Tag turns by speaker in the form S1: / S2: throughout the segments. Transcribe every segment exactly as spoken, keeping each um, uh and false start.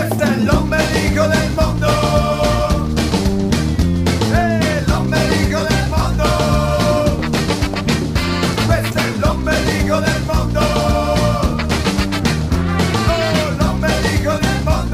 S1: Este es el ombligo del mundo. El ombligo del mundo. Este es el ombligo del mundo. Oh, el ombligo del mundo.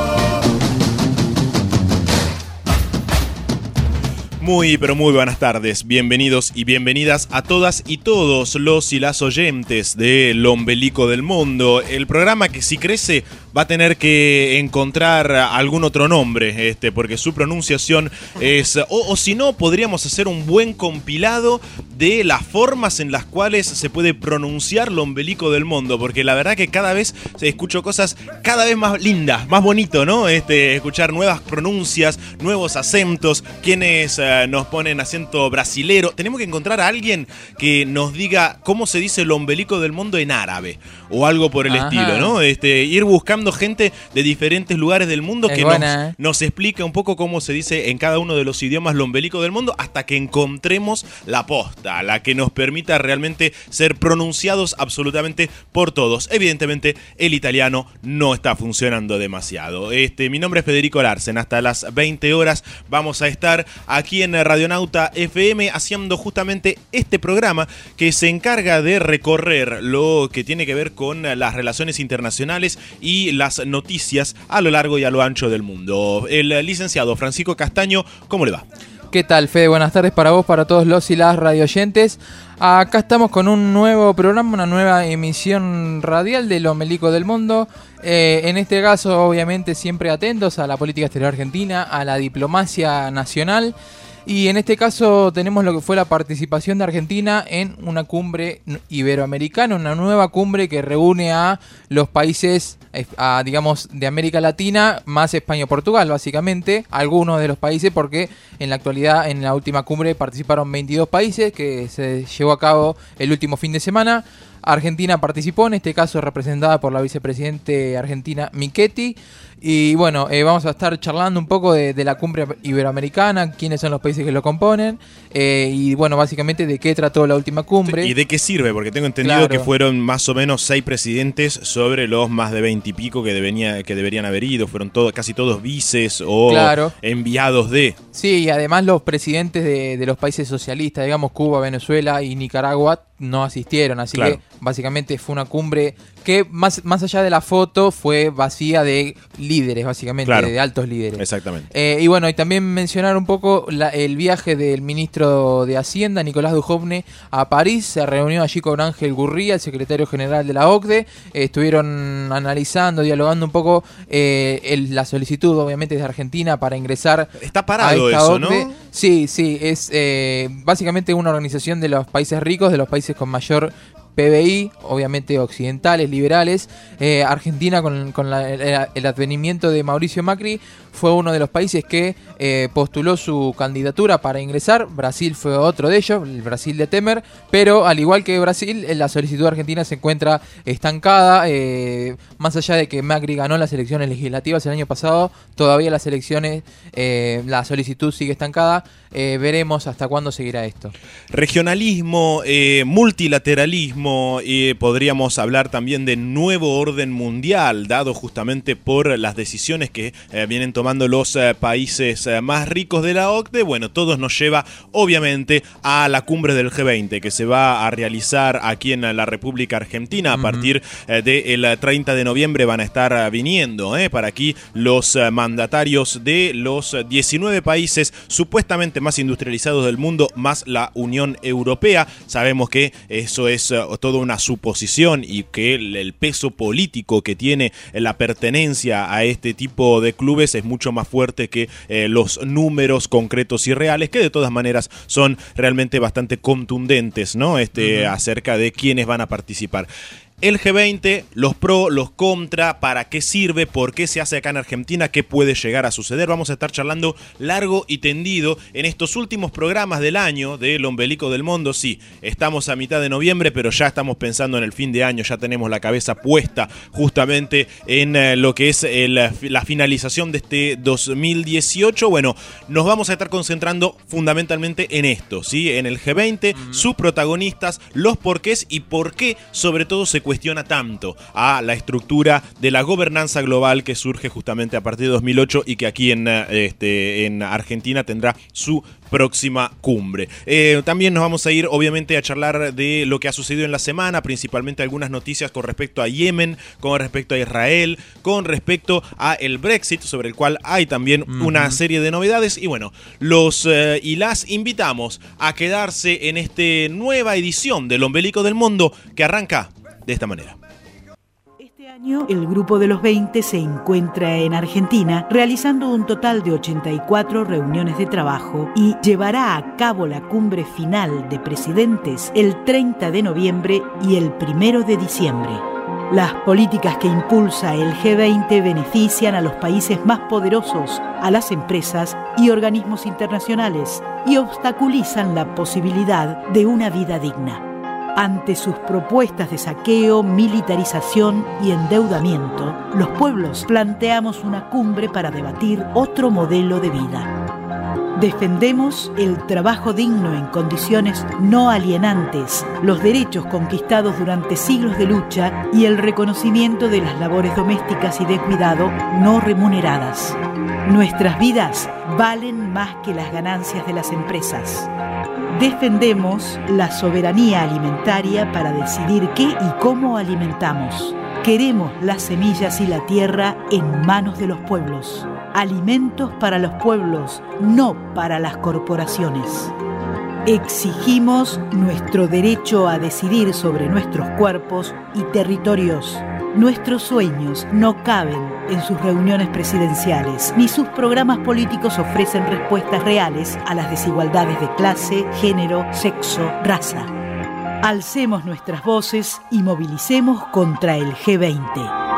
S2: Muy, pero muy buenas tardes, bienvenidos y bienvenidas a todas y todos los y las oyentes del Ombelico del Mundo, el programa que si crece va a tener que encontrar algún otro nombre, este, porque su pronunciación es, o, o si no, podríamos hacer un buen compilado de las formas en las cuales se puede pronunciar el Ombelico del Mundo, porque la verdad que cada vez se escucho cosas cada vez más lindas, más bonito, ¿no? Este, escuchar nuevas pronuncias, nuevos acentos, quienes eh, nos ponen acento brasilero. Tenemos que encontrar a alguien que nos diga cómo se dice el Ombelico del Mundo en árabe o algo por el
S3: Ajá.
S2: estilo, ¿no? Este, ir buscando gente de diferentes lugares del mundo
S3: Es
S2: que
S3: buena,
S2: nos,
S3: ¿eh?
S2: nos explique un poco cómo se dice en cada uno de los idiomas el Ombelico del Mundo hasta que encontremos la posta, la que nos permita realmente ser pronunciados absolutamente por todos. Evidentemente, el italiano no está funcionando demasiado. Este, mi nombre es Federico Larsen. Hasta las veinte horas vamos a estar aquí en Radionauta F M haciendo justamente este programa que se encarga de recorrer lo que tiene que ver con las relaciones internacionales y las noticias a lo largo y a lo ancho del mundo. El licenciado Francisco Castaño, ¿cómo le va?
S3: ¿Qué tal, Fede? Buenas tardes para vos, para todos los y las radioyentes. Acá estamos con un nuevo programa, una nueva emisión radial del Ombelico del Mundo. Eh, en este caso, obviamente, siempre atentos a la política exterior argentina, a la diplomacia nacional. Y en este caso tenemos lo que fue la participación de Argentina en una cumbre iberoamericana, una nueva cumbre que reúne a los países, a, digamos, de América Latina, más España y Portugal, básicamente, algunos de los países, porque en la actualidad, en la última cumbre participaron veintidós países, que se llevó a cabo el último fin de semana. Argentina participó, en este caso representada por la vicepresidente argentina Michetti. Y bueno, eh, vamos a estar charlando un poco de, de la cumbre iberoamericana, quiénes son los países que lo componen, eh, y bueno, básicamente de qué trató la última cumbre.
S2: ¿Y de qué sirve? Porque tengo entendido
S3: Claro.
S2: que fueron más o menos seis presidentes sobre los más de veinte y pico que, devenía, que deberían haber ido. Fueron todo, casi todos vices o
S3: Claro.
S2: enviados de...
S3: Sí, y además los presidentes de, de los países socialistas, digamos Cuba, Venezuela y Nicaragua, no asistieron, así
S2: Claro.
S3: que básicamente fue una cumbre que más, más allá de la foto fue vacía de líderes, básicamente,
S2: Claro.
S3: de altos líderes.
S2: Exactamente.
S3: Eh, y bueno, y también mencionar un poco la- el viaje del ministro de Hacienda, Nicolás Dujovne, a París. Se reunió allí con Ángel Gurría, el secretario general de la O C D E. Eh, estuvieron analizando, dialogando un poco eh, el- la solicitud, obviamente, de Argentina para ingresar
S2: Está parado
S3: a esta
S2: eso,
S3: O C D E.
S2: ¿no?
S3: Sí, sí, es eh, básicamente una organización de los países ricos, de los países con mayor P B I, obviamente occidentales, liberales. Eh, Argentina, con, con la- el, el advenimiento de Mauricio Macri, fue uno de los países que eh, postuló su candidatura para ingresar. Brasil fue otro de ellos, el Brasil de Temer, pero al igual que Brasil, la solicitud argentina se encuentra estancada. Eh, más allá de que Macri ganó las elecciones legislativas el año pasado, todavía las elecciones, eh, la solicitud sigue estancada. Eh, veremos hasta cuándo seguirá esto.
S2: Regionalismo, eh, multilateralismo, eh, podríamos hablar también de nuevo orden mundial, dado justamente por las decisiones que eh, vienen tomando los eh, países eh, más ricos de la O C D E. Bueno, todos nos lleva obviamente a la cumbre del G veinte que se va a realizar aquí en la República Argentina a
S3: Ujú.
S2: partir eh, del treinta de noviembre. Van a estar eh, viniendo eh, para aquí los eh, mandatarios de los eh, diecinueve países supuestamente más industrializados del mundo, más la Unión Europea. Sabemos que eso es uh, toda una suposición y que el, el peso político que tiene la pertenencia a este tipo de clubes es mucho más fuerte que eh, los números concretos y reales, que de todas maneras son realmente bastante contundentes, ¿no? Este, uh-huh. acerca de quiénes van a participar. El G veinte, los pro, los contra, para qué sirve, por qué se hace acá en Argentina, qué puede llegar a suceder. Vamos a estar charlando largo y tendido en estos últimos programas del año del Ombelico del Mundo. Sí, estamos a mitad de noviembre, pero ya estamos pensando en el fin de año, ya tenemos la cabeza puesta justamente en eh, lo que es el, la finalización de este dos mil dieciocho. Bueno, nos vamos a estar concentrando fundamentalmente en esto, ¿sí? En el G veinte, uh-huh. sus protagonistas, los porqués y por qué sobre todo se cuestiona tanto a la estructura de la gobernanza global que surge justamente a partir de dos mil ocho y que aquí en, este, en Argentina tendrá su próxima cumbre. Eh, también nos vamos a ir obviamente a charlar de lo que ha sucedido en la semana, principalmente algunas noticias con respecto a Yemen, con respecto a Israel, con respecto a el Brexit, sobre el cual hay también uh-huh. una serie de novedades. Y bueno, los eh, y las invitamos a quedarse en esta nueva edición del Ombelico del Mundo que arranca de esta manera.
S4: El Grupo de los veinte se encuentra en Argentina realizando un total de ochenta y cuatro reuniones de trabajo y llevará a cabo la cumbre final de presidentes el treinta de noviembre y el primero de diciembre. Las políticas que impulsa el G veinte benefician a los países más poderosos, a las empresas y organismos internacionales y obstaculizan la posibilidad de una vida digna. Ante sus propuestas de saqueo, militarización y endeudamiento, los pueblos planteamos una cumbre para debatir otro modelo de vida. Defendemos el trabajo digno en condiciones no alienantes, los derechos conquistados durante siglos de lucha y el reconocimiento de las labores domésticas y de cuidado no remuneradas. Nuestras vidas valen más que las ganancias de las empresas. Defendemos la soberanía alimentaria para decidir qué y cómo alimentamos. Queremos las semillas y la tierra en manos de los pueblos. Alimentos para los pueblos, no para las corporaciones. Exigimos nuestro derecho a decidir sobre nuestros cuerpos y territorios. Nuestros sueños no caben en sus reuniones presidenciales, ni sus programas políticos ofrecen respuestas reales a las desigualdades de clase, género, sexo, raza. Alcemos nuestras voces y movilicemos contra el G veinte.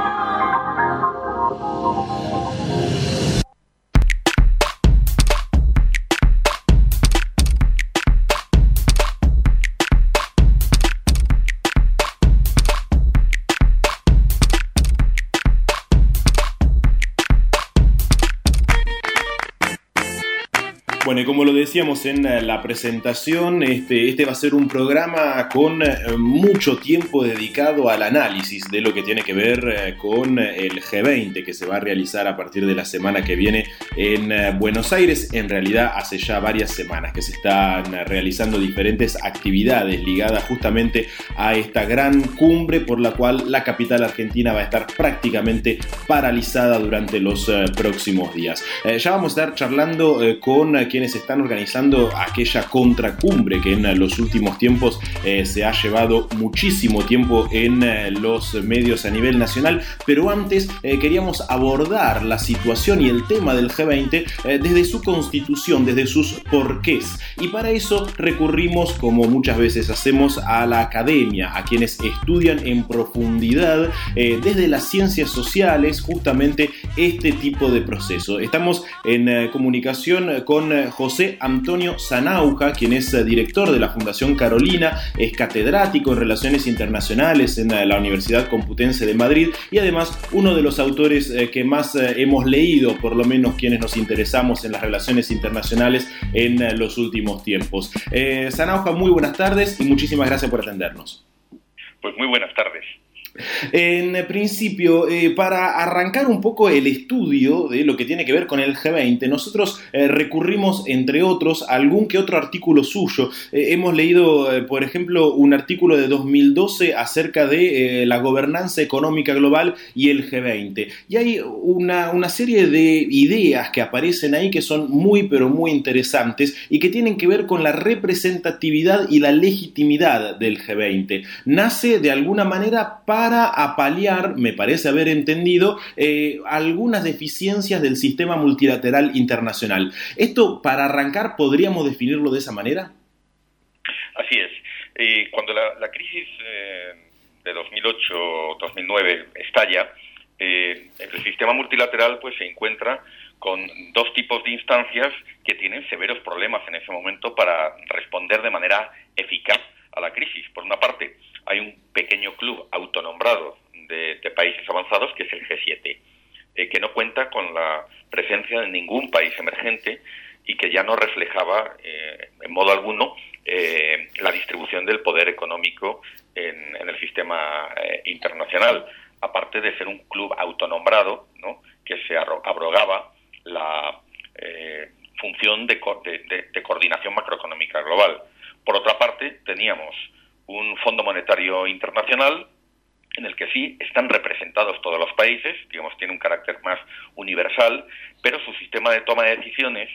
S2: Bueno, y como lo decíamos en la presentación, este, este va a ser un programa con mucho tiempo dedicado al análisis de lo que tiene que ver con el G veinte, que se va a realizar a partir de la semana que viene en Buenos Aires. En realidad, hace ya varias semanas que se están realizando diferentes actividades ligadas justamente a esta gran cumbre, por la cual la capital argentina va a estar prácticamente paralizada durante los próximos días. Eh, ya vamos a estar charlando eh, con quienes están organizando aquella contracumbre que en los últimos tiempos eh, se ha llevado muchísimo tiempo en eh, los medios a nivel nacional, pero antes eh, queríamos abordar la situación y el tema del G veinte eh, desde su constitución, desde sus porqués, y para eso recurrimos, como muchas veces hacemos, a la academia, a quienes estudian en profundidad eh, desde las ciencias sociales justamente este tipo de proceso. Estamos en eh, comunicación con eh, José Antonio Zanauja, quien es eh, director de la Fundación Carolina, es catedrático en Relaciones Internacionales en eh, la Universidad Complutense de Madrid y además uno de los autores eh, que más eh, hemos leído, por lo menos quienes nos interesamos en las relaciones internacionales en eh, los últimos tiempos. Eh, Zanauja, muy buenas tardes y muchísimas gracias por atendernos.
S5: Pues muy buenas tardes.
S2: En principio, eh, para arrancar un poco el estudio de lo que tiene que ver con el G veinte, nosotros eh, recurrimos, entre otros, a algún que otro artículo suyo. Eh, hemos leído, eh, por ejemplo, un artículo de dos mil doce acerca de eh, la gobernanza económica global y el G veinte. Y hay una, una serie de ideas que aparecen ahí que son muy, pero muy interesantes y que tienen que ver con la representatividad y la legitimidad del G veinte. Nace de alguna manera para para apaliar, me parece haber entendido, eh, algunas deficiencias del sistema multilateral internacional. ¿Esto, para arrancar, podríamos definirlo de esa manera?
S5: Así es. Eh, cuando la, la crisis eh, de dos mil ocho dos mil nueve estalla, eh, el sistema multilateral pues se encuentra con dos tipos de instancias que tienen severos problemas en ese momento para responder de manera eficaz a la crisis. Por una parte, hay un pequeño club autonombrado de, de países avanzados, que es el G siete, eh, que no cuenta con la presencia de ningún país emergente y que ya no reflejaba eh, en modo alguno eh, la distribución del poder económico en, en el sistema eh, internacional, aparte de ser un club autonombrado, ¿no?, que se abrogaba la eh, función de, de, de, de coordinación macroeconómica global. Por otra parte, teníamos un Fondo Monetario Internacional en el que sí están representados todos los países, digamos, tiene un carácter más universal, pero su sistema de toma de decisiones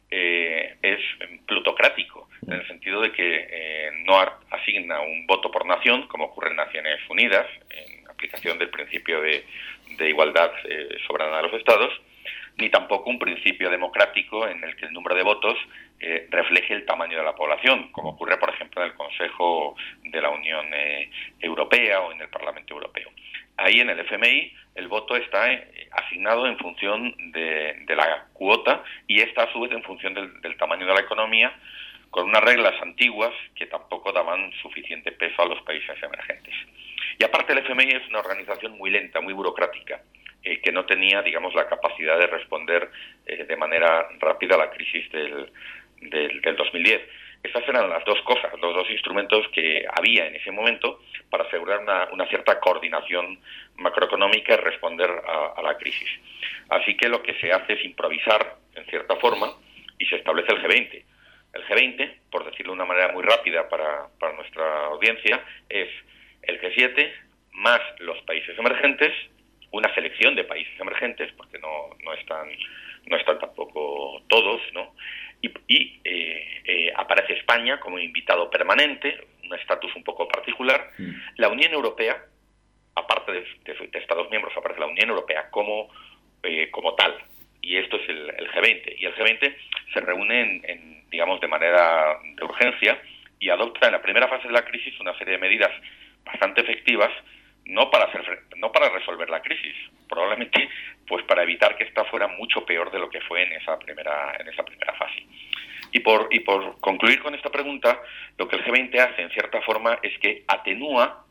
S5: eh, es plutocrático, en el sentido de que eh, no asigna un voto por nación, como ocurre en Naciones Unidas, en aplicación del principio de, de igualdad eh, soberana de los Estados, ni tampoco un principio democrático en el que el número de votos eh, refleje el tamaño de la población, como ocurre, por ejemplo, en el Consejo de la Unión eh, Europea o en el Parlamento Europeo. Ahí, en el F M I, el voto está eh, asignado en función de, de la cuota y esta, a su vez, en función del, del tamaño de la economía, con unas reglas antiguas que tampoco daban suficiente peso a los países emergentes. Y aparte, el F M I es una organización muy lenta, muy burocrática, eh, que no tenía, digamos, la capacidad de responder eh, de manera rápida a la crisis del, del, del dos mil diez. Estas eran las dos cosas, los dos instrumentos que había en ese momento para asegurar una, una cierta coordinación macroeconómica y responder a, a la crisis. Así que lo que se hace es improvisar, en cierta forma, y se establece el G veinte. El G veinte, por decirlo de una manera muy rápida para, para nuestra audiencia, es el G siete más los países emergentes, una selección de países emergentes, porque no, no están no están tampoco todos, ¿no? Y, y eh, eh, aparece España como invitado permanente, un estatus un poco particular. Mm. La Unión Europea, aparte de, de, de Estados miembros, aparece la Unión Europea como, eh, como tal. Y esto es el, el G veinte. Y el G veinte se reúne, en, en, digamos, de manera de urgencia y adopta en la primera fase de la crisis una serie de medidas bastante efectivas, no para hacer, no para resolver la crisis, probablemente pues para evitar que esta fuera mucho peor de lo que fue en esa primera en esa primera fase. Y por y por concluir con esta pregunta, lo que el G veinte hace en cierta forma es que atenúa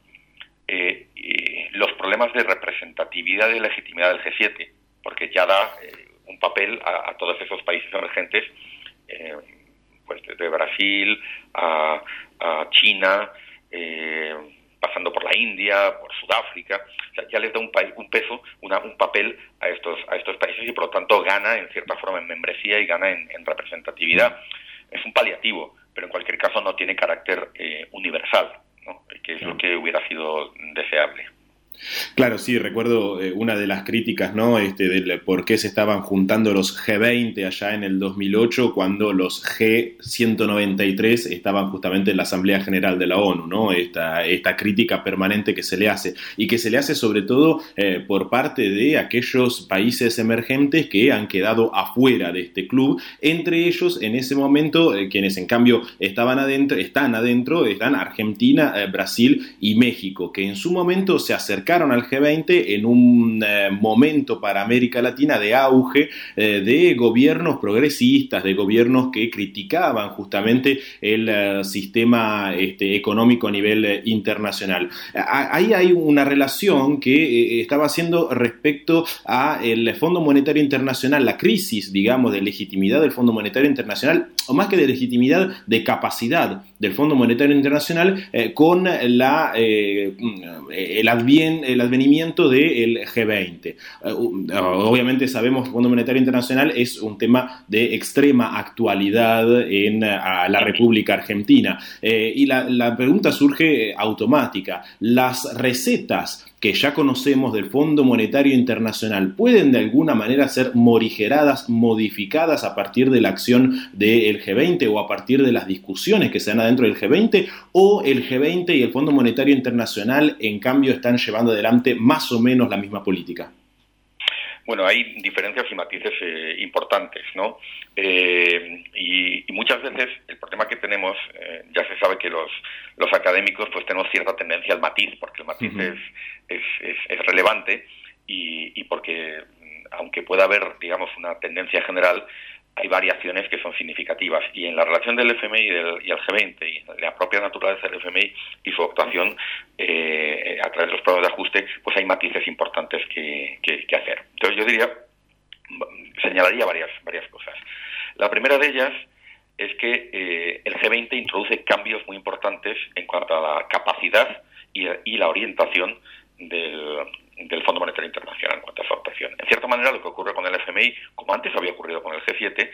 S5: eh, eh, los problemas de representatividad y legitimidad del G siete, porque ya da eh, un papel a, a todos esos países emergentes, eh, pues desde Brasil a, a China, eh, pasando por la India, por Sudáfrica, o sea, ya les da un, pa- un peso, una, un papel a estos a estos países y por lo tanto gana en cierta forma en membresía y gana en, en representatividad. Es un paliativo, pero en cualquier caso no tiene carácter eh, universal, ¿no?, que es lo que hubiera sido deseable.
S2: Claro, sí, recuerdo eh, una de las críticas, ¿no?, este, del por qué se estaban juntando los G veinte allá en el dos mil ocho, cuando los G ciento noventa y tres estaban justamente en la Asamblea General de la ONU, ¿no? Esta, esta crítica permanente que se le hace, y que se le hace sobre todo eh, por parte de aquellos países emergentes que han quedado afuera de este club, entre ellos en ese momento, eh, quienes en cambio estaban adentro, están adentro, están Argentina, eh, Brasil y México, que en su momento se acercaron al G veinte en un eh, momento para América Latina de auge eh, de gobiernos progresistas, de gobiernos que criticaban justamente el eh, sistema este, económico a nivel eh, internacional. Ahí hay una relación que eh, estaba haciendo respecto a el Fondo Monetario Internacional, la crisis, digamos, de legitimidad del Fondo Monetario Internacional, o más que de legitimidad, de capacidad del Fondo Monetario Internacional eh, con la, eh, el, advien, el advenimiento del G veinte. Uh, obviamente sabemos que el Fondo Monetario Internacional es un tema de extrema actualidad en a la República Argentina. Eh, y la, la pregunta surge automática. ¿Las recetas que ya conocemos del Fondo Monetario Internacional pueden de alguna manera ser morigeradas, modificadas a partir de la acción del G veinte o a partir de las discusiones que se dan adentro del G veinte, o el G veinte y el Fondo Monetario Internacional en cambio están llevando adelante más o menos la misma política?
S5: Bueno, hay diferencias y matices eh, importantes, ¿no? Eh, y, y muchas veces el problema que tenemos, eh, ya se sabe que los, los académicos pues tenemos cierta tendencia al matiz, porque el matiz uh-huh. es, es, es, es relevante y, y porque, aunque pueda haber, digamos, una tendencia general, hay variaciones que son significativas, y en la relación del F M I y, del, y el G veinte y la propia naturaleza del F M I y su actuación eh, a través de los programas de ajuste, pues hay matices importantes que, que, que hacer. Entonces yo diría, señalaría varias, varias cosas. La primera de ellas es que eh, el G veinte introduce cambios muy importantes en cuanto a la capacidad y, y la orientación del, del Fondo Monetario Internacional en cuanto a su actuación. En cierta manera, lo que ocurre con el F M I, como antes había ocurrido con el G siete,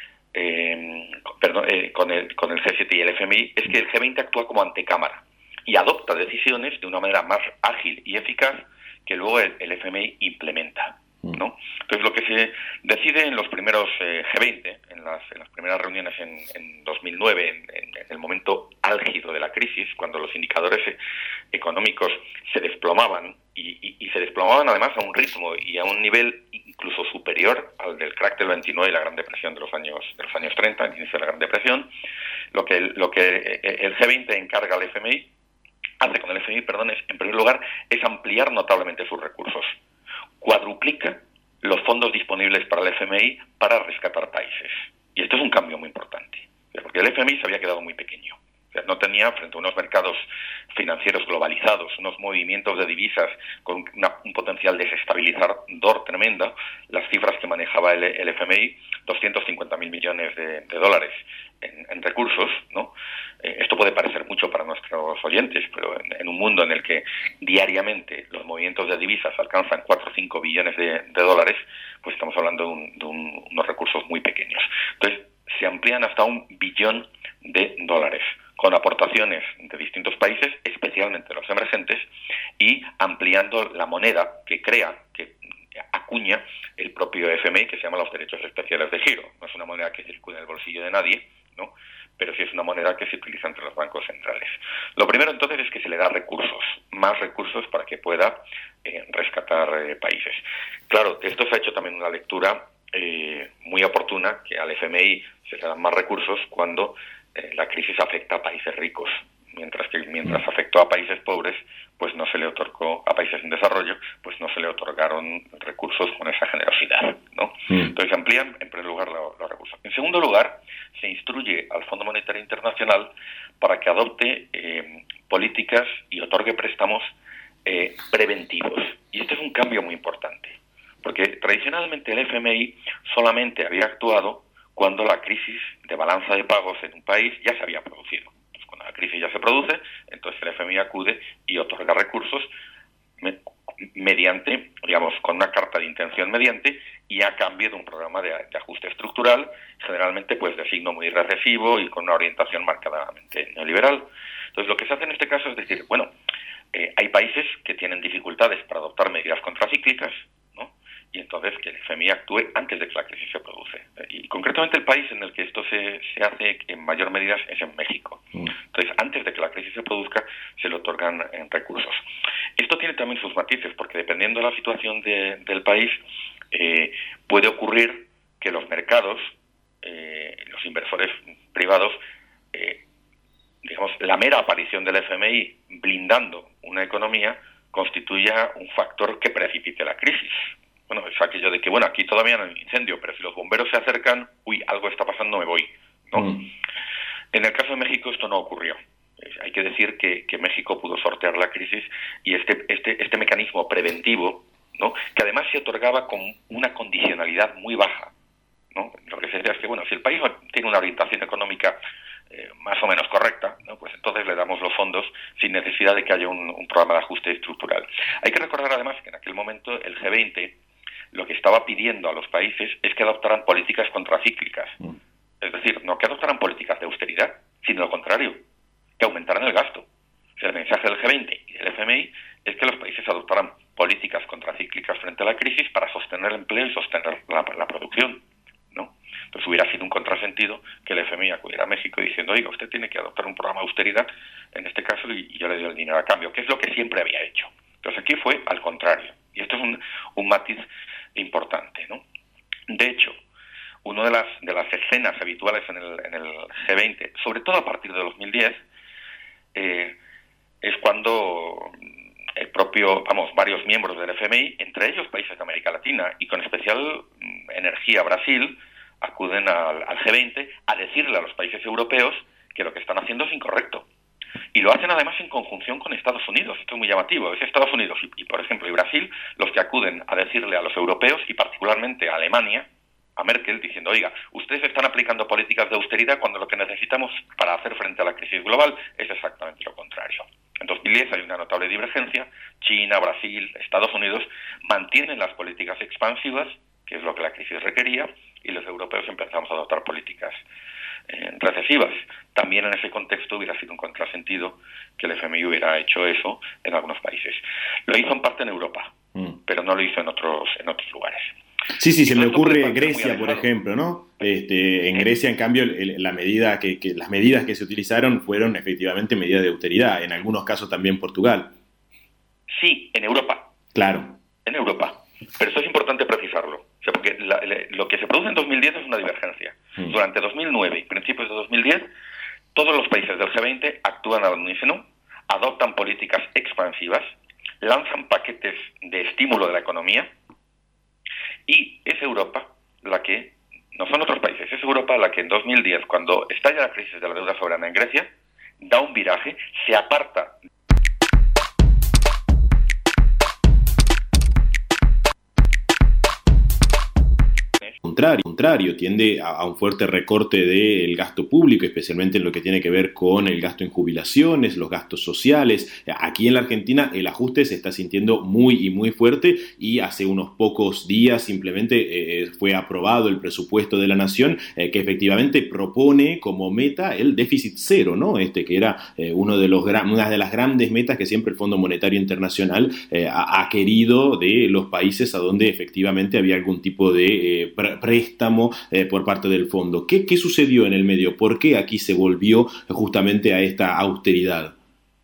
S5: eh, perdón, eh, con, el, con el G siete y el F M I, es que el G veinte actúa como antecámara y adopta decisiones de una manera más ágil y eficaz que luego el, el F M I implementa, ¿no? Entonces, lo que se decide en los primeros eh, G veinte, en las, en las primeras reuniones en, en dos mil nueve, en, en, en el momento álgido de la crisis, cuando los indicadores eh, económicos se desplomaban y, y, y se desplomaban además a un ritmo y a un nivel incluso superior al del crack del veintinueve y la Gran Depresión de los años de los años treinta, el inicio de la Gran Depresión, lo que lo que el G veinte encarga al F M I, hace con el F M I, perdón, es, en primer lugar, es ampliar notablemente sus recursos. Cuadruplica los fondos disponibles para el F M I para rescatar países. Y esto es un cambio muy importante, porque el F M I se había quedado muy pequeño. O sea, no tenía, frente a unos mercados financieros globalizados, unos movimientos de divisas con una, un potencial desestabilizador tremenda, las cifras que manejaba el, el F M I, doscientos cincuenta mil millones de, de dólares en, en recursos, ¿no? Eh, esto puede parecer mucho para nuestros oyentes, pero en, en un mundo en el que diariamente los movimientos de divisas alcanzan cuatro o cinco billones de, de dólares, pues estamos hablando de, un, de un, unos recursos muy pequeños. Entonces, se amplían hasta un billón de dólares, con aportaciones de distintos países, especialmente los emergentes, y ampliando la moneda que crea, que acuña el propio F M I, que se llama los derechos especiales de giro. No es una moneda que circula en el bolsillo de nadie, ¿no? Pero sí es una moneda que se utiliza entre los bancos centrales. Lo primero, entonces, es que se le da recursos, más recursos para que pueda eh, rescatar eh, países. Claro, esto se ha hecho también una lectura eh, muy oportuna, que al F M I se le dan más recursos cuando eh, la crisis afecta a países ricos, mientras que mientras afectó a países pobres, pues no se le otorgó, a países en desarrollo, pues no se le otorgaron recursos con esa generosidad, ¿no? Mm. Entonces se amplían, en primer lugar, los, los recursos. En segundo lugar, se instruye al Fondo Monetario Internacional para que adopte eh, políticas y otorgue préstamos eh, preventivos. Y este es un cambio muy importante, porque tradicionalmente el F M I solamente había actuado cuando la crisis de balanza de pagos en un país ya se había producido. Entonces, cuando la crisis ya se produce, entonces el F M I acude y otorga recursos me, mediante, digamos, con una carta de intención mediante y a cambio de un programa de, de ajuste estructural, generalmente pues de signo muy recesivo y con una orientación marcadamente neoliberal. Entonces, lo que se hace en este caso es decir, bueno, eh, hay países que tienen dificultades para adoptar medidas contracíclicas, ¿no? Y entonces que el F M I actúe antes de que la crisis se produce. Y concretamente el país en el que esto se, se hace en mayor medida es en México. Entonces, antes de que la crisis se produzca, se le otorgan eh, recursos. Esto tiene también sus matices, porque dependiendo de la situación de, del país, eh, puede ocurrir que los mercados, eh, los inversores privados, eh, digamos, la mera aparición del F M I blindando una economía constituya un factor que precipite la crisis. Bueno, es aquello de que, bueno, aquí todavía no hay incendio, pero si los bomberos se acercan, uy, algo está pasando, me voy, ¿no? Mm. En el caso de México esto no ocurrió. Hay que decir que, que México pudo sortear la crisis y este, este, este mecanismo preventivo, ¿no?, que además se otorgaba con una condicionalidad muy baja, ¿no? Lo que se decía es que, bueno, si el país tiene una orientación económica eh, más o menos correcta, ¿no?, pues entonces le damos los fondos sin necesidad de que haya un, un programa de ajuste estructural. Hay que recordar además que en aquel momento el G veinte lo que estaba pidiendo a los países es que adoptaran políticas contracíclicas. Mm. Es decir, no que adoptaran políticas de austeridad, sino lo contrario, que aumentaran el gasto. O sea, el mensaje del G veinte y del F M I es que los países adoptaran políticas contracíclicas frente a la crisis para sostener el empleo y sostener la, la producción, ¿no? Entonces hubiera sido un contrasentido que el F M I acudiera a México diciendo, oiga, usted tiene que adoptar un programa de austeridad, en este caso, y, y yo le doy el dinero a cambio, que es lo que siempre había hecho. Entonces aquí fue al contrario. Y esto es un, un matiz importante, ¿no? De hecho, una de las de las escenas habituales en el, en el G veinte, sobre todo a partir de dos mil diez, eh, es cuando el propio, vamos, varios miembros del F M I, entre ellos países de América Latina y con especial energía Brasil, acuden al, al G veinte a decirle a los países europeos que lo que están haciendo es incorrecto. Y lo hacen además en conjunción con Estados Unidos. Esto es muy llamativo. Es Estados Unidos y, y, por ejemplo, y Brasil los que acuden a decirle a los europeos, y particularmente a Alemania, a Merkel diciendo, oiga, ustedes están aplicando políticas de austeridad cuando lo que necesitamos para hacer frente a la crisis global es exactamente lo contrario. En dos mil diez hay una notable divergencia. China, Brasil, Estados Unidos mantienen las políticas expansivas, que es lo que la crisis requería, y los europeos empezamos a adoptar políticas eh, recesivas. También en ese contexto hubiera sido un contrasentido que el F M I hubiera hecho eso en algunos países. Lo hizo en parte en Europa, mm. pero no lo hizo en otros en otros lugares.
S6: Sí, sí, y se me ocurre Grecia, por ejemplo, ¿no? Este, en Grecia, en cambio, el, la medida que, que las medidas que se utilizaron fueron efectivamente medidas de austeridad. En algunos casos también Portugal.
S5: Sí, en Europa.
S6: Claro.
S5: En Europa. Pero eso es importante precisarlo. O sea, porque la, la, lo que se produce en dos mil diez es una divergencia. Mm. Durante dos mil nueve y principios de dos mil diez, todos los países del G veinte actúan al unísono, adoptan políticas expansivas, lanzan paquetes de estímulo de la economía, y es Europa la que, no son otros países, es Europa la que en dos mil diez, cuando estalla la crisis de la deuda soberana en Grecia, da un viraje, se aparta.
S6: Contrario, contrario, tiende a, a un fuerte recorte del gasto público, especialmente en lo que tiene que ver con el gasto en jubilaciones, los gastos sociales. Aquí en la Argentina el ajuste se está sintiendo muy y muy fuerte, y hace unos pocos días simplemente eh, fue aprobado el presupuesto de la Nación, eh, que efectivamente propone como meta el déficit cero, ¿no? Este que era eh, uno de los gran, una de las grandes metas que siempre el Fondo Monetario Internacional eh, ha, ha querido de los países a donde efectivamente había algún tipo de eh, pre- préstamo eh, por parte del fondo. ¿Qué, ¿Qué sucedió en el medio? ¿Por qué aquí se volvió justamente a esta austeridad?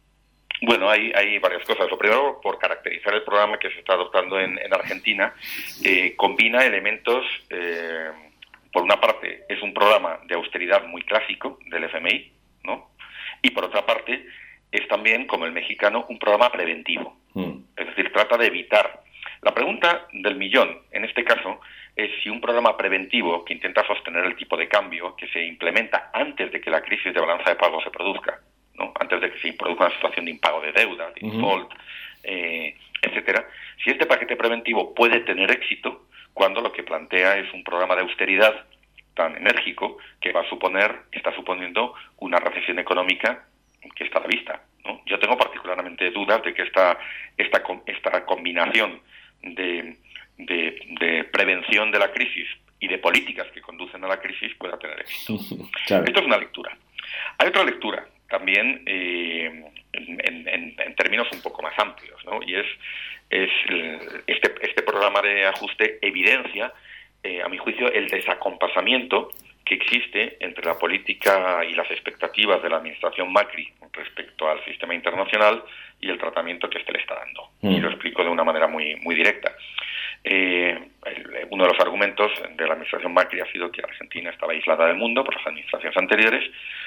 S5: Bueno, hay, hay varias cosas. Lo primero, por caracterizar el programa que se está adoptando en, en Argentina, eh, combina elementos, eh, por una parte, es un programa de austeridad muy clásico del F M I, ¿no? Y por otra parte, es también, como el mexicano, un programa preventivo. Mm. Es decir, trata de evitar. La pregunta del millón, en este caso, es si un programa preventivo que intenta sostener el tipo de cambio que se implementa antes de que la crisis de balanza de pago se produzca, ¿no? Antes de que se produzca una situación de impago de deuda, de default, uh-huh. eh, etcétera, si este paquete preventivo puede tener éxito cuando lo que plantea es un programa de austeridad tan enérgico que va a suponer, está suponiendo una recesión económica que está a la vista, ¿no? Yo tengo particularmente dudas de que esta, esta, esta combinación de De, de prevención de la crisis y de políticas que conducen a la crisis pueda tener éxito. Claro. Esto es una lectura. Hay otra lectura también eh, en, en, en términos un poco más amplios, ¿no? Y es, es este, este programa de ajuste evidencia, eh, a mi juicio, el desacompasamiento que existe entre la política y las expectativas de la administración Macri respecto al sistema internacional y el tratamiento que éste le está dando. Mm. Y lo explico de una manera muy, muy directa. Eh, el, uno de los argumentos de la administración Macri ha sido que Argentina estaba aislada del mundo por las administraciones anteriores,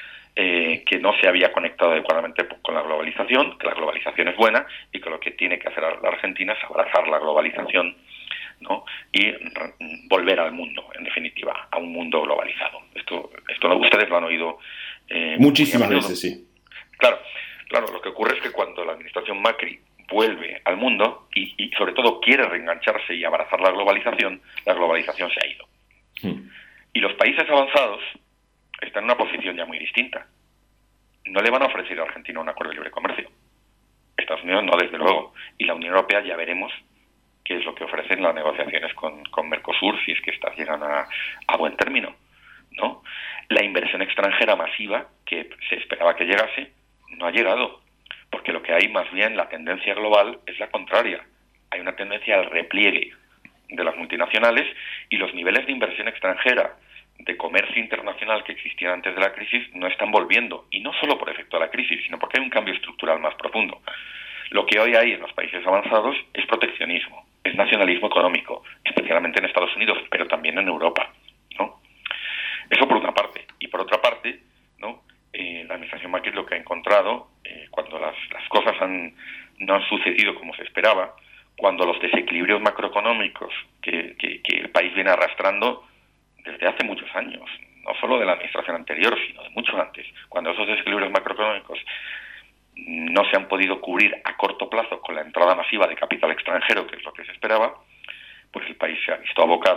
S5: eh, que no se había conectado adecuadamente con la globalización, que la globalización es buena y que lo que tiene que hacer la Argentina es abrazar la globalización, ¿no? Y re- volver al mundo, en definitiva, a un mundo globalizado. Esto, esto ustedes lo han oído eh,
S6: muchísimas veces, sí.
S5: Claro, claro. Lo que ocurre es que cuando la administración Macri vuelve al mundo y, y sobre todo quiere reengancharse y abrazar la globalización, la globalización se ha ido. Sí. Y los países avanzados están en una posición ya muy distinta. No le van a ofrecer a Argentina un acuerdo de libre comercio. Estados Unidos no, desde luego. Y la Unión Europea ya veremos qué es lo que ofrecen las negociaciones con, con Mercosur, si es que estas llegan a, a buen término, ¿no? La inversión extranjera masiva que se esperaba que llegase no ha llegado, porque lo que hay más bien, la tendencia global es la contraria. Hay una tendencia al repliegue de las multinacionales y los niveles de inversión extranjera, de comercio internacional que existían antes de la crisis no están volviendo, y no solo por efecto de la crisis, sino porque hay un cambio estructural más profundo. Lo que hoy hay en los países avanzados es proteccionismo, es nacionalismo económico, especialmente en Estados Unidos, pero también en Europa, ¿no? Eso por una parte. Y por otra parte, ¿no? Eh, la administración Macri lo que ha encontrado, eh, cuando las, las cosas han, no han sucedido como se esperaba, cuando los desequilibrios macroeconómicos que, que, que el país viene arrastrando desde hace muchos años, no solo de la administración anterior, sino de mucho antes, cuando esos desequilibrios macroeconómicos no se han podido cubrir a corto plazo con la entrada masiva de capital extranjero, que es lo que se esperaba, pues el país se ha visto abocado a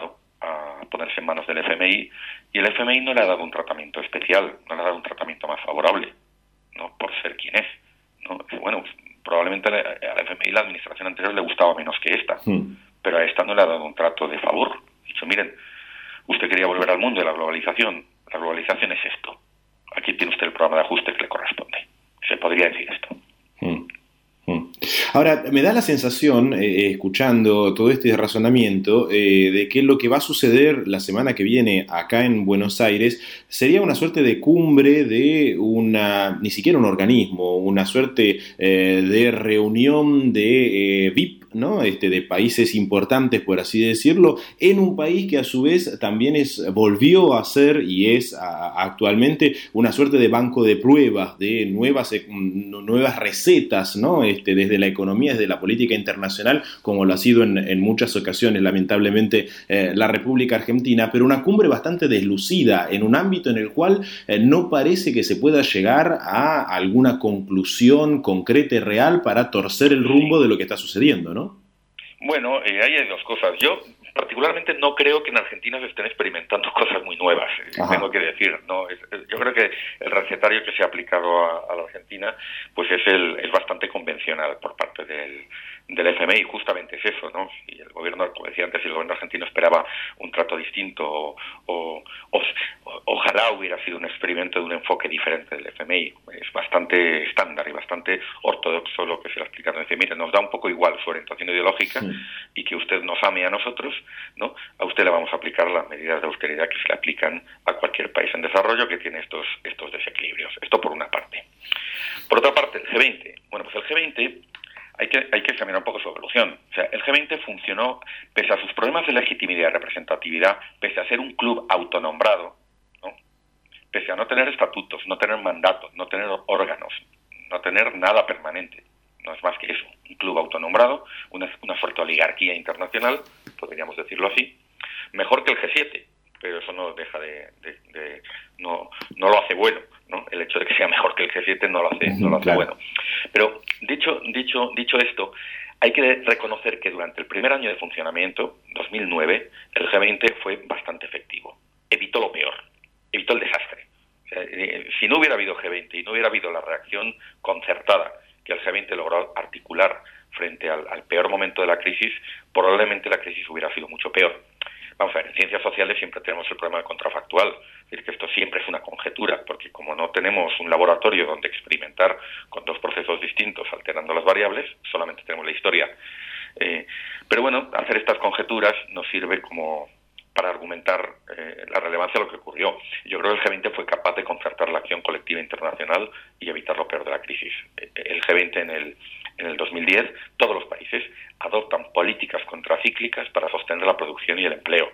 S5: a ponerse en manos del F M I, y el F M I no le ha dado un tratamiento especial, no le ha dado un tratamiento más favorable, no por ser quien es, ¿no? Bueno, probablemente al F M I la administración anterior le gustaba menos que esta, sí. Pero a esta no le ha dado un trato de favor. Ha dicho, miren, usted quería volver al mundo de la globalización, la globalización es esto, aquí tiene usted el programa de ajuste que le corresponde. Se podría decir esto.
S6: Hmm. Hmm. Ahora, me da la sensación, eh, escuchando todo este razonamiento, eh, de que lo que va a suceder la semana que viene acá en Buenos Aires sería una suerte de cumbre de una, ni siquiera un organismo, una suerte eh, de reunión de eh, V I P, ¿no? Este, de países importantes, por así decirlo, en un país que a su vez también es, volvió a ser y es a, actualmente una suerte de banco de pruebas, de nuevas, nuevas recetas, ¿no? Este, desde la economía, desde la política internacional, como lo ha sido en, en muchas ocasiones, lamentablemente, eh, la República Argentina, pero una cumbre bastante deslucida, en un ámbito en el cual eh, no parece que se pueda llegar a alguna conclusión concreta y real para torcer el rumbo de lo que está sucediendo, ¿no?
S5: Bueno, eh, ahí hay dos cosas. Yo particularmente no creo que en Argentina se estén experimentando cosas muy nuevas, eh, tengo que decir, no. Es, es, yo creo que el recetario que se ha aplicado a, a la Argentina, pues es el es bastante convencional por parte del del F M I, justamente es eso, ¿no? Y el gobierno, como decía antes, si el gobierno argentino esperaba un trato distinto o, o, o, o ojalá hubiera sido un experimento de un enfoque diferente del F M I. Es bastante estándar y bastante ortodoxo lo que se le ha explicado. Es decir, mire, nos da un poco igual su orientación ideológica, sí, y que usted nos ame a nosotros, ¿no? A usted le vamos a aplicar las medidas de austeridad que se le aplican a cualquier país en desarrollo que tiene estos estos desequilibrios. Esto por una parte. Por otra parte, el G veinte. Bueno, pues el G veinte hay que hay que examinar un poco su evolución. O sea, el G veinte funcionó pese a sus problemas de legitimidad y representatividad, pese a ser un club autonombrado, ¿no? Pese a no tener estatutos, no tener mandatos, no tener órganos, no tener nada permanente. No es más que eso, un club autonombrado, una, una suerte de oligarquía internacional, podríamos decirlo así, mejor que el G siete, pero eso no deja de, de, de no, no lo hace bueno, ¿no? El hecho de que sea mejor que el G siete no lo hace, no lo hace claro. Bueno. Pero dicho, dicho, dicho esto, hay que reconocer que durante el primer año de funcionamiento, dos mil nueve, el G veinte fue bastante efectivo. Evitó lo peor, evitó el desastre. O sea, eh, si no hubiera habido G veinte y no hubiera habido la reacción concertada que el G veinte logró articular frente al, al peor momento de la crisis, probablemente la crisis hubiera sido mucho peor. Vamos a ver, en ciencias sociales siempre tenemos el problema contrafactual, es decir, que esto siempre es una conjetura, porque como no tenemos un laboratorio donde experimentar con dos procesos distintos alterando las variables, solamente tenemos la historia. Eh, pero bueno, hacer estas conjeturas nos sirve como para argumentar eh, la relevancia de lo que ocurrió. Yo creo que el G veinte fue capaz de concertar la acción colectiva internacional y evitar lo peor de la crisis. El G veinte en el, en el dos mil diez, todos los países adoptan políticas contracíclicas para sostener la producción y el empleo.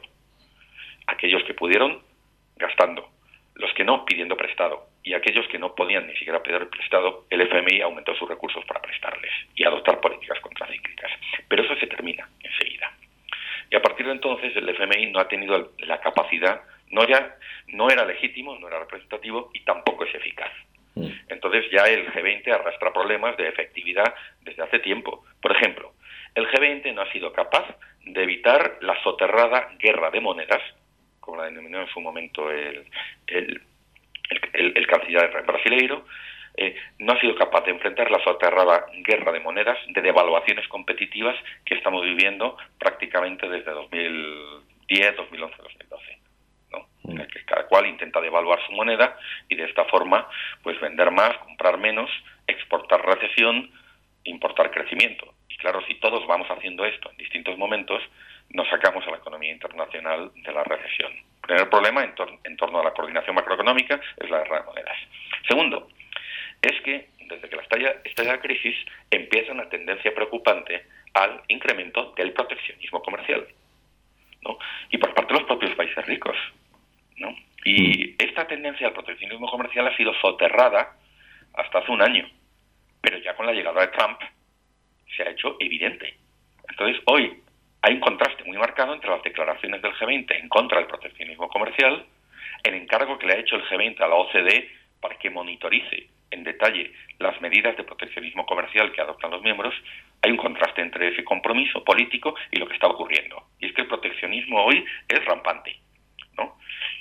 S5: Aquellos que pudieron, gastando. Los que no, pidiendo prestado. Y aquellos que no podían ni siquiera pedir prestado, el F M I aumentó sus recursos para prestarles y adoptar políticas contracíclicas. Pero eso se termina enseguida. Y a partir de entonces el F M I no ha tenido la capacidad, no, ya, no era legítimo, no era representativo y tampoco es eficaz. Entonces ya el G veinte arrastra problemas de efectividad desde hace tiempo. Por ejemplo, el G veinte no ha sido capaz de evitar la soterrada guerra de monedas, como la denominó en su momento el, el, el, el, el canciller brasileiro, eh, no ha sido capaz de enfrentar la soterrada guerra de monedas, de devaluaciones competitivas que estamos viviendo prácticamente desde dos mil diez, dos mil once, dos mil doce. ¿No? En el que cada cual intenta devaluar su moneda y de esta forma pues vender más, comprar menos, exportar recesión, importar crecimiento. Y claro, si todos vamos haciendo esto en distintos momentos, nos sacamos a la economía internacional de la recesión. El primer problema en, tor- en torno a la coordinación macroeconómica es la guerra de monedas. Segundo, es que desde que la estalla, estalla la crisis empieza una tendencia preocupante al incremento del proteccionismo comercial, ¿no? Y por parte de los propios países ricos, ¿no? Y esta tendencia al proteccionismo comercial ha sido soterrada hasta hace un año, pero ya con la llegada de Trump se ha hecho evidente. Entonces hoy hay un contraste muy marcado entre las declaraciones del G veinte en contra del proteccionismo comercial, el encargo que le ha hecho el G veinte a la O C D E para que monitorice en detalle las medidas de proteccionismo comercial que adoptan los miembros. Hay un contraste entre ese compromiso político y lo que está ocurriendo. Y es que el proteccionismo hoy es rampante, ¿no?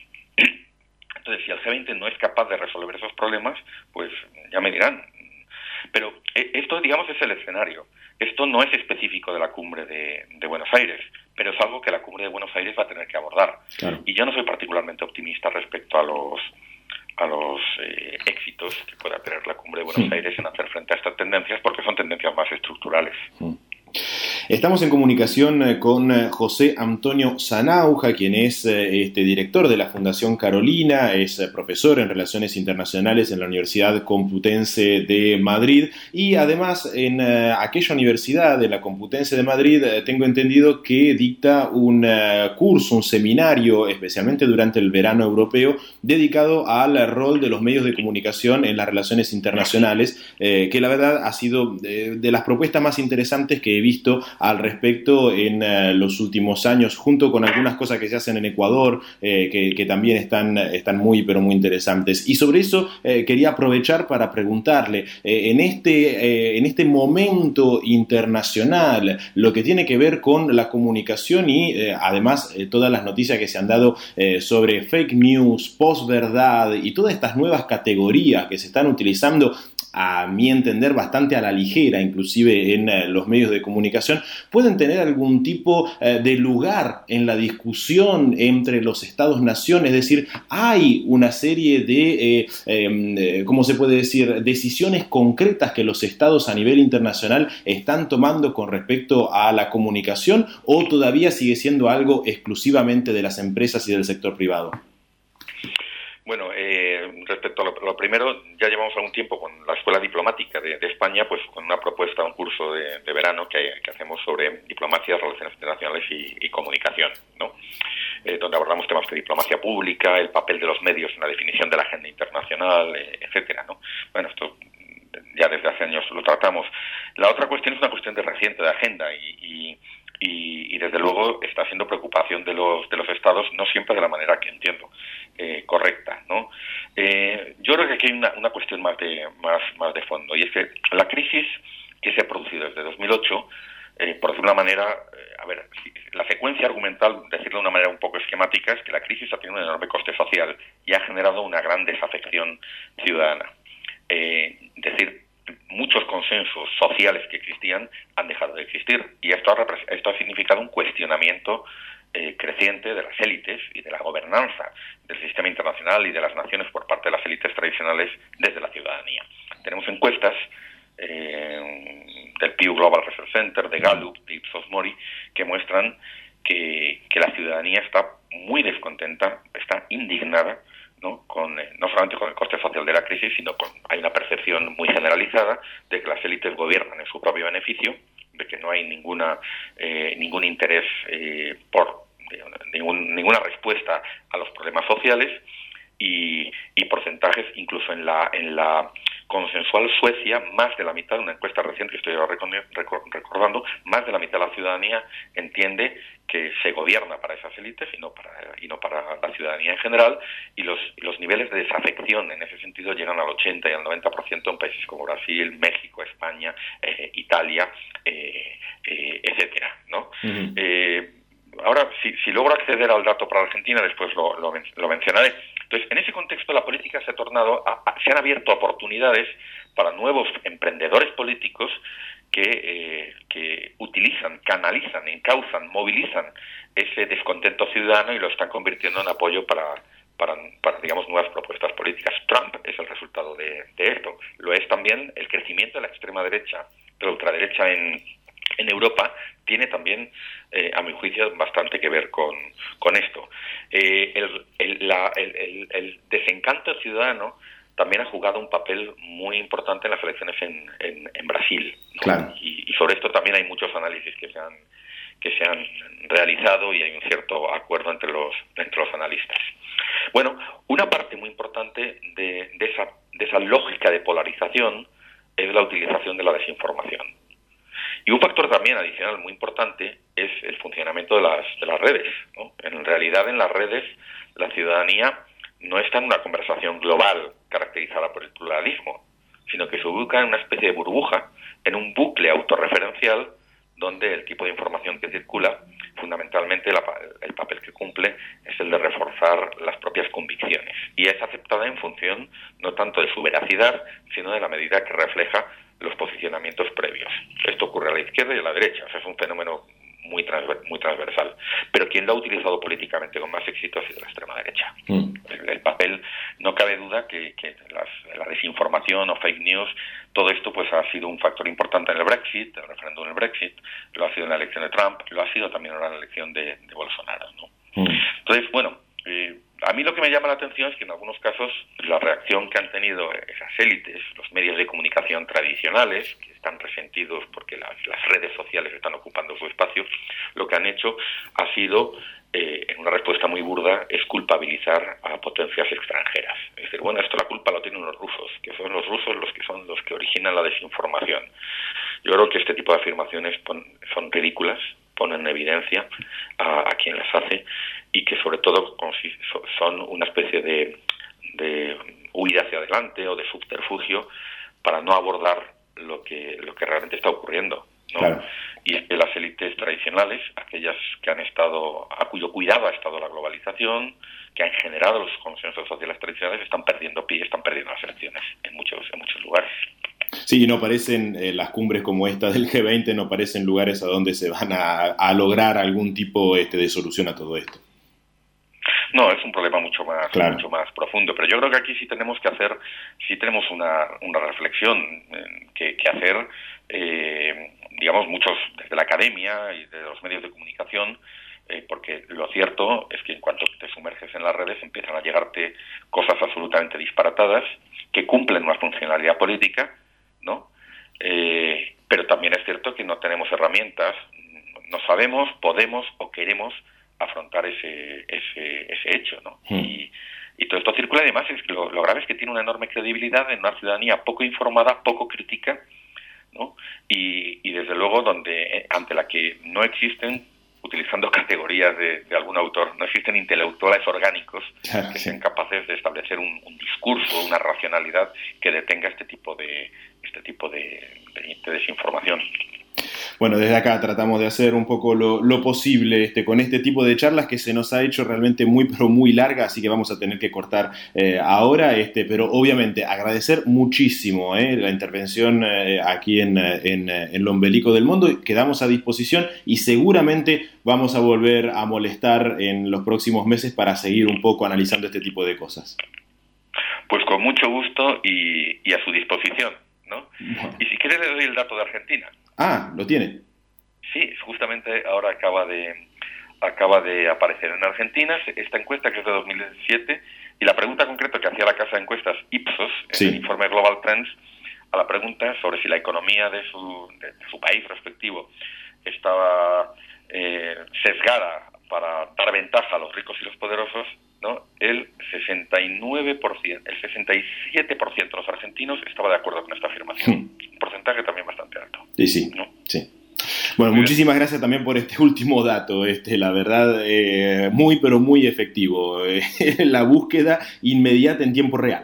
S5: Entonces, si el G veinte no es capaz de resolver esos problemas, pues ya me dirán. Pero esto, digamos, es el escenario. Esto no es específico de la cumbre de, de Buenos Aires, pero es algo que la cumbre de Buenos Aires va a tener que abordar. Claro. Y yo no soy particularmente optimista respecto a los a los eh, éxitos que pueda tener la cumbre de Buenos sí. Aires en hacer frente a estas tendencias, porque son tendencias más estructurales.
S6: Sí. Estamos en comunicación con José Antonio Zanauja, quien es este, director de la Fundación Carolina, es profesor en Relaciones Internacionales en la Universidad Complutense de Madrid y además en uh, aquella universidad de la Complutense de Madrid uh, tengo entendido que dicta un uh, curso, un seminario, especialmente durante el verano europeo, dedicado al rol de los medios de comunicación en las relaciones internacionales, eh, que la verdad ha sido de, de las propuestas más interesantes que he visto al respecto en uh, los últimos años, junto con algunas cosas que se hacen en Ecuador, eh, que, que también están, están muy, pero muy interesantes. Y sobre eso eh, quería aprovechar para preguntarle, eh, en, este, eh, en este momento internacional, lo que tiene que ver con la comunicación y eh, además eh, todas las noticias que se han dado eh, sobre fake news, posverdad y todas estas nuevas categorías que se están utilizando, a mi entender, bastante a la ligera, inclusive en eh, los medios de comunicación, pueden tener algún tipo eh, de lugar en la discusión entre los Estados-nación. Es decir, hay una serie de, eh, eh, ¿cómo se puede decir?, decisiones concretas que los Estados a nivel internacional están tomando con respecto a la comunicación, o todavía sigue siendo algo exclusivamente de las empresas y del sector privado.
S5: Bueno, eh, respecto a lo, lo primero, ya llevamos algún tiempo con la Escuela Diplomática de, de España, pues con una propuesta, un curso de, de verano que, que hacemos sobre diplomacia, relaciones internacionales y, y comunicación, ¿no? Eh, donde abordamos temas de diplomacia pública, el papel de los medios en la definición de la agenda internacional, eh, etcétera, ¿no? Bueno, esto ya desde hace años lo tratamos. La otra cuestión es una cuestión de reciente de agenda y, y Y, y desde luego está siendo preocupación de los de los estados, no siempre de la manera que entiendo eh, correcta, ¿no? Eh, yo creo que aquí hay una, una cuestión más de más más de fondo, y es que la crisis que se ha producido desde dos mil ocho, eh, por decirlo de una manera, eh, a ver, la secuencia argumental, decirlo de una manera un poco esquemática, es que la crisis ha tenido un enorme coste social y ha generado una gran desafección ciudadana. Eh, es decir, muchos consensos sociales que existían han dejado de existir, y esto ha, esto ha significado un cuestionamiento eh, creciente de las élites y de la gobernanza del sistema internacional y de las naciones por parte de las élites tradicionales desde la ciudadanía. Tenemos encuestas eh, del Pew Global Research Center, de Gallup, de Ipsos Mori, que muestran que, que la ciudadanía está muy descontenta, está indignada, ¿no? Con, eh, no solamente con el coste social de la crisis, sino con hay una percepción muy generalizada de que las élites gobiernan en su propio beneficio, de que no hay ninguna eh, ningún interés eh, por eh, ningún, ninguna respuesta a los problemas sociales, y, y porcentajes incluso en la en la consensual Suecia, más de la mitad, de una encuesta reciente que estoy recordando, más de la mitad de la ciudadanía entiende que se gobierna para esas élites y no para y no para la ciudadanía en general, y los y los niveles de desafección en ese sentido llegan al ochenta y al noventa por ciento en países como Brasil, México, España, eh, Italia, eh, eh, etcétera, ¿no? Uh-huh. Eh, ahora, si, si logro acceder al dato para Argentina, después lo, lo, lo mencionaré. Entonces, en ese contexto, la política se ha tornado, a, a, se han abierto oportunidades para nuevos emprendedores políticos que, eh, que utilizan, canalizan, encauzan, movilizan ese descontento ciudadano y lo están convirtiendo en apoyo para, para, para digamos, nuevas propuestas políticas. Trump es el resultado de, de esto. Lo es también el crecimiento de la extrema derecha, de la ultraderecha en, en Europa, tiene también, eh, a mi juicio, bastante que ver con, con esto. Eh, el, el, la, el, el, el desencanto ciudadano también ha jugado un papel muy importante en las elecciones en, en, en Brasil, ¿no? Claro. Y, y sobre esto también hay muchos análisis que se han que se han realizado, y hay un cierto acuerdo entre los entre los analistas. Bueno, una parte muy importante de, de esa de esa lógica de polarización es la utilización de la desinformación. Y un factor también adicional muy importante es el funcionamiento de las de las redes, ¿no? En realidad, en las redes, la ciudadanía no está en una conversación global caracterizada por el pluralismo, sino que se ubica en una especie de burbuja, en un bucle autorreferencial, donde el tipo de información que circula fundamentalmente la, el papel que cumple es el de reforzar las propias convicciones, y es aceptada en función no tanto de su veracidad, sino de la medida que refleja los posicionamientos previos. Esto ocurre a la izquierda y a la derecha, o sea, es un fenómeno muy transver- muy transversal, pero quien lo ha utilizado políticamente con más éxito ha sido la extrema derecha. Mm. El, el papel, no cabe duda que, que las, la desinformación o fake news, todo esto pues ha sido un factor importante en el Brexit, el referéndum del Brexit, lo ha sido en la elección de Trump, lo ha sido también en la elección de, de Bolsonaro, ¿no? Mm. Entonces, bueno, eh, a mí lo que me llama la atención es que en algunos casos la reacción que han tenido esas élites, los medios de comunicación tradicionales, que están resentidos porque las, las redes sociales están ocupando su espacio, lo que han hecho ha sido, eh, en una respuesta muy burda, es culpabilizar a potencias extranjeras. Es decir, bueno, esto la culpa lo tienen los rusos, que son los rusos los que son los que originan la desinformación. Yo creo que este tipo de afirmaciones pon, son ridículas, ponen en evidencia a, a quien las hace, y que sobre todo son una especie de, de huida hacia adelante o de subterfugio para no abordar lo que lo que realmente está ocurriendo, ¿no? Claro. Y es que las élites tradicionales, aquellas que han estado, a cuyo cuidado ha estado la globalización, que han generado los consensos sociales tradicionales, están perdiendo pie, están perdiendo las elecciones en muchos en muchos lugares.
S6: Sí, no parecen eh, las cumbres como esta del G veinte, no parecen lugares a donde se van a, a lograr algún tipo este, de solución a todo esto.
S5: No, es un problema mucho más
S6: claro.
S5: mucho más profundo, pero yo creo que aquí sí tenemos que hacer, sí tenemos una, una reflexión eh, que, que hacer, eh, digamos, muchos desde la academia y de los medios de comunicación, eh, porque lo cierto es que en cuanto te sumerges en las redes empiezan a llegarte cosas absolutamente disparatadas que cumplen una funcionalidad política, ¿no? Eh, pero también es cierto que no tenemos herramientas, no sabemos, podemos o queremos afrontar ese ese ese hecho, ¿no? Mm. Y, y todo esto circula, además es que lo, lo grave es que tiene una enorme credibilidad en una ciudadanía poco informada, poco crítica, ¿no? Y, y desde luego donde ante la que no existen, utilizando categorías de, de algún autor, no existen intelectuales orgánicos que sean capaces de establecer un, un discurso, una racionalidad que detenga este tipo de este tipo de, de, de desinformación.
S6: Bueno, desde acá tratamos de hacer un poco lo, lo posible este, con este tipo de charlas que se nos ha hecho realmente muy, pero muy larga, así que vamos a tener que cortar eh, ahora, este, pero obviamente agradecer muchísimo eh, la intervención eh, aquí en, en, en Lo Ombelico del Mundo. Quedamos a disposición y seguramente vamos a volver a molestar en los próximos meses para seguir un poco analizando este tipo de cosas.
S5: Pues con mucho gusto y, y a su disposición, ¿no? Bueno. Y si quiere le doy el dato de Argentina.
S6: Ah, ¿lo tiene?
S5: Sí, justamente ahora acaba de acaba de aparecer en Argentina esta encuesta que es de dos mil diecisiete, y la pregunta concreta que hacía la casa de encuestas Ipsos en sí. el informe Global Trends, a la pregunta sobre si la economía de su, de, de su país respectivo estaba eh, sesgada para dar ventaja a los ricos y los poderosos, ¿no? El sesenta y nueve por ciento, el sesenta y siete por ciento de los argentinos estaba de acuerdo con esta afirmación. Hmm. Un porcentaje también bastante alto.
S6: Sí, sí,
S5: ¿no?
S6: sí. Bueno, muy muchísimas bien. Gracias también por este último dato, este, la verdad, eh, muy pero muy efectivo. Eh, la búsqueda inmediata en tiempo real.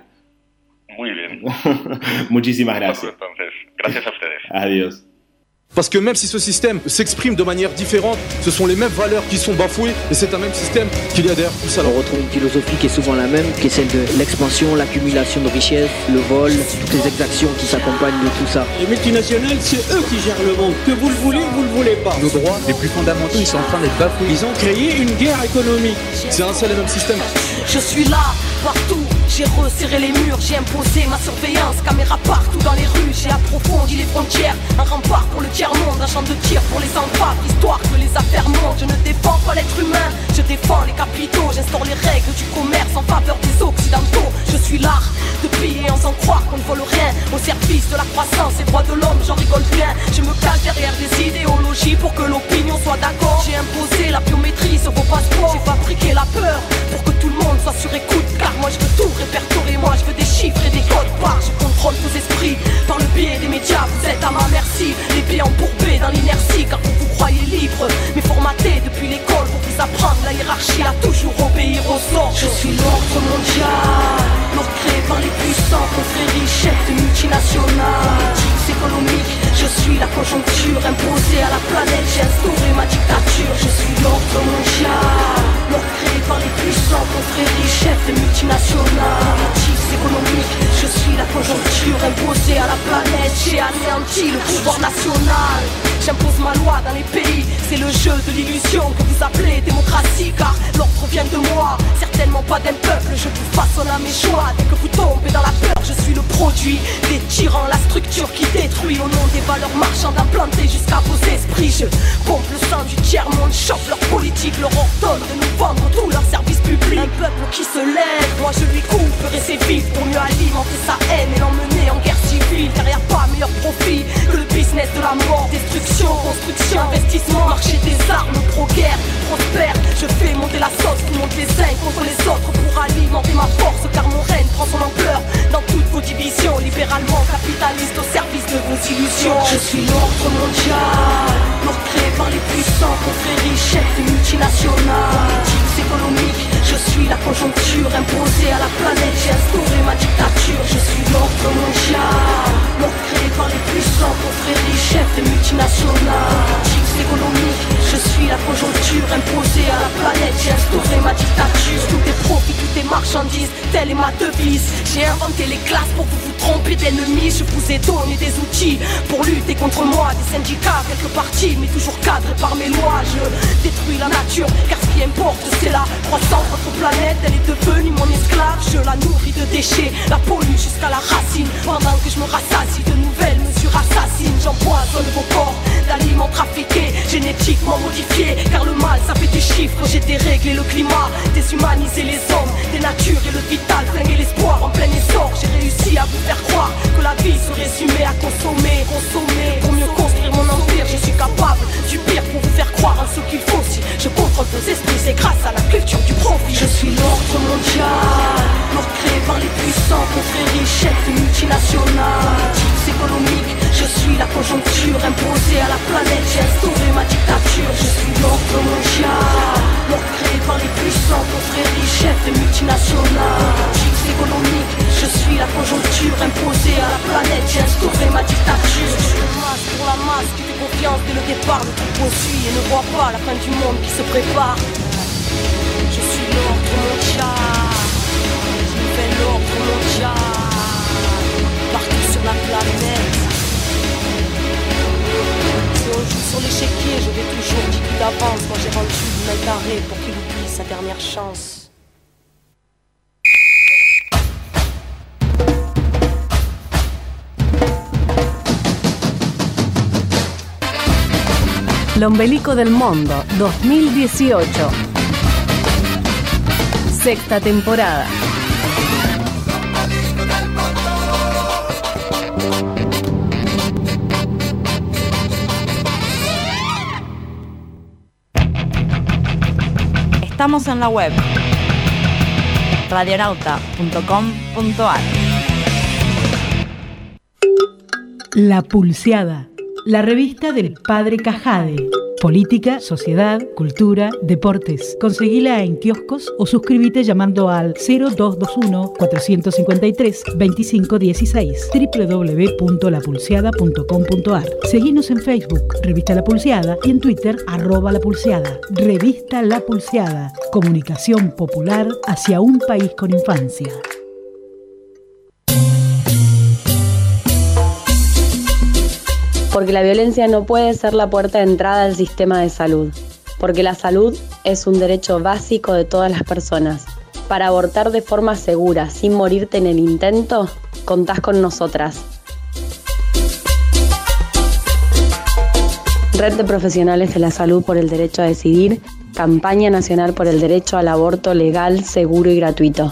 S5: Muy bien.
S6: Muchísimas gracias.
S5: Entonces, gracias a ustedes.
S6: Adiós.
S7: Parce que même si ce système s'exprime de manière différente, ce sont les mêmes valeurs qui sont bafouées et c'est un même système qu'il y a derrière tout ça.
S8: On retrouve une philosophie qui est souvent la même, qui est celle de l'expansion, l'accumulation de richesses, le vol, toutes les exactions qui s'accompagnent de tout ça.
S9: Les multinationales, c'est eux qui gèrent le monde. Que vous le voulez ou vous le voulez pas.
S7: Nos droits les plus fondamentaux, ils sont en train d'être bafoués.
S9: Ils ont créé une guerre économique. C'est un seul et même système.
S10: Je suis là, partout. J'ai resserré les murs, j'ai imposé ma surveillance, caméra partout dans les rues, j'ai approfondi les frontières, un rempart pour le tiers-monde, un champ de tir pour les enfants, histoire que les affaires montent. Je ne défends pas l'être humain, je défends les capitaux, j'instaure les règles du commerce en faveur des occidentaux. Je suis l'art de piller en sans croire qu'on ne vole rien, au service de la croissance et droits de l'homme, j'en rigole bien. Je me cache derrière des idéologies pour que l'opinion soit d'accord. J'ai imposé la biométrie sur vos passeports, j'ai fabriqué la peur pour que tout le monde soit sur écoute, car moi je veux tout répertorier, moi je veux des chiffres et des codes barres. Je contrôle vos esprits par le biais des médias, vous êtes à ma merci, les pieds embourbés dans l'inertie, car vous vous croyez libre, mais formaté depuis l'école pour vous apprendre la hiérarchie à toujours obéir aux ordres. Je suis l'ordre mondial, l'ordre créé par les puissants, confréries, chefs de multinationales, politiques économiques. Je suis la conjoncture imposée à la planète, j'ai instauré ma dictature. Je suis l'ordre planète, j'ai anéanti le pouvoir national. J'impose ma loi dans les pays, c'est le jeu de l'illusion que vous appelez démocratie. Car l'ordre vient de moi, certainement pas d'un peuple. Je vous façonne à mes choix, dès que vous tombez dans la peur. Je suis le produit des tyrans, la structure qui détruit au nom des valeurs marchandes implantées jusqu'à vos esprits. Je pompe le sang du tiers-monde, chope leur politique, leur ordonne de nous vendre tous leurs services publics. Un peuple qui se lève, moi je lui couperai ses vies pour mieux alimenter sa haine et l'emmener en guerre civile. Car y a pas meilleur profit que le business de la mort. Destruction, construction, investissement, marché des armes, pro-guerre, prospère. Je fais monter la sauce, tout monte les uns contre les autres pour alimenter ma force. Car mon règne prend son ampleur dans toutes vos divisions. Libéralement capitaliste au service de vos illusions. Je suis l'ordre mondial, l'ordre créé par les puissants, confréries, chefs et multinationales. Politiques économiques, je suis la conjoncture imposée à la planète. J'ai instauré ma dictature. Je suis l'ordre mondial, l'ordre créé par les puissants, confréries, chefs et multinationales. Politiques économiques, je suis la conjoncture imposée à la planète. J'ai instauré ma dictature. Tout est profit, tout est marchandise, telle est ma devise. J'ai inventé les classes pour vous vous tromper d'ennemis. Je vous ai donné des outils pour lutter contre moi. Des syndicats, quelques partis, mais toujours cadrés par mes lois. Je détruis la nature, car ce qui importe c'est la croissance. Votre planète, elle est devenue mon esclave. Je la nourris de déchets, la pollue jusqu'à la racine. Pendant que je me rassasie de nouvelles mesures assassines. J'empoisonne vos corps d'aliments trafiqués, génétiquement modifiés. Car le mal, ça fait des chiffres. J'ai déréglé le climat, déshumanisé les hommes, dénaturé le vital, flingué l'espoir en plein essor. J'ai réussi à vous faire croire que la vie se résumait à consommer, consommer pour mieux construire mon empire. Je suis capable du pire pour vous faire croire en ce qu'il faut. Si je contrôle vos esprits, c'est grâce à la culture du profit. Je suis l'ordre mondial, l'ordre créé par les puissants, confréries, chefs et multinationales. Politiques économiques, je suis la conjoncture imposée à la planète. J'ai instauré ma dictature. Je suis l'ordre mondial, l'ordre créé par les puissants, confréries, chefs et multinationales. Politiques économiques, je suis la conjoncture imposée à la planète. J'ai instauré ma dictature. Je suis le masque pour la masse qui fait confiance dès le départ. Ne tout poursuit et ne voit pas la fin du monde qui se prépare. Je suis l'ordre mondial, je fais l'ordre mondial partout sur la planète. Si on joue sur l'échiquier, je vais toujours dix coups d'avance. Moi j'ai rendu du mètre carré pour qu'il oublie sa dernière chance.
S11: L'Ombelico del Mundo dos mil dieciocho. Sexta temporada.
S12: Estamos en la web radionauta punto com punto ar.
S4: La Pulseada, la revista del Padre Cajade. Política, sociedad, cultura, deportes. Conseguila en kioscos o suscríbete llamando al cero dos dos uno, cuatro cinco tres, dos cinco uno seis doble u doble u doble u punto la pulseada punto com punto ar. Seguinos en Facebook, Revista La Pulseada, y en Twitter, arroba La Pulseada. Revista La Pulseada, comunicación popular hacia un país con infancia.
S13: Porque la violencia no puede ser la puerta de entrada al sistema de salud. Porque la salud es un derecho básico de todas las personas. Para abortar de forma segura, sin morirte en el intento, contás con nosotras. Red de Profesionales de la Salud por el Derecho a Decidir, Campaña Nacional por el Derecho al Aborto Legal, Seguro y Gratuito.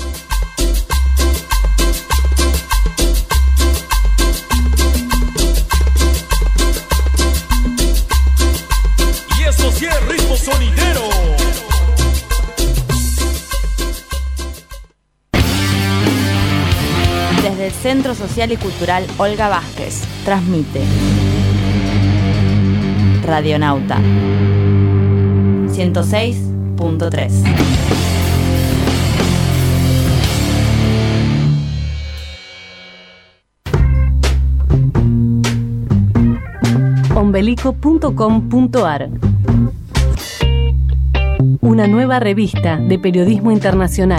S12: Desde el Centro Social y Cultural Olga Vázquez, transmite Radionauta ciento seis punto tres.
S11: ombelico punto com punto ar. Una nueva revista de periodismo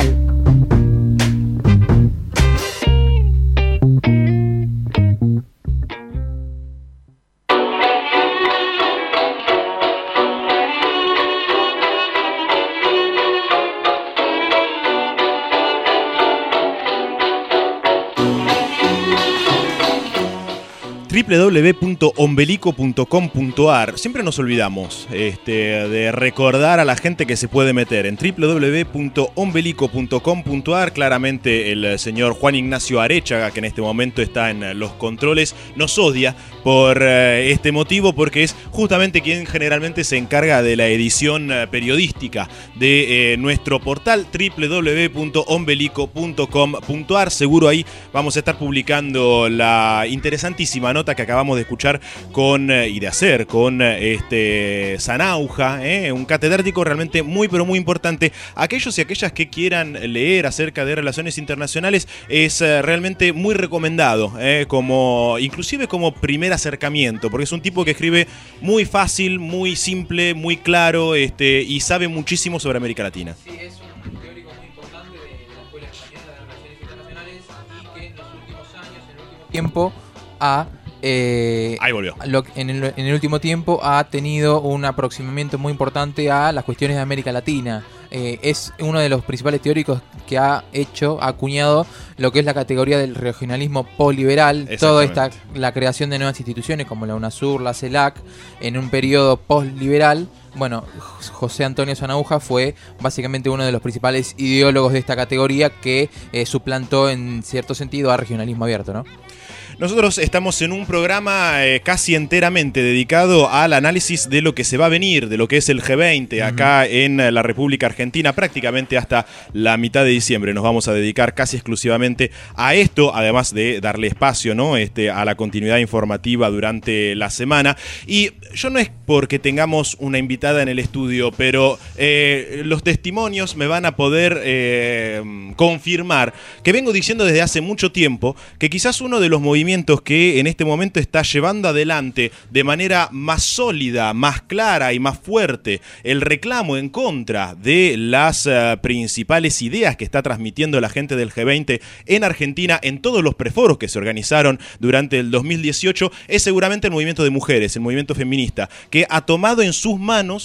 S11: internacional.
S2: doble u doble u doble u punto ombelico punto com punto a r. Siempre nos olvidamos este, de recordar a la gente que se puede meter en doble u doble u doble u punto ombelico punto com punto a r. Claramente el señor Juan Ignacio Arechaga, que en este momento está en los controles, nos odia por eh, este motivo, porque es justamente quien generalmente se encarga de la edición eh, periodística de eh, nuestro portal doble u doble u doble u punto ombelico punto com punto a r. Seguro ahí vamos a estar publicando la interesantísima nota que acabamos de escuchar con eh, y de hacer con eh, este Sanauja, eh, un catedrático realmente muy pero muy importante. Aquellos y aquellas que quieran leer acerca de relaciones internacionales, es eh, realmente muy recomendado, eh, como inclusive como primer acercamiento, porque es un tipo que escribe muy fácil, muy simple, muy claro, este, y sabe muchísimo sobre América Latina.
S3: Sí, es un teórico muy importante de la Escuela Española de Relaciones Internacionales y que en los últimos años, en el último tiempo, ha Eh,
S2: Ahí volvió.
S3: Lo, en, el, en el último tiempo ha tenido un aproximamiento muy importante a las cuestiones de América Latina. Eh, es uno de los principales teóricos que ha hecho, ha acuñado lo que es la categoría del regionalismo posliberal, toda esta la creación de nuevas instituciones como la UNASUR, la CELAC, en un periodo posliberal. Bueno, José Antonio Sanauja fue básicamente uno de los principales ideólogos de esta categoría que eh, suplantó en cierto sentido a regionalismo abierto, ¿no?
S2: Nosotros estamos en un programa eh, casi enteramente dedicado al análisis de lo que se va a venir, de lo que es el G veinte acá uh-huh. en la República Argentina, prácticamente hasta la mitad de diciembre. Nos vamos a dedicar casi exclusivamente a esto, además de darle espacio, ¿no? este, a la continuidad informativa durante la semana. Y yo no es porque tengamos una invitada en el estudio, pero eh, los testimonios me van a poder eh, confirmar que vengo diciendo desde hace mucho tiempo que quizás uno de los movimientos que en este momento está llevando adelante de manera más sólida, más clara y más fuerte el reclamo en contra de las uh, principales ideas que está transmitiendo la gente del G veinte en Argentina en todos los preforos que se organizaron durante el dos mil dieciocho, es seguramente el movimiento de mujeres, el movimiento feminista, que ha tomado en sus manos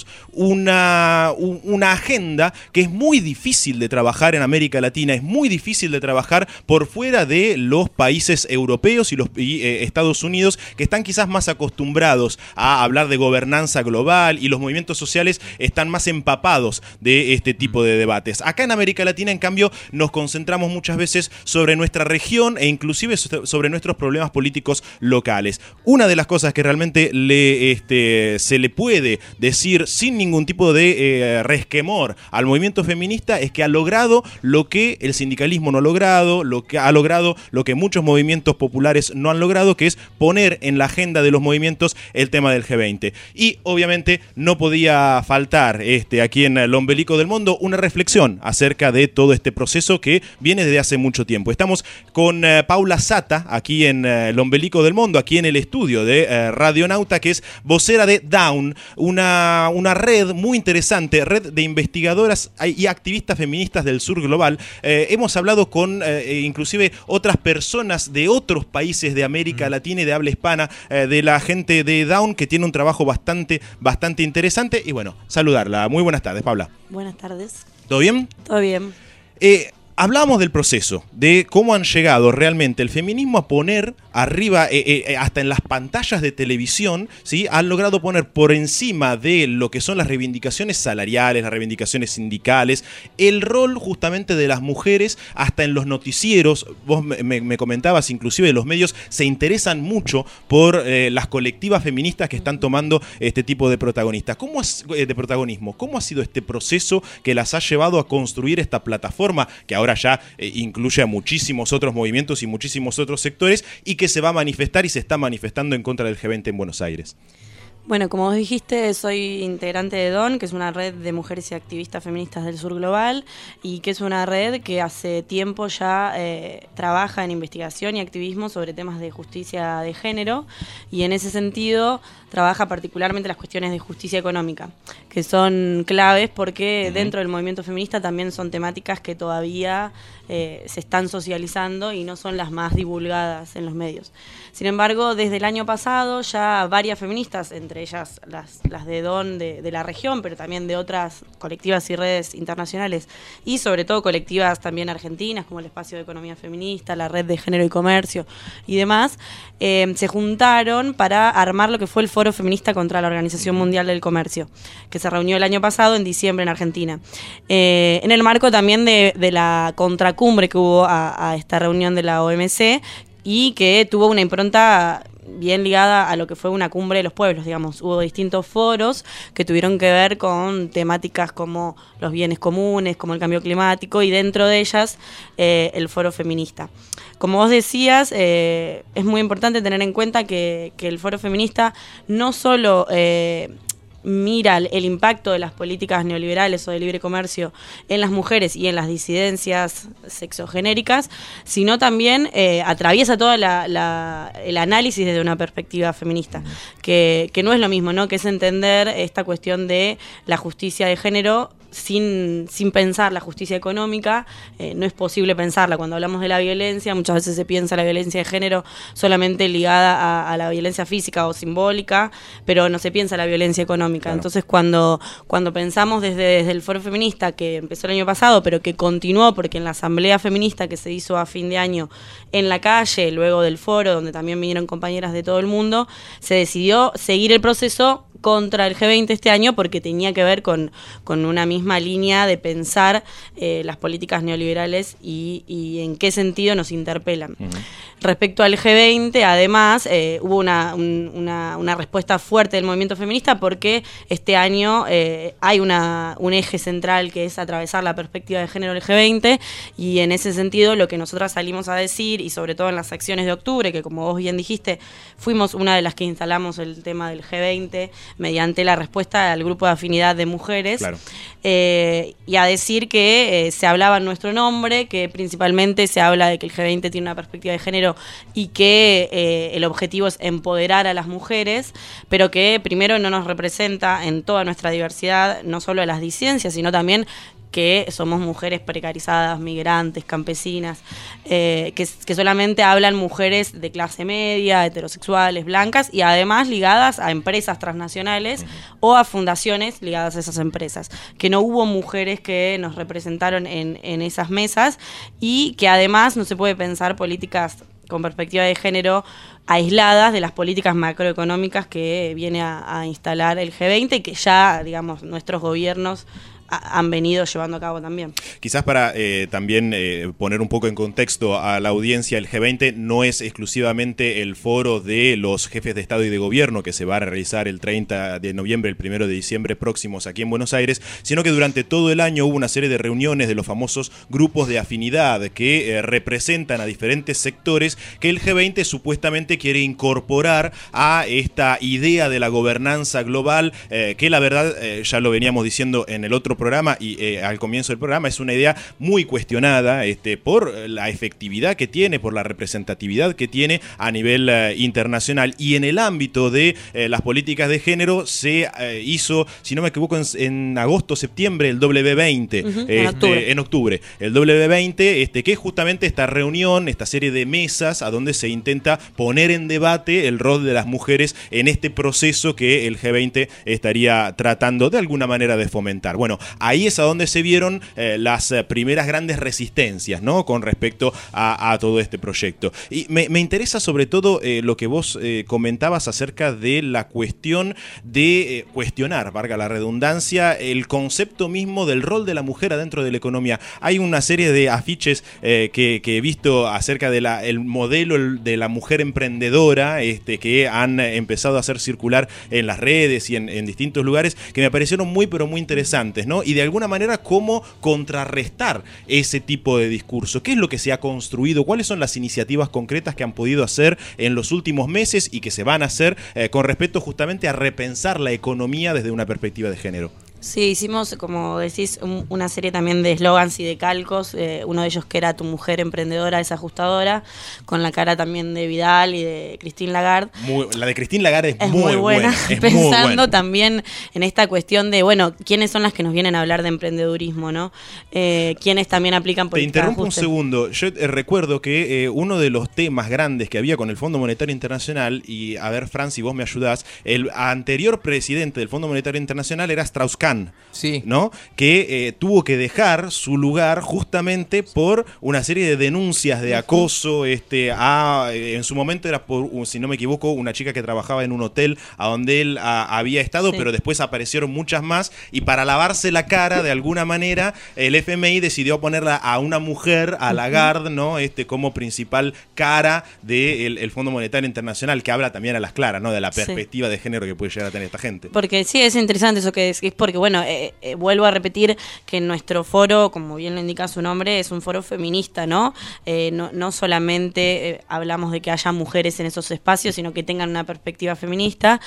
S2: una, un, una agenda que es muy difícil de trabajar en América Latina, es muy difícil de trabajar por fuera de los países europeos y los y, eh, Estados Unidos, que están quizás más acostumbrados a hablar de gobernanza global, y los movimientos sociales están más empapados de este tipo de debates. Acá en América Latina, en cambio, nos concentramos muchas veces sobre nuestra región e inclusive sobre nuestros problemas políticos locales. Una de las cosas que realmente le, este, se le puede decir sin ningún tipo de eh, resquemor al movimiento feminista es que ha logrado lo que el sindicalismo no ha logrado, lo que ha logrado lo que muchos movimientos populares no han logrado, que es poner en la agenda de los movimientos el tema del G veinte. Y obviamente no podía faltar este, aquí en el Ombelico del Mundo una reflexión acerca de todo este proceso que viene desde hace mucho tiempo. Estamos con uh, Paula Sata aquí en uh, el Ombelico del Mundo, aquí en el estudio de uh, Radionauta, que es vocera de Dawn, una, una red muy interesante, red de investigadoras y activistas feministas del sur global. Eh, hemos hablado con eh, inclusive otras personas de otros países de América Latina y de habla hispana, eh, de la gente de Dawn, que tiene un trabajo bastante, bastante interesante. Y bueno, saludarla. Muy buenas tardes, Paula.
S14: Buenas tardes.
S2: ¿Todo bien?
S14: Todo bien.
S2: Eh, Hablábamos del proceso, de cómo han llegado realmente el feminismo a poner arriba, eh, eh, hasta en las pantallas de televisión, ¿sí? Han logrado poner por encima de lo que son las reivindicaciones salariales, las reivindicaciones sindicales, el rol justamente de las mujeres, hasta en los noticieros. Vos me, me comentabas, inclusive los medios se interesan mucho por eh, las colectivas feministas que están tomando este tipo de protagonistas. ¿Cómo es, eh, de protagonismo? ¿Cómo ha sido este proceso que las ha llevado a construir esta plataforma que ahora ya eh, incluye a muchísimos otros movimientos y muchísimos otros sectores, y que se va a manifestar y se está manifestando en contra del G veinte en Buenos Aires?
S14: Bueno, como vos dijiste, soy integrante de Dawn, que es una red de mujeres y activistas feministas del sur global, y que es una red que hace tiempo ya eh, trabaja en investigación y activismo sobre temas de justicia de género, y en ese sentido trabaja particularmente las cuestiones de justicia económica, que son claves porque uh-huh. dentro del movimiento feminista también son temáticas que todavía eh, se están socializando y no son las más divulgadas en los medios. Sin embargo, desde el año pasado ya varias feministas, entre entre ellas las, las de Don de, de la región, pero también de otras colectivas y redes internacionales, y sobre todo colectivas también argentinas, como el Espacio de Economía Feminista, la Red de Género y Comercio y demás, eh, se juntaron para armar lo que fue el Foro Feminista contra la Organización Mundial del Comercio, que se reunió el año pasado, en diciembre, en Argentina. Eh, en el marco también de, de la contracumbre que hubo a, a esta reunión de la O M C, y que tuvo una impronta bien ligada a lo que fue una cumbre de los pueblos, digamos. Hubo distintos foros que tuvieron que ver con temáticas como los bienes comunes, como el cambio climático, y dentro de ellas eh, el foro feminista. Como vos decías, eh, es muy importante tener en cuenta que, que el foro feminista no solo eh, mira el impacto de las políticas neoliberales o de libre comercio en las mujeres y en las disidencias sexogenéricas, sino también eh, atraviesa todo la, la, el análisis desde una perspectiva feminista, que, que no es lo mismo, ¿no? Que es entender esta cuestión de la justicia de género sin, sin pensar la justicia económica. Eh, no es posible pensarla. Cuando hablamos de la violencia, muchas veces se piensa la violencia de género solamente ligada a, a la violencia física o simbólica, pero no se piensa la violencia económica. Claro. Entonces, cuando, cuando pensamos desde, desde el Foro Feminista, que empezó el año pasado, pero que continuó, porque en la asamblea feminista que se hizo a fin de año en la calle, luego del foro, donde también vinieron compañeras de todo el mundo, se decidió seguir el proceso contra el G veinte este año, porque tenía que ver con, con una misma línea de pensar eh, las políticas neoliberales y, y en qué sentido nos interpelan. Uh-huh. Respecto al G veinte, además, eh, hubo una, un, una, una respuesta fuerte del movimiento feminista, porque este año eh, hay una, un eje central que es atravesar la perspectiva de género del G veinte, y en ese sentido lo que nosotras salimos a decir, y sobre todo en las acciones de octubre, que como vos bien dijiste, fuimos una de las que instalamos el tema del G veinte, mediante la respuesta al grupo de afinidad de mujeres, claro. eh, y a decir que eh, se hablaba en nuestro nombre, que principalmente se habla de que el G veinte tiene una perspectiva de género y que eh, el objetivo es empoderar a las mujeres, pero que primero no nos representa en toda nuestra diversidad, no solo a las disidencias, sino también que somos mujeres precarizadas, migrantes, campesinas, eh, que, que solamente hablan mujeres de clase media, heterosexuales, blancas, y además ligadas a empresas transnacionales uh-huh. o a fundaciones ligadas a esas empresas, que no hubo mujeres que nos representaron en, en esas mesas, y que además no se puede pensar políticas con perspectiva de género aisladas de las políticas macroeconómicas que viene a, a instalar el G veinte, y que ya, digamos, nuestros gobiernos han venido llevando a cabo también.
S2: Quizás para eh, también eh, poner un poco en contexto a la audiencia, el G veinte no es exclusivamente el foro de los jefes de Estado y de Gobierno que se va a realizar el treinta de noviembre, el primero de diciembre próximos aquí en Buenos Aires, sino que durante todo el año hubo una serie de reuniones de los famosos grupos de afinidad que eh, representan a diferentes sectores que el G veinte supuestamente quiere incorporar a esta idea de la gobernanza global, eh, que la verdad, eh, ya lo veníamos diciendo en el otro programa y eh, al comienzo del programa, es una idea muy cuestionada este, por la efectividad que tiene, por la representatividad que tiene a nivel eh, internacional, y en el ámbito de eh, las políticas de género se eh, hizo, si no me equivoco, en, en agosto, septiembre, el W veinte, uh-huh, este, en, octubre. en octubre, el W veinte, este, que es justamente esta reunión, esta serie de mesas a donde se intenta poner en debate el rol de las mujeres en este proceso que el G veinte estaría tratando de alguna manera de fomentar. Bueno, ahí es a donde se vieron eh, las eh, primeras grandes resistencias, ¿no?, con respecto a, a todo este proyecto. Y me, me interesa sobre todo eh, lo que vos eh, comentabas acerca de la cuestión de eh, cuestionar, valga la redundancia, el concepto mismo del rol de la mujer adentro de la economía. Hay una serie de afiches eh, que, que he visto acerca del el modelo de la mujer emprendedora este, que han empezado a hacer circular en las redes y en, en distintos lugares, que me parecieron muy pero muy interesantes, ¿no? Y de alguna manera cómo contrarrestar ese tipo de discurso. ¿Qué es lo que se ha construido? ¿Cuáles son las iniciativas concretas que han podido hacer en los últimos meses y que se van a hacer eh, con respecto justamente a repensar la economía desde una perspectiva de género?
S14: Sí, hicimos, como decís, un, una serie también de eslogans y de calcos, eh, uno de ellos que era "Tu mujer emprendedora es ajustadora", con la cara también de Vidal y de Christine Lagarde.
S2: Muy, la de Christine Lagarde es,
S14: es
S2: muy,
S14: muy buena,
S2: buena es
S14: pensando
S2: muy buena.
S14: también en esta cuestión de, bueno, ¿quiénes son las que nos vienen a hablar de emprendedurismo, no? Eh, ¿Quiénes también aplican
S2: Te
S14: políticas de
S2: interrumpo un
S14: ajuste?
S2: segundo. Yo eh, recuerdo que eh, uno de los temas grandes que había con el Fondo Monetario Internacional, y a ver, Fran, si vos me ayudás, el anterior presidente del Fondo Monetario Internacional era Strauss-Kahn.
S3: Sí.
S2: ¿No? Que eh, tuvo que dejar su lugar justamente por una serie de denuncias de acoso. Este, a, eh, en su momento era, por, si no me equivoco, una chica que trabajaba en un hotel a donde él a, había estado,
S14: Sí.
S2: pero después aparecieron muchas más. Y para lavarse la cara de alguna manera, el F M I decidió ponerla a una mujer, a Lagarde, ¿no? Este, como principal cara del el Fondo Monetario Internacional, que habla también a las claras, ¿no? De la
S14: Sí.
S2: perspectiva de género que puede llegar a tener esta gente.
S14: Porque sí, es interesante eso que decís, porque bueno, eh, eh, vuelvo a repetir que nuestro foro, como bien lo indica su nombre, es un foro feminista, ¿no? Eh, no, no solamente eh, hablamos de que haya mujeres en esos espacios, sino que tengan una perspectiva feminista.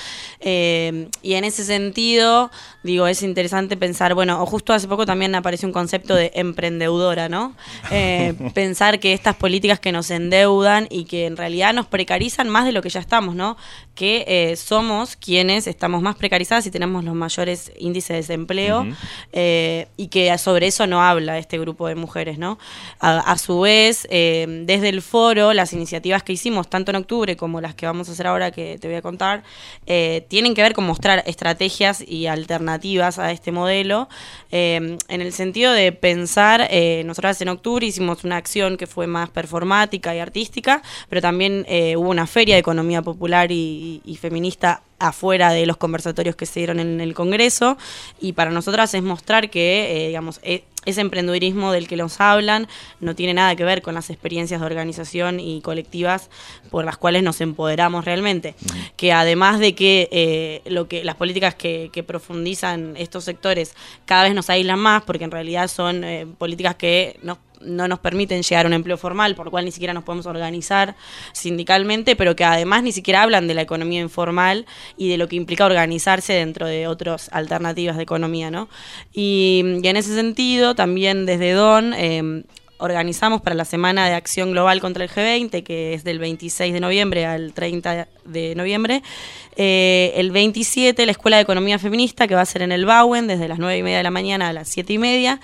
S14: Eh, y en ese sentido, digo, es interesante pensar, bueno, o justo hace poco también apareció un concepto de emprendeudora, ¿no? Eh, pensar que estas políticas que nos endeudan y que en realidad nos precarizan más de lo que ya estamos, ¿no? Que eh, somos quienes estamos más precarizadas y tenemos los mayores índices de desempleo. Uh-huh. eh, y que sobre eso no habla este grupo de mujeres, ¿no? A, a su vez, eh, desde el foro, las iniciativas que hicimos, tanto en octubre como las que vamos a hacer ahora, que te voy a contar, eh, tienen que ver con mostrar estrategias y alternativas a este modelo, eh, en el sentido de pensar, eh, nosotras en octubre hicimos una acción que fue más performática y artística, pero también eh, hubo una feria de economía popular y, y, y feminista afuera de los conversatorios que se dieron en el Congreso, y para nosotras es mostrar que, eh, digamos, eh, ese emprendedurismo del que nos hablan no tiene nada que ver con las experiencias de organización y colectivas por las cuales nos empoderamos realmente. Uh-huh. Que además de que, eh, lo que las políticas que, que profundizan estos sectores cada vez nos aíslan más, porque en realidad son eh, políticas que nos no nos permiten llegar a un empleo formal, por lo cual ni siquiera nos podemos organizar sindicalmente, pero que además ni siquiera hablan de la economía informal y de lo que implica organizarse dentro de otras alternativas de economía, ¿no? Y, y en ese sentido, también desde D O N eh, organizamos para la Semana de Acción Global contra el G veinte, que es del veintiséis de noviembre al treinta de noviembre, eh, el veintisiete la Escuela de Economía Feminista, que va a ser en el Bauen, desde las nueve y media de la mañana a las siete y media.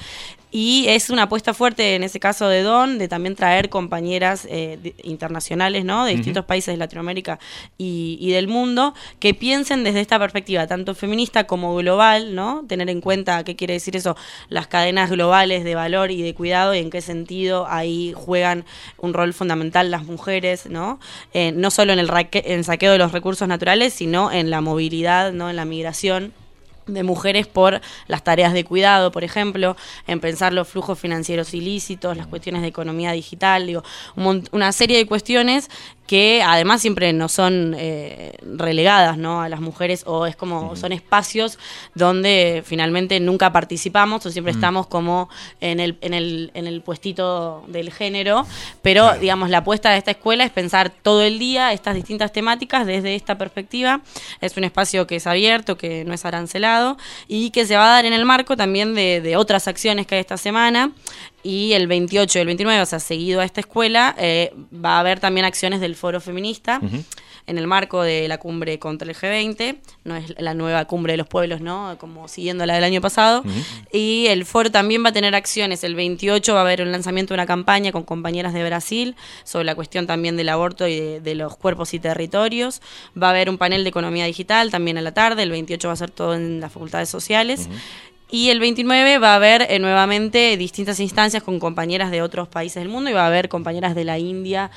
S14: Y es una apuesta fuerte, en ese caso de D O N, de también traer compañeras eh, de, internacionales, ¿no? De distintos uh-huh. países de Latinoamérica y, y del mundo, que piensen desde esta perspectiva, tanto feminista como global, ¿no? Tener en cuenta qué quiere decir eso, las cadenas globales de valor y de cuidado, y en qué sentido ahí juegan un rol fundamental las mujeres, ¿no? Eh, no solo en el, raque- en saqueo de los recursos naturales, sino en la movilidad, ¿no? En la migración de mujeres por las tareas de cuidado, por ejemplo, en pensar los flujos financieros ilícitos, las cuestiones de economía digital, digo, un, una serie de cuestiones que además siempre no son eh, relegadas, ¿no? A las mujeres, o es como, uh-huh. son espacios donde finalmente nunca participamos, o siempre uh-huh. estamos como en el, en el, en el puestito del género, pero claro. digamos, la apuesta de esta escuela es pensar todo el día estas distintas temáticas desde esta perspectiva. Es un espacio que es abierto, que no es arancelado, y que se va a dar en el marco también de, de otras acciones que hay esta semana. Y el veintiocho y el veintinueve, o sea, seguido a esta escuela, eh, va a haber también acciones del Foro Feminista, uh-huh. en el marco de la cumbre contra el G veinte, no es la nueva cumbre de los pueblos, ¿no? Como siguiendo la del año pasado. Uh-huh. Y el foro también va a tener acciones. El veintiocho va a haber un lanzamiento de una campaña con compañeras de Brasil sobre la cuestión también del aborto y de, de los cuerpos y territorios. Va a haber un panel de economía digital también a la tarde. El veintiocho va a ser todo en las facultades sociales. Uh-huh. Y el veintinueve va a haber eh, nuevamente distintas instancias con compañeras de otros países del mundo, y va a haber compañeras de la India,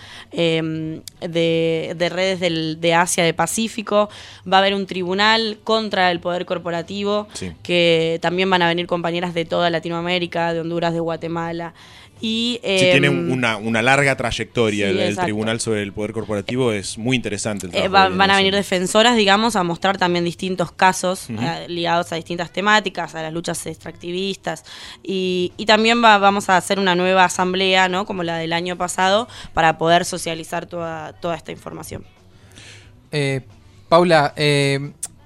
S14: eh, de, de redes del, de Asia, de Pacífico. Va a haber un tribunal contra el poder corporativo, sí. que también van a venir compañeras de toda Latinoamérica, de Honduras, de Guatemala. Y, eh,
S2: sí, tiene una, una larga trayectoria sí, el, el Tribunal sobre el Poder Corporativo, es muy interesante el
S14: eh, va, Van a venir defensoras, digamos, a mostrar también distintos casos uh-huh. eh, ligados a distintas temáticas, a las luchas extractivistas, y, y también va, vamos a hacer una nueva asamblea, ¿no? Como la del año pasado, para poder socializar toda, toda esta información.
S3: Eh, Paula, eh,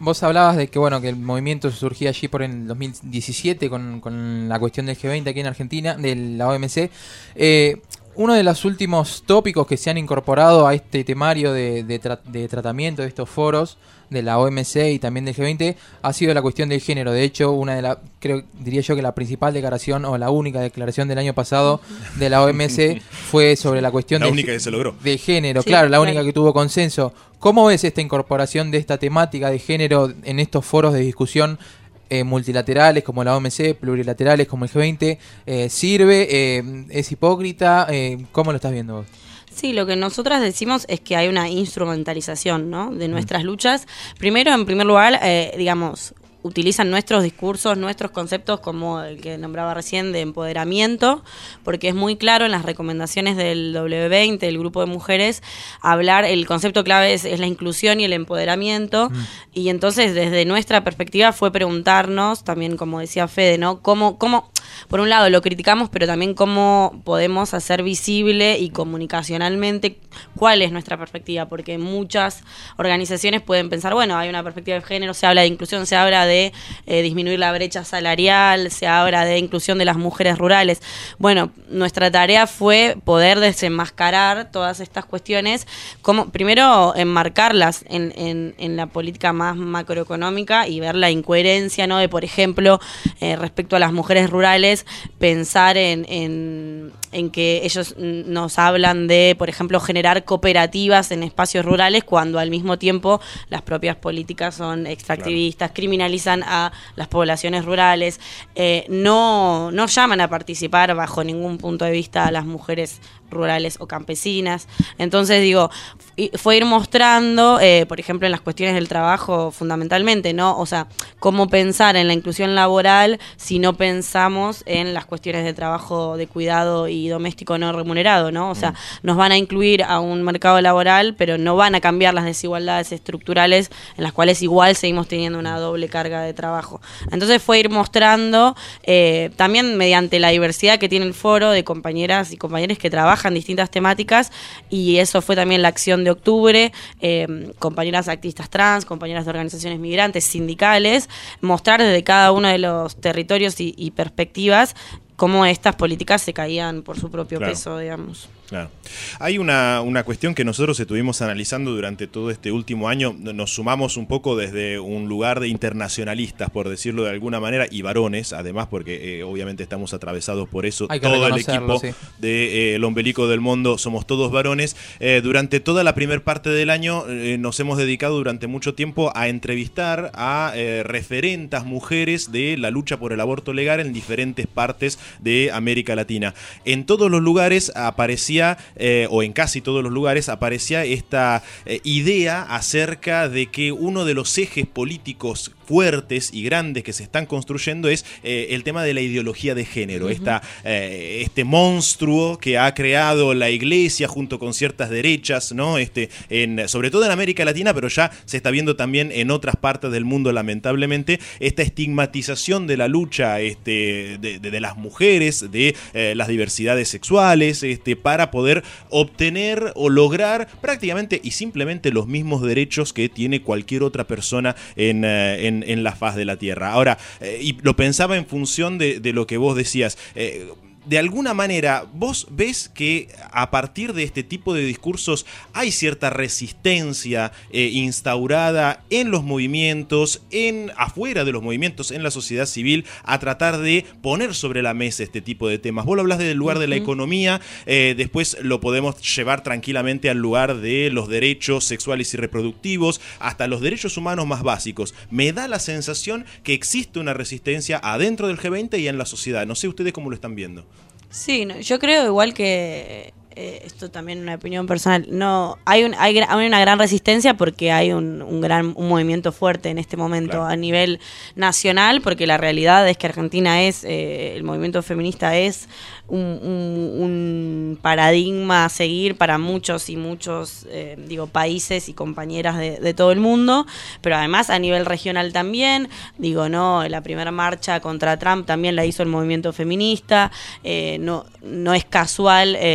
S3: vos hablabas de que bueno que el movimiento surgía allí por el dos mil diecisiete con, con la cuestión del G veinte aquí en Argentina, de la O M C. Eh, uno de los últimos tópicos que se han incorporado a este temario de, de, tra- de tratamiento de estos foros de la O M C y también del G veinte ha sido la cuestión del género. De hecho, una de la, creo, diría yo que la principal declaración o la única declaración del año pasado de la O M C fue sobre la cuestión
S2: la
S3: de,
S2: única que se logró.
S3: de género,
S14: Sí,
S3: claro, la
S14: claro.
S3: única que tuvo consenso. ¿Cómo ves esta incorporación de esta temática de género en estos foros de discusión eh, multilaterales como la O M C, plurilaterales como el G veinte? Eh, ¿Sirve? Eh, ¿Es hipócrita? Eh, ¿Cómo lo estás viendo vos?
S14: Sí, lo que nosotras decimos es que hay una instrumentalización, ¿no?, de nuestras luchas. Primero, en primer lugar, eh, digamos, utilizan nuestros discursos, nuestros conceptos, como el que nombraba recién, de empoderamiento, porque es muy claro en las recomendaciones del doble u veinte, el grupo de mujeres, hablar, el concepto clave es, es la inclusión y el empoderamiento, mm. y entonces desde nuestra perspectiva fue preguntarnos, también como decía Fede, ¿no?, cómo, cómo por un lado lo criticamos, pero también cómo podemos hacer visible y comunicacionalmente cuál es nuestra perspectiva, porque muchas organizaciones pueden pensar, bueno, hay una perspectiva de género, se habla de inclusión, se habla de eh, disminuir la brecha salarial, se habla de inclusión de las mujeres rurales. Bueno, nuestra tarea fue poder desenmascarar todas estas cuestiones, como primero enmarcarlas en, en, en la política más macroeconómica y ver la incoherencia, ¿no?, de, por ejemplo, eh, respecto a las mujeres rurales, pensar en, en, en que ellos nos hablan de, por ejemplo, generar cooperativas en espacios rurales cuando al mismo tiempo las propias políticas son extractivistas, claro. criminalizan a las poblaciones rurales, eh, no, no llaman a participar bajo ningún punto de vista a las mujeres rurales o campesinas. Entonces, digo, fue ir mostrando, eh, por ejemplo, en las cuestiones del trabajo fundamentalmente, ¿no? O sea, cómo pensar en la inclusión laboral si no pensamos en las cuestiones de trabajo de cuidado y doméstico no remunerado, ¿no? O sea, mm. nos van a incluir a un mercado laboral, pero no van a cambiar las desigualdades estructurales en las cuales igual seguimos teniendo una doble carga de trabajo. Entonces fue ir mostrando, eh, también mediante la diversidad que tiene el foro de compañeras y compañeros que trabajan distintas temáticas, y eso fue también la acción de octubre, eh, compañeras activistas trans, compañeras de organizaciones migrantes, sindicales, mostrar desde cada uno de los territorios y, y perspectivas cómo estas políticas se caían por su propio claro. peso, digamos.
S2: Claro. Hay una, una cuestión que nosotros estuvimos analizando durante todo este último año. Nos sumamos un poco desde un lugar de internacionalistas, por decirlo de alguna manera, y varones, además, porque eh, obviamente estamos atravesados por eso. Todo el equipo sí. de eh, El Ombelico del Mundo somos todos varones. Eh, durante toda la primer parte del año eh, nos hemos dedicado durante mucho tiempo a entrevistar a eh, referentas mujeres de la lucha por el aborto legal en diferentes partes de América Latina. En todos los lugares aparecía Eh, o en casi todos los lugares aparecía esta eh, idea acerca de que uno de los ejes políticos fuertes y grandes que se están construyendo es eh, el tema de la ideología de género, uh-huh. esta, eh, este monstruo que ha creado la iglesia junto con ciertas derechas, ¿no? Este, en, sobre todo en América Latina, pero ya se está viendo también en otras partes del mundo, lamentablemente, esta estigmatización de la lucha este, de, de, de las mujeres, de eh, las diversidades sexuales, este, para poder obtener o lograr prácticamente y simplemente los mismos derechos que tiene cualquier otra persona en, en, en la faz de la Tierra. Ahora, eh, y lo pensaba en función de, de lo que vos decías, eh, de alguna manera, ¿vos ves que a partir de este tipo de discursos hay cierta resistencia eh, instaurada en los movimientos, en afuera de los movimientos, en la sociedad civil, a tratar de poner sobre la mesa este tipo de temas? Vos lo hablás del lugar de la economía, eh, después lo podemos llevar tranquilamente al lugar de los derechos sexuales y reproductivos, hasta los derechos humanos más básicos. Me da la sensación que existe una resistencia adentro del G veinte y en la sociedad. No sé ustedes cómo lo están viendo.
S14: Sí, no, yo creo igual que eh, esto también es una opinión personal. No, hay, un, hay, hay una gran resistencia porque hay un, un gran un movimiento fuerte en este momento claro. a nivel nacional, porque la realidad es que Argentina es eh, el movimiento feminista es un, un, un paradigma a seguir para muchos y muchos eh, digo países y compañeras de, de todo el mundo, pero además a nivel regional también. Digo, no, la primera marcha contra Trump también la hizo el movimiento feminista. Eh, no, no es casual eh, que los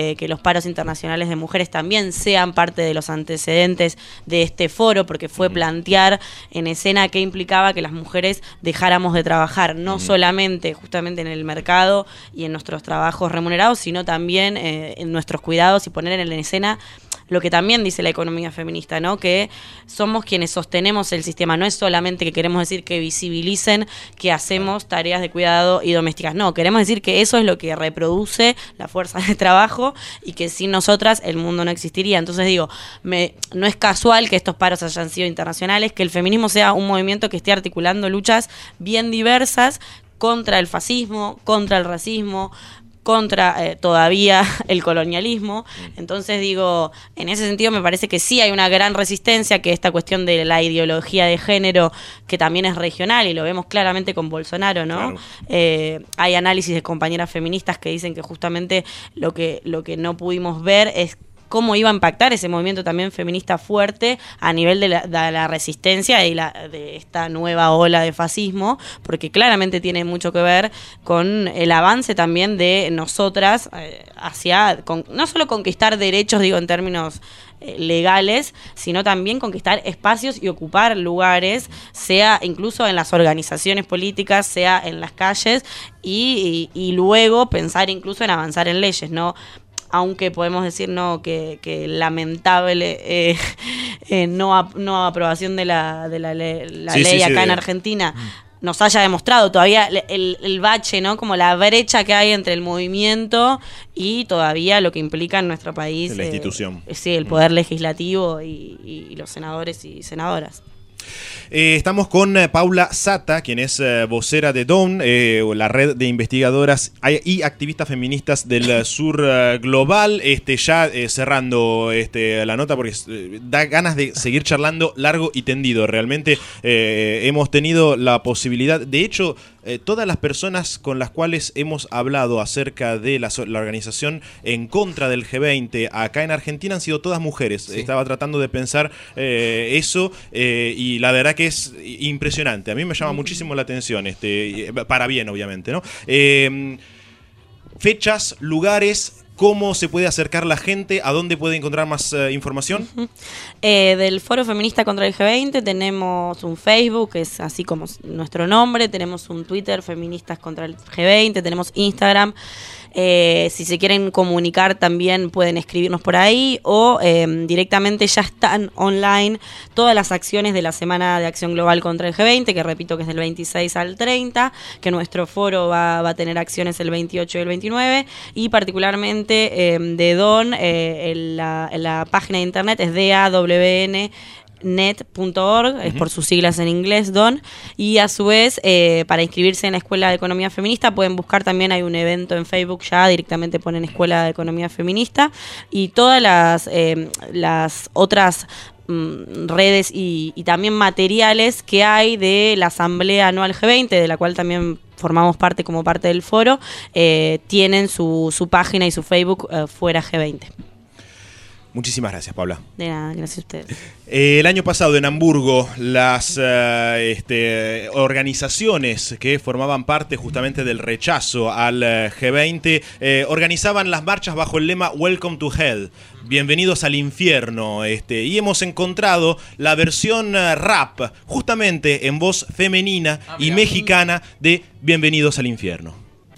S14: paros internacionales de mujeres también sean parte de los antecedentes de este foro, porque fue plantear en escena qué implicaba que las mujeres dejáramos de trabajar, no uh-huh. solamente justamente en el mercado y en nuestros trabajos remunerados, sino también eh, en nuestros cuidados, y poner en escena lo que también dice la economía feminista, ¿no? Que somos quienes sostenemos el sistema. No es solamente que queremos decir que visibilicen que hacemos tareas de cuidado y domésticas. No, queremos decir que eso es lo que reproduce la fuerza de trabajo y que sin nosotras el mundo no existiría. Entonces digo, me, no es casual que estos paros hayan sido internacionales, que el feminismo sea un movimiento que esté articulando luchas bien diversas contra el fascismo, contra el racismo, contra eh, todavía el colonialismo. Entonces digo, en ese sentido me parece que sí hay una gran resistencia, que esta cuestión de la ideología de género, que también es regional y lo vemos claramente con Bolsonaro, ¿no? Claro. Eh, hay análisis de compañeras feministas que dicen que justamente lo que, lo que no pudimos ver es cómo iba a impactar ese movimiento también feminista fuerte a nivel de la, de la resistencia y la, de esta nueva ola de fascismo, porque claramente tiene mucho que ver con el avance también de nosotras eh, hacia, con, no solo conquistar derechos, digo, en términos eh, legales, sino también conquistar espacios y ocupar lugares, sea incluso en las organizaciones políticas, sea en las calles, y, y, y luego pensar incluso en avanzar en leyes, ¿no? Aunque podemos decir no que, que lamentable eh, eh, no, ap- no aprobación de la, de la, le- la sí, ley sí, acá sí, en de... Argentina nos haya demostrado todavía el, el bache, ¿no? Como la brecha que hay entre el movimiento y todavía lo que implica en nuestro país.
S2: La eh, institución.
S14: Sí, el poder legislativo y, y los senadores y senadoras.
S2: Eh, estamos con eh, Paula Sata, quien es eh, vocera de D O N, eh, la red de investigadoras y activistas feministas del eh, sur eh, global. Este, ya eh, cerrando este, la nota, porque eh, da ganas de seguir charlando largo y tendido. Realmente eh, hemos tenido la posibilidad, de hecho, eh, todas las personas con las cuales hemos hablado acerca de la, la organización en contra del G veinte acá en Argentina han sido todas mujeres. Sí. Estaba tratando de pensar eh, eso eh, y la verdad que es impresionante. A mí me llama muchísimo la atención, este, para bien, obviamente, ¿no? Eh, fechas, lugares. ¿Cómo se puede acercar la gente? ¿A dónde puede encontrar más uh, información?
S14: Uh-huh. Eh, del Foro Feminista contra el G veinte tenemos un Facebook, que es así como nuestro nombre, tenemos un Twitter, Feministas contra el G veinte, tenemos Instagram. Eh, si se quieren comunicar también pueden escribirnos por ahí o eh, directamente ya están online todas las acciones de la Semana de Acción Global contra el G veinte, que repito que es del veintiséis al treinta, que nuestro foro va, va a tener acciones el veintiocho y el veintinueve, y particularmente eh, de D O N, eh, en la, en la página de internet es D A W N net punto org, uh-huh. es por sus siglas en inglés, D O N, y a su vez eh, para inscribirse en la Escuela de Economía Feminista pueden buscar también, hay un evento en Facebook, ya directamente ponen Escuela de Economía Feminista, y todas las, eh, las otras mm, redes y, y también materiales que hay de la Asamblea Anual G veinte, de la cual también formamos parte como parte del foro, eh, tienen su, su página y su Facebook eh, Fuera G veinte.
S2: Muchísimas gracias, Paula.
S14: De nada, gracias a ustedes.
S2: Eh, el año pasado en Hamburgo, las uh, este, organizaciones que formaban parte justamente del rechazo al uh, G veinte eh, organizaban las marchas bajo el lema Welcome to Hell, bienvenidos al infierno, este, y hemos encontrado la versión uh, rap, justamente en voz femenina ah, y mexicana de Bienvenidos al infierno.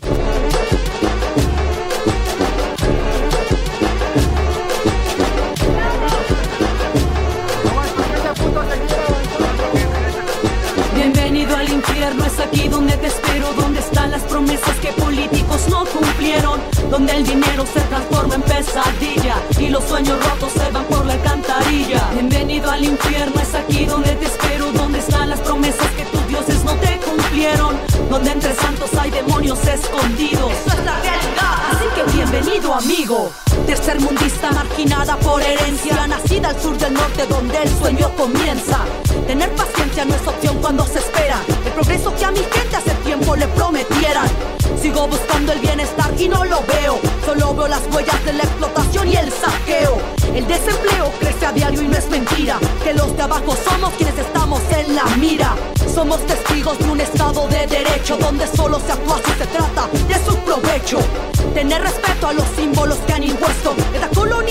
S10: Es aquí donde te espero, donde están las promesas que políticos no cumplieron, donde el dinero se transforma en pesadilla y los sueños rotos se van por la alcantarilla. Bienvenido al infierno, es aquí donde te espero, donde están las promesas que tus dioses no te cumplieron, donde entre santos hay demonios escondidos. Eso es la realidad, así que bienvenido amigo. Tercermundista marginada por herencia, nacida al sur del norte donde el sueño comienza. Tener paciencia no es opción cuando se espera el progreso que a mi gente hace tiempo le prometieran. Sigo buscando el bienestar y no lo veo, solo veo las huellas de la explotación y el saqueo. El desempleo crece a diario y no es mentira que los de abajo somos quienes estamos en la mira. Somos testigos de un estado de derecho donde solo se actúa si se trata de su provecho. Tener respeto a los símbolos que han impuesto es la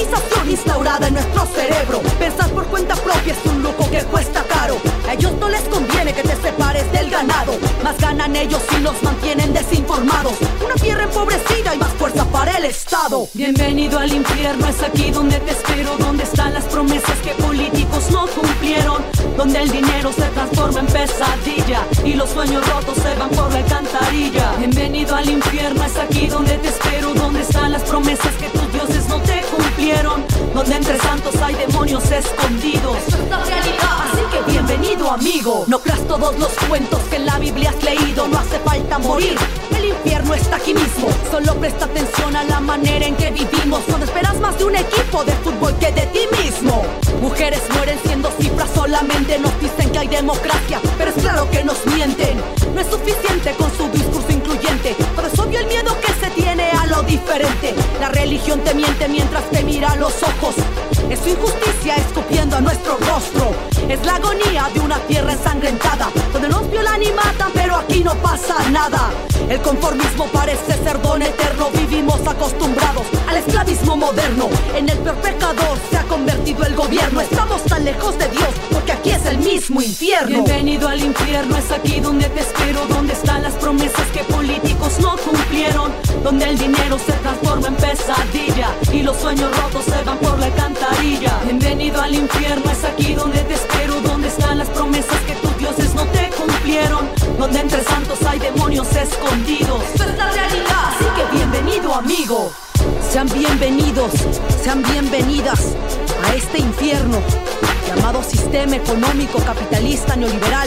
S10: organización instaurada en nuestro cerebro. Pensar por cuenta propia es un lujo que cuesta caro. A ellos no les conviene que te separes del ganado. Más ganan ellos y nos mantienen desinformados. Una tierra empobrecida y más fuerza para el Estado. Bienvenido al infierno, es aquí donde te espero. Donde están las promesas que políticos no cumplieron. Donde el dinero se transforma en pesadilla y los sueños rotos se van por la alcantarilla. Bienvenido al infierno, es aquí donde te espero. Donde están las promesas que tus dioses no te cumplieron. Donde entre santos hay demonios escondidos. Esto es la realidad, así que bienvenido amigo. No creas todos los cuentos que en la Biblia has leído. No hace falta morir, el infierno está aquí mismo. Solo presta atención a la manera en que vivimos. Cuando esperas más de un equipo de fútbol que de ti mismo. Mujeres mueren siendo cifras, solamente nos dicen que hay democracia, pero es claro que nos mienten. No es suficiente con su discurso incluyente, pero es obvio el miedo que se tiene a lo diferente. La religión te miente mientras te mira a los ojos. Es su injusticia escupiendo a nuestro rostro. Es la agonía de una tierra ensangrentada, donde nos violan y matan, pero aquí no pasa nada. El conformismo parece ser don eterno. Vivimos acostumbrados al esclavismo moderno. En el peor pecador se ha convertido el gobierno. Estamos tan lejos de Dios porque aquí es el mismo infierno. Bienvenido al infierno, es aquí donde te espero. Donde están las promesas que políticos no cumplieron. Donde el dinero se transforma en pesadilla y los sueños rotos se van por la alcantarilla. Bienvenido al infierno, es aquí donde te espero. Donde están las promesas que tus dioses no te cumplieron. Donde entre santos hay demonios escondidos. Esto es la realidad, así que bienvenido amigo. Sean bienvenidos, sean bienvenidas a este infierno llamado sistema económico capitalista neoliberal,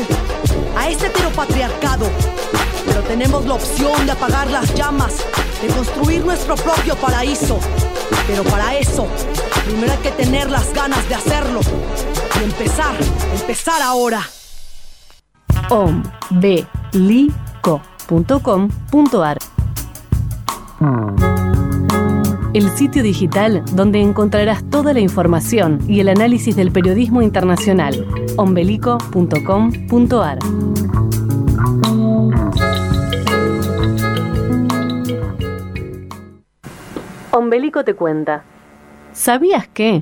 S10: a este heteropatriarcado. Pero tenemos la opción de apagar las llamas, de construir nuestro propio paraíso. Pero para eso, primero hay que tener las ganas de hacerlo y empezar, empezar ahora.
S11: ombelico punto com punto ar, el sitio digital donde encontrarás toda la información y el análisis del periodismo internacional. ombelico punto com punto ar. Ombelico te cuenta. ¿Sabías qué?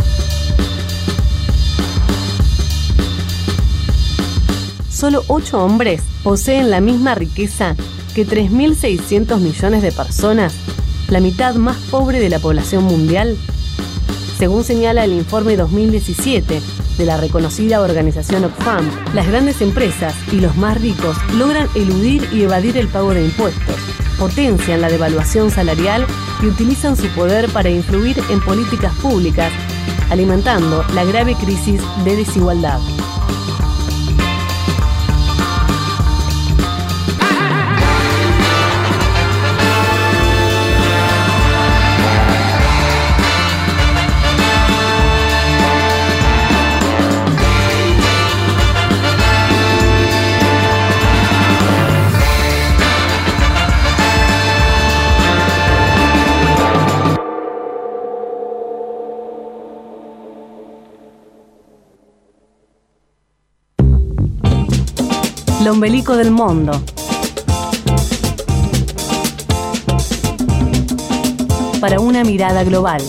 S11: Solo ocho hombres poseen la misma riqueza que tres mil seiscientos millones de personas, la mitad más pobre de la población mundial. Según señala el informe dos mil diecisiete de la reconocida organización Oxfam, las grandes empresas y los más ricos logran eludir y evadir el pago de impuestos, potencian la devaluación salarial y utilizan su poder para influir en políticas públicas, alimentando la grave crisis de desigualdad. L'ombelico del mundo. Para una mirada global.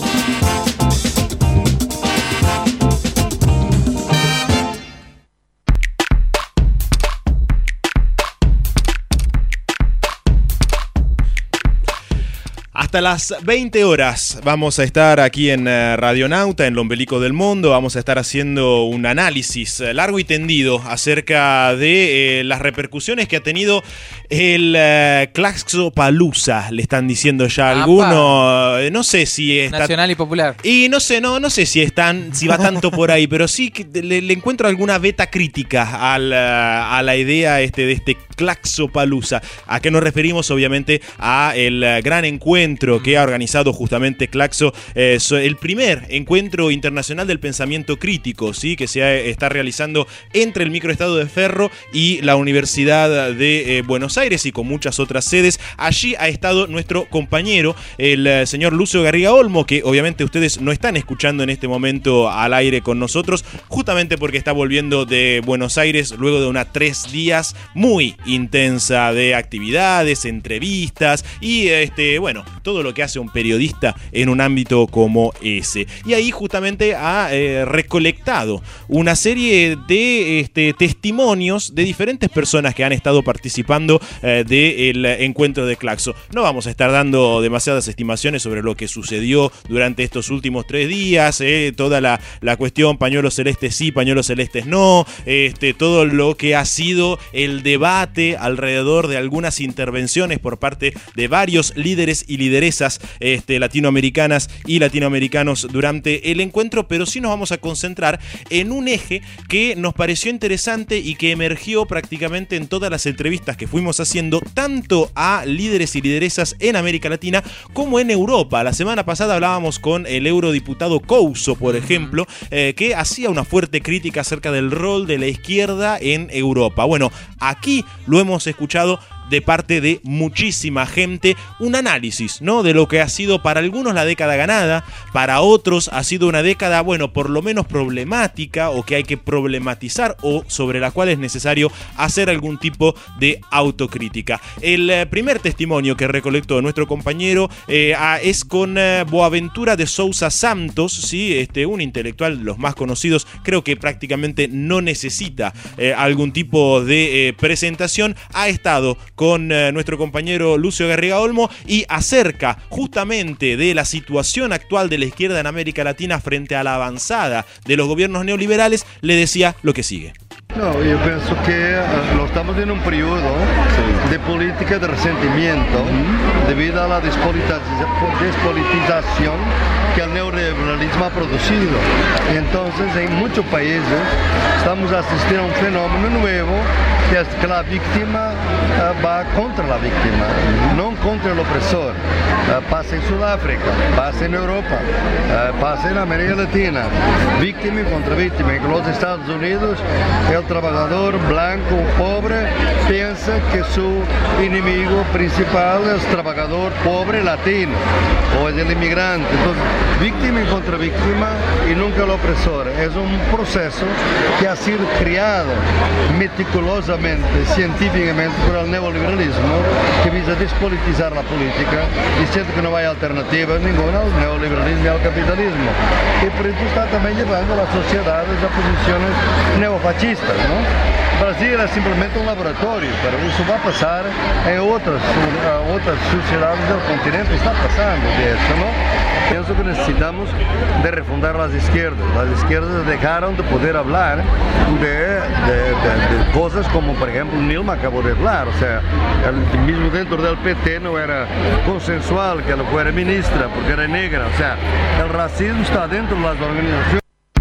S2: Hasta las veinte horas vamos a estar aquí en Radionauta, en L'Ombelico del Mundo. Vamos a estar haciendo un análisis largo y tendido acerca de eh, las repercusiones que ha tenido el eh, Tlaxcopalooza, le están diciendo ya algunos. Eh, no sé si está...
S3: Nacional y popular.
S2: Y no sé, no, no sé si, es tan, si va tanto por ahí, pero sí que le, le encuentro alguna beta crítica al, a la idea este, de este Tlaxcopalooza. ¿A qué nos referimos? Obviamente a el gran encuentro que ha organizado justamente Claxo, eh, el primer encuentro internacional del pensamiento crítico, ¿sí? Que se ha, está realizando entre el microestado de Ferro y la Universidad de eh, Buenos Aires y con muchas otras sedes. Allí ha estado nuestro compañero, el eh, señor Lucio Garriga Olmo, que obviamente ustedes no están escuchando en este momento al aire con nosotros, justamente porque está volviendo de Buenos Aires luego de una tres días muy intensa de actividades, entrevistas y este, bueno, todo lo que hace un periodista en un ámbito como ese. Y ahí justamente ha eh, recolectado una serie de este, testimonios de diferentes personas que han estado participando eh, del encuentro de Claxo. No vamos a estar dando demasiadas estimaciones sobre lo que sucedió durante estos últimos tres días, eh, toda la, la cuestión pañuelos celestes sí, pañuelos celestes no, este, todo lo que ha sido el debate alrededor de algunas intervenciones por parte de varios líderes y lideresas este, latinoamericanas y latinoamericanos durante el encuentro, pero sí nos vamos a concentrar en un eje que nos pareció interesante y que emergió prácticamente en todas las entrevistas que fuimos haciendo, tanto a líderes y lideresas en América Latina como en Europa. La semana pasada hablábamos con el eurodiputado Couso, por ejemplo, eh, que hacía una fuerte crítica acerca del rol de la izquierda en Europa. Bueno, aquí lo hemos escuchado de parte de muchísima gente, un análisis, ¿no?, de lo que ha sido para algunos la década ganada, para otros ha sido una década, bueno, por lo menos problemática o que hay que problematizar o sobre la cual es necesario hacer algún tipo de autocrítica. El eh, primer testimonio que recolectó nuestro compañero eh, a, es con eh, Boaventura de Sousa Santos, ¿sí? este, un intelectual de los más conocidos, creo que prácticamente no necesita eh, algún tipo de eh, presentación, ha estado con eh, nuestro compañero Lucio Garriga Olmo y acerca justamente de la situación actual de la izquierda en América Latina frente a la avanzada de los gobiernos neoliberales, le decía lo que sigue.
S15: No, yo pienso que uh, lo estamos en un periodo sí. de política de resentimiento uh-huh. debido a la despolitiza- despolitización que el neoliberalismo ha producido. Y entonces en muchos países estamos asistiendo a un fenómeno nuevo que es que la víctima uh, va contra la víctima, uh-huh. no contra el opresor. Uh, pasa en Sudáfrica, pasa en Europa, uh, pasa en América Latina, víctima contra víctima. En los Estados Unidos el trabajador blanco pobre piensa que su enemigo principal es el trabajador pobre latino o es el inmigrante. Entonces, víctima contra víctima y nunca el opresor. Es un proceso que ha sido creado meticulosamente, científicamente por el neoliberalismo, que visa despolitizar la política, diciendo que no hay alternativa ninguna al neoliberalismo y al capitalismo. Y por eso está también llevando a las sociedades a posiciones neofascistas, ¿no? Brasil es simplemente un laboratorio, pero eso va a pasar en otras, otras sociedades del continente, está pasando de hecho, ¿no? Pienso que necesitamos de refundar las izquierdas. Las izquierdas dejaron de poder hablar de, de, de, de cosas como, por ejemplo, Nilma acabó de hablar, o sea, el mismo dentro del P T no era consensual que ella fuera ministra porque era negra, o sea, el racismo está dentro de las organizaciones.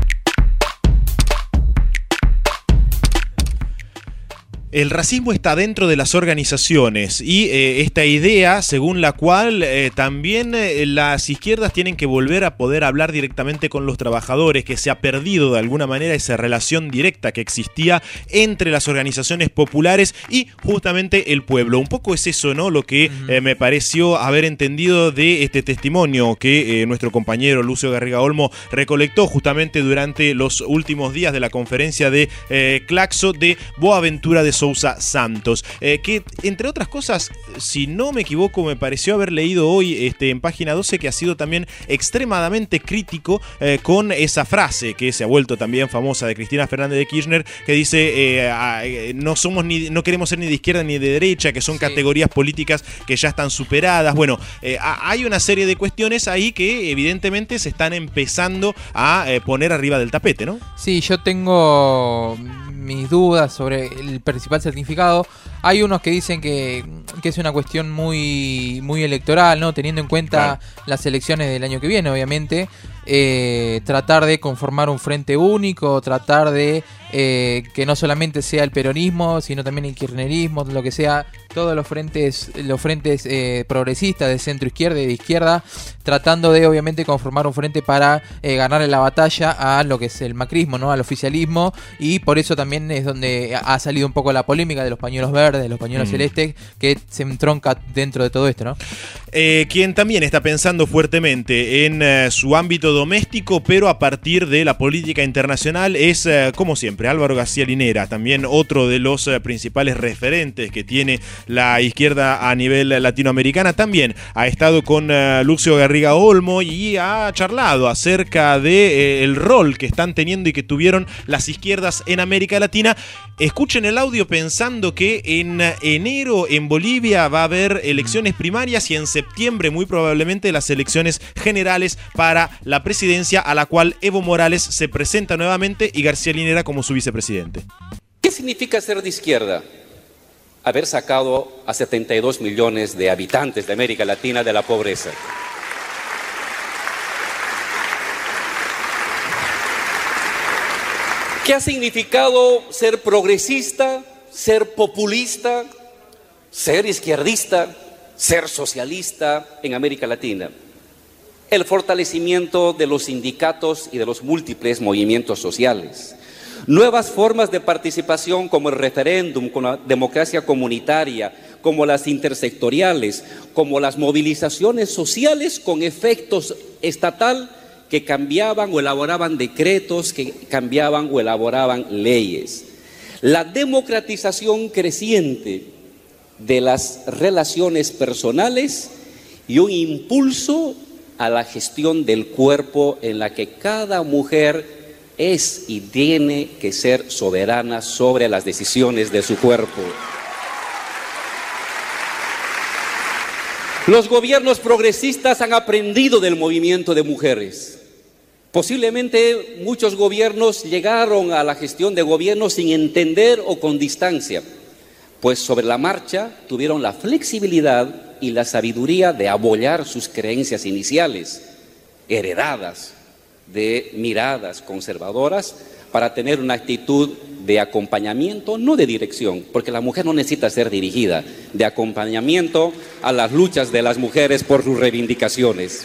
S2: El racismo está dentro de las organizaciones y eh, esta idea según la cual eh, también eh, las izquierdas tienen que volver a poder hablar directamente con los trabajadores, que se ha perdido de alguna manera esa relación directa que existía entre las organizaciones populares y justamente el pueblo. Un poco es eso, ¿no?, lo que eh, me pareció haber entendido de este testimonio que eh, nuestro compañero Lucio Garriga Olmo recolectó justamente durante los últimos días de la conferencia de eh, Claxo de Boaventura de Sousa Santos, eh, que entre otras cosas, si no me equivoco, me pareció haber leído hoy este, en página doce que ha sido también extremadamente crítico eh, con esa frase que se ha vuelto también famosa de Cristina Fernández de Kirchner, que dice eh, no somos ni, no queremos ser ni de izquierda ni de derecha, que son sí. categorías políticas que ya están superadas. Bueno, eh, hay una serie de cuestiones ahí que evidentemente se están empezando a eh, poner arriba del tapete, ¿no?
S3: Sí, yo tengo mis dudas sobre el principal significado. Hay unos que dicen que, que es una cuestión muy, muy electoral, ¿no? Teniendo en cuenta claro. las elecciones del año que viene, obviamente. Eh, tratar de conformar un frente único, tratar de eh, que no solamente sea el peronismo, sino también el kirchnerismo, lo que sea, todos los frentes, los frentes eh, progresistas de centro izquierda y de izquierda, tratando de obviamente conformar un frente para eh, ganarle la batalla a lo que es el macrismo, ¿no?, al oficialismo, y por eso también es donde ha salido un poco la polémica de los pañuelos verdes, de los pañuelos mm. celestes, que se entronca dentro de todo esto, ¿no?
S2: Eh, quien también está pensando fuertemente en eh, su ámbito doméstico, pero a partir de la política internacional, es, eh, como siempre, Álvaro García Linera, también otro de los eh, principales referentes que tiene la izquierda a nivel latinoamericana, también ha estado con uh, Lucio Garriga Olmo y ha charlado acerca de eh, el rol que están teniendo y que tuvieron las izquierdas en América Latina. Escuchen el audio pensando que en enero en Bolivia va a haber elecciones primarias y en septiembre muy probablemente las elecciones generales para la presidencia, a la cual Evo Morales se presenta nuevamente y García Linera como su vicepresidente.
S16: ¿Qué significa ser de izquierda? Haber sacado a setenta y dos millones de habitantes de América Latina de la pobreza. ¿Qué ha significado ser progresista, ser populista, ser izquierdista, ser socialista en América Latina? El fortalecimiento de los sindicatos y de los múltiples movimientos sociales. Nuevas formas de participación como el referéndum, como la democracia comunitaria, como las intersectoriales, como las movilizaciones sociales con efectos estatal que cambiaban o elaboraban decretos, que cambiaban o elaboraban leyes. La democratización creciente de las relaciones personales y un impulso a la gestión del cuerpo en la que cada mujer es y tiene que ser soberana sobre las decisiones de su cuerpo. Los gobiernos progresistas han aprendido del movimiento de mujeres. Posiblemente muchos gobiernos llegaron a la gestión de gobierno sin entender o con distancia, pues sobre la marcha tuvieron la flexibilidad y la sabiduría de abollar sus creencias iniciales, heredadas de miradas conservadoras, para tener una actitud de acompañamiento, no de dirección, porque la mujer no necesita ser dirigida, de acompañamiento a las luchas de las mujeres por sus reivindicaciones.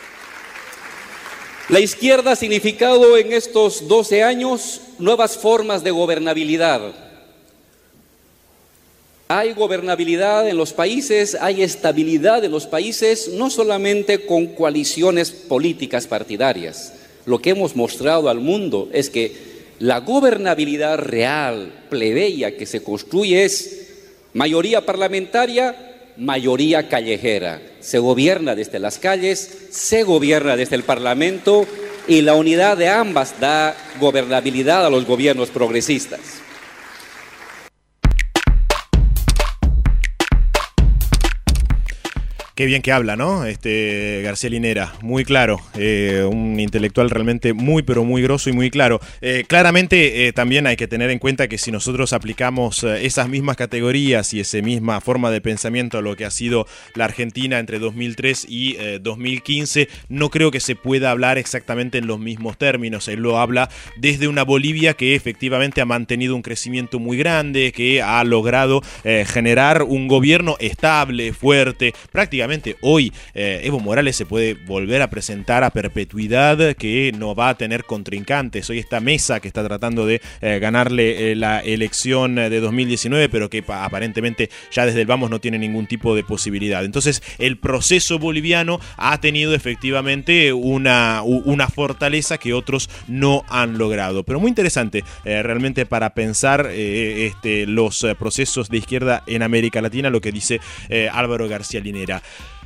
S16: La izquierda ha significado en estos doce años nuevas formas de gobernabilidad. Hay gobernabilidad en los países, hay estabilidad en los países, no solamente con coaliciones políticas partidarias. Lo que hemos mostrado al mundo es que la gobernabilidad real, plebeya, que se construye es mayoría parlamentaria, mayoría callejera. Se gobierna desde las calles, se gobierna desde el Parlamento, y la unidad de ambas da gobernabilidad a los gobiernos progresistas.
S2: Qué bien que habla, ¿no? Este García Linera, muy claro, eh, un intelectual realmente muy, pero muy grosso y muy claro. Eh, claramente eh, también hay que tener en cuenta que si nosotros aplicamos eh, esas mismas categorías y esa misma forma de pensamiento a lo que ha sido la Argentina entre dos mil tres y eh, dos mil quince, no creo que se pueda hablar exactamente en los mismos términos. Él lo habla desde una Bolivia que efectivamente ha mantenido un crecimiento muy grande, que ha logrado eh, generar un gobierno estable, fuerte, prácticamente. Hoy eh, Evo Morales se puede volver a presentar a perpetuidad, que no va a tener contrincantes. Hoy esta mesa que está tratando de eh, ganarle eh, la elección de dos mil diecinueve, pero que pa- aparentemente ya desde el vamos no tiene ningún tipo de posibilidad. Entonces el proceso boliviano ha tenido efectivamente una, una fortaleza que otros no han logrado. Pero muy interesante eh, realmente para pensar eh, este, los eh, procesos de izquierda en América Latina, lo que dice eh, Álvaro García Linera.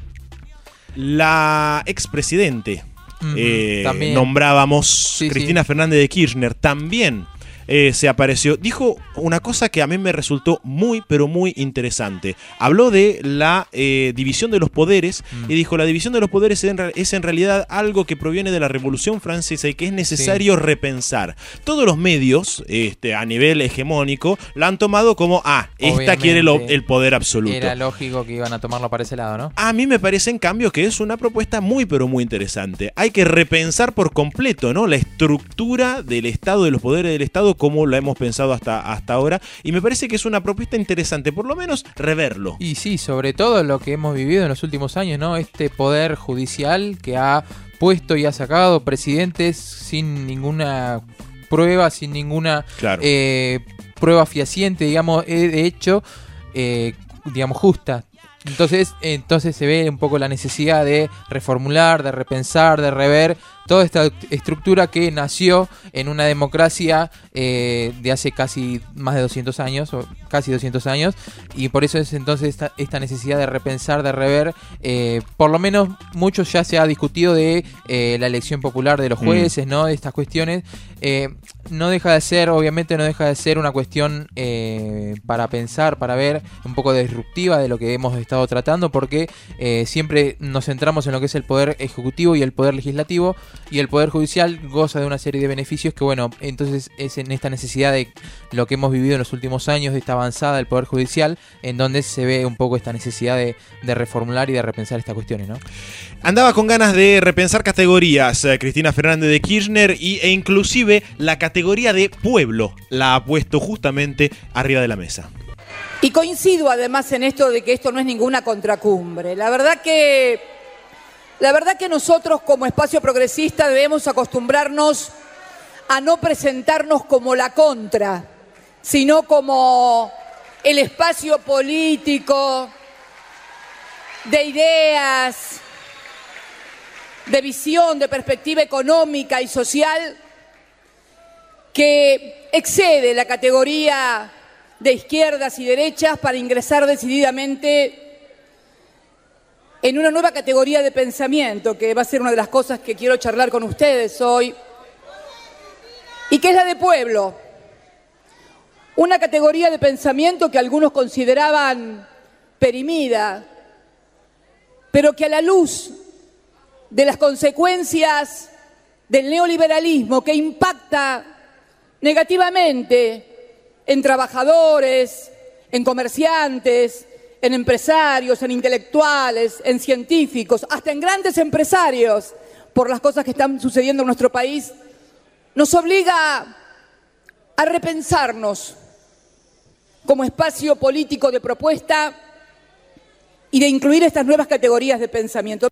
S2: La expresidente, uh-huh, eh, nombrábamos sí, Cristina sí. Fernández de Kirchner, también eh, se apareció. Dijo una cosa que a mí me resultó muy, pero muy interesante. Habló de la eh, división de los poderes uh-huh. y dijo, la división de los poderes es en, es en realidad algo que proviene de la Revolución Francesa y que es necesario sí. repensar. Todos los medios este, a nivel hegemónico la han tomado como, ah, esta Obviamente, quiere lo, el poder absoluto.
S3: Era lógico que iban a tomarlo para ese lado, ¿no?
S2: A mí me parece, en cambio, que es una propuesta muy, pero muy interesante. Hay que repensar por completo, ¿no?, la estructura del Estado, de los poderes del Estado, como la hemos pensado hasta, hasta ahora. Y me parece que es una propuesta interesante, por lo menos reverlo.
S3: Y sí, sobre todo lo que hemos vivido en los últimos años, ¿no? Este poder judicial que ha puesto y ha sacado presidentes sin ninguna prueba, sin ninguna
S2: claro.
S3: eh, prueba fehaciente, digamos, eh, de hecho, eh, digamos, justa. Entonces, entonces se ve un poco la necesidad de reformular, de repensar, de rever toda esta estructura que nació en una democracia eh, de hace casi más de doscientos años, o casi doscientos años, y por eso es entonces esta, esta necesidad de repensar, de rever, eh, por lo menos mucho ya se ha discutido de eh, la elección popular de los jueces, mm. ¿no? De estas cuestiones. Eh, no deja de ser, obviamente no deja de ser una cuestión eh, para pensar, para ver, un poco disruptiva de lo que hemos estado tratando, porque eh, siempre nos centramos en lo que es el poder ejecutivo y el poder legislativo, y el poder judicial goza de una serie de beneficios que, bueno, entonces es en esta necesidad de lo que hemos vivido en los últimos años, de esta avanzada del poder judicial, en donde se ve un poco esta necesidad de, de reformular y de repensar estas cuestiones, ¿no?
S2: Andaba con ganas de repensar categorías eh, Cristina Fernández de Kirchner, y, e inclusive la categoría de pueblo la ha puesto justamente arriba de la mesa.
S17: Y coincido además en esto de que esto no es ninguna contracumbre. La verdad que, la verdad que nosotros como espacio progresista debemos acostumbrarnos a no presentarnos como la contra, sino como el espacio político de ideas, de visión, de perspectiva económica y social que excede la categoría de izquierdas y derechas para ingresar decididamente en una nueva categoría de pensamiento, que va a ser una de las cosas que quiero charlar con ustedes hoy, y que es la de pueblo. Una categoría de pensamiento que algunos consideraban perimida, pero que a la luz de las consecuencias del neoliberalismo, que impacta negativamente en trabajadores, en comerciantes, en empresarios, en intelectuales, en científicos, hasta en grandes empresarios, por las cosas que están sucediendo en nuestro país, nos obliga a repensarnos como espacio político de propuesta y de incluir estas nuevas categorías de pensamiento.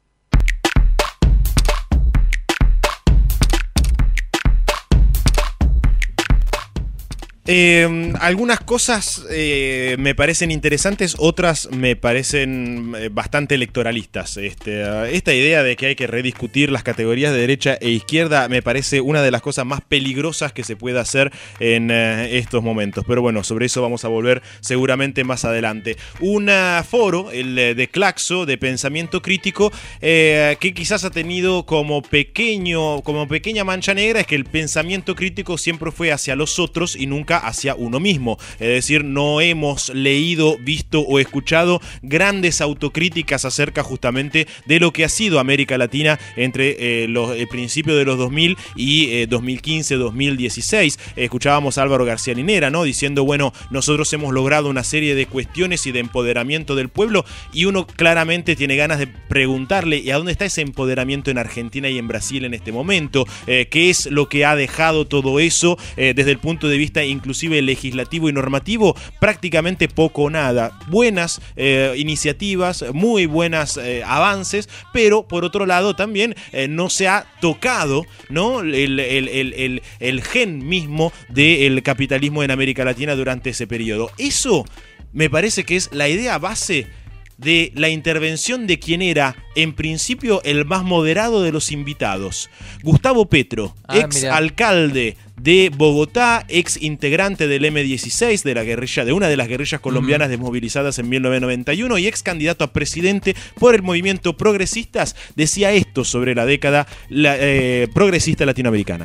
S2: Eh, algunas cosas eh, me parecen interesantes, otras me parecen eh, bastante electoralistas. Este, uh, esta idea de que hay que rediscutir las categorías de derecha e izquierda me parece una de las cosas más peligrosas que se puede hacer en uh, estos momentos. Pero bueno, sobre eso vamos a volver seguramente más adelante. Un uh, foro, el de Claxo, de pensamiento crítico, eh, que quizás ha tenido como pequeño, como pequeña mancha negra, es que el pensamiento crítico siempre fue hacia los otros y nunca hacia uno mismo. Es decir, no hemos leído, visto o escuchado grandes autocríticas acerca justamente de lo que ha sido América Latina entre eh, los, el principio de los dos mil y eh, dos mil quince, dos mil dieciséis. Eh, escuchábamos a Álvaro García Linera, ¿no? Diciendo, bueno, nosotros hemos logrado una serie de cuestiones y de empoderamiento del pueblo, y uno claramente tiene ganas de preguntarle, ¿y a dónde está ese empoderamiento en Argentina y en Brasil en este momento? Eh, ¿Qué es lo que ha dejado todo eso eh, desde el punto de vista inclusive legislativo y normativo? Prácticamente poco o nada. Buenas eh, iniciativas, muy buenas eh, avances, pero por otro lado también eh, no se ha tocado, ¿no? el, el, el, el, el gen mismo del capitalismo en América Latina durante ese periodo. Eso me parece que es la idea base de la intervención de quien era, en principio, el más moderado de los invitados. Gustavo Petro, ah, ex mirá. alcalde de Bogotá, ex integrante del eme dieciséis, de la guerrilla, de una de las guerrillas colombianas uh-huh. desmovilizadas en mil novecientos noventa y uno, y ex candidato a presidente por el movimiento Progresistas, decía esto sobre la década la, eh, progresista latinoamericana.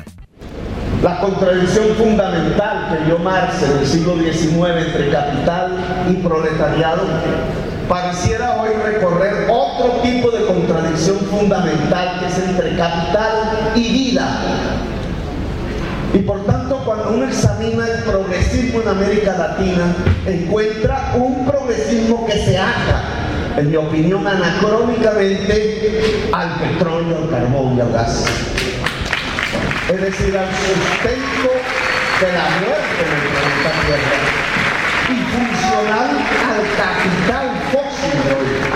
S18: La contradicción fundamental que vio Marx en el siglo diecinueve entre capital y proletariado pareciera hoy recorrer otro tipo de contradicción fundamental, que es entre capital y vida. Y por tanto, cuando uno examina el progresismo en América Latina, encuentra un progresismo que se ata, en mi opinión, anacrónicamente al petróleo, al carbón y al gas. Es decir, al sustento de la muerte en el planeta Tierra, y funcional al capital fósil de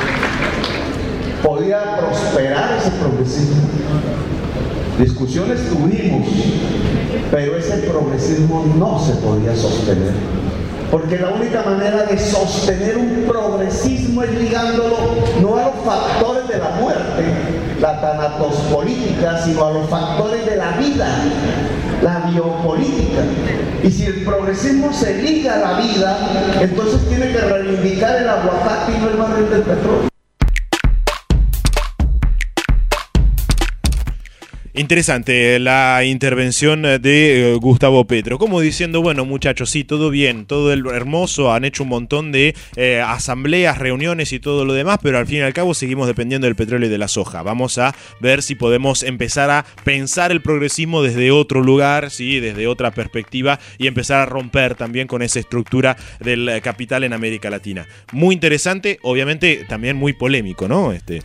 S18: hoy. ¿Podía prosperar ese progresismo? Discusiones tuvimos, pero ese progresismo no se podía sostener. porque la única manera de sostener un progresismo es ligándolo no a los factores de la muerte, la tanatospolítica, sino a los factores de la vida, la biopolítica. Y si el progresismo se liga a la vida, entonces tiene que reivindicar el aguacate y no el barril del petróleo.
S2: Interesante la intervención de eh, Gustavo Petro, como diciendo, bueno muchachos, sí, todo bien, todo el hermoso, han hecho un montón de eh, asambleas, reuniones y todo lo demás, pero al fin y al cabo seguimos dependiendo del petróleo y de la soja. Vamos a ver si podemos empezar a pensar el progresismo desde otro lugar, sí, desde otra perspectiva, y empezar a romper también con esa estructura del capital en América Latina. Muy interesante, obviamente también muy polémico, ¿no? Este...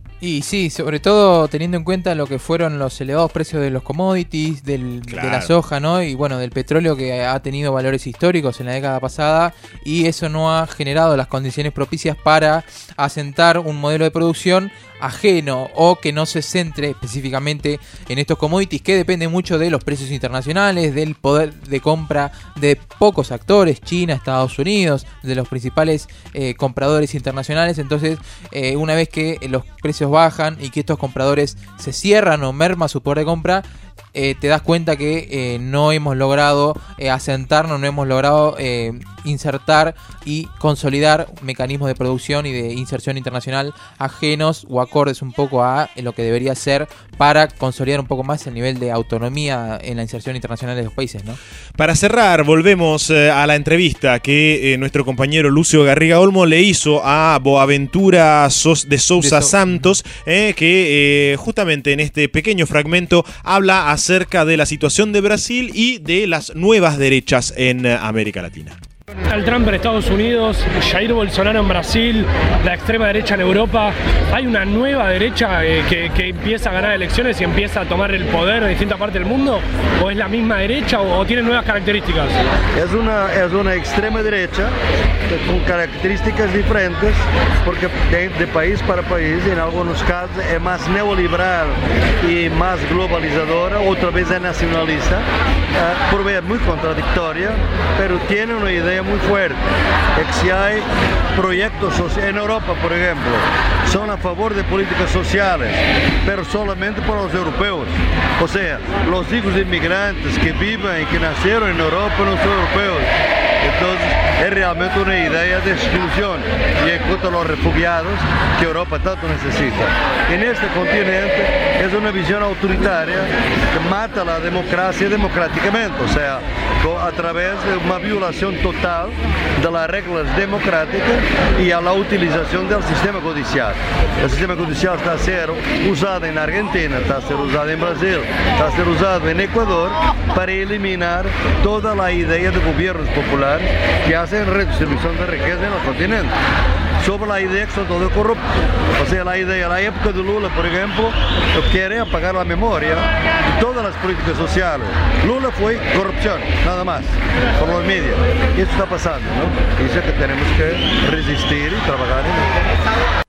S3: Y sí, sobre todo teniendo en cuenta lo que fueron los elevados precios de los commodities, del, claro. de la soja, ¿no? Y bueno, del petróleo, que ha tenido valores históricos en la década pasada, y eso no ha generado las condiciones propicias para asentar un modelo de producción ajeno o que no se centre específicamente en estos commodities, que depende mucho de los precios internacionales, del poder de compra de pocos actores, China, Estados Unidos, de los principales eh, compradores internacionales. Entonces, eh, una vez que los precios bajan y que estos compradores se cierran o merma su poder de compra, eh, te das cuenta que eh, no hemos logrado eh, asentarnos, no hemos logrado eh, insertar y consolidar mecanismos de producción y de inserción internacional ajenos o acordes un poco a lo que debería ser para consolidar un poco más el nivel de autonomía en la inserción internacional de los países, ¿no?
S2: Para cerrar, volvemos eh, a la entrevista que eh, nuestro compañero Lucio Garriga Olmo le hizo a Boaventura Sos de Sousa de so- Santos, eh, que eh, justamente en este pequeño fragmento habla acerca de la situación de Brasil y de las nuevas derechas en eh, América Latina.
S19: Donald Trump en Estados Unidos, Jair Bolsonaro en Brasil, la extrema derecha en Europa. ¿Hay una nueva derecha eh, que, que empieza a ganar elecciones y empieza a tomar el poder en distintas partes del mundo? ¿O es la misma derecha o, o tiene nuevas características?
S15: Es una, es una extrema derecha con características diferentes, porque de, de país para país, en algunos casos es más neoliberal y más globalizadora, otra vez es nacionalista, uh, por ver muy contradictoria, pero tiene una idea muy fuerte, es que si hay proyectos sociales en Europa, por ejemplo, son a favor de políticas sociales, pero solamente para los europeos. O sea, los hijos de inmigrantes que viven y que nacieron en Europa no son europeos. Entonces es realmente una idea de exclusión y en cuanto a los refugiados que Europa tanto necesita. En este continente es una visión autoritaria que mata la democracia democráticamente, o sea, a través de una violación total de las reglas democráticas y a la utilización del sistema judicial. El sistema judicial está a ser usado en Argentina, está a ser usado en Brasil, está a ser usado en Ecuador para eliminar toda la idea de gobiernos populares que hacen redistribución de riqueza en el continente. Sobre la idea que son todos corruptos. O sea, la idea, la época de Lula, por ejemplo, quiere apagar la memoria de todas las políticas sociales. Lula fue corrupción, nada más, por los medios. Y eso está pasando, ¿no? Y eso es que tenemos que resistir y trabajar en eso.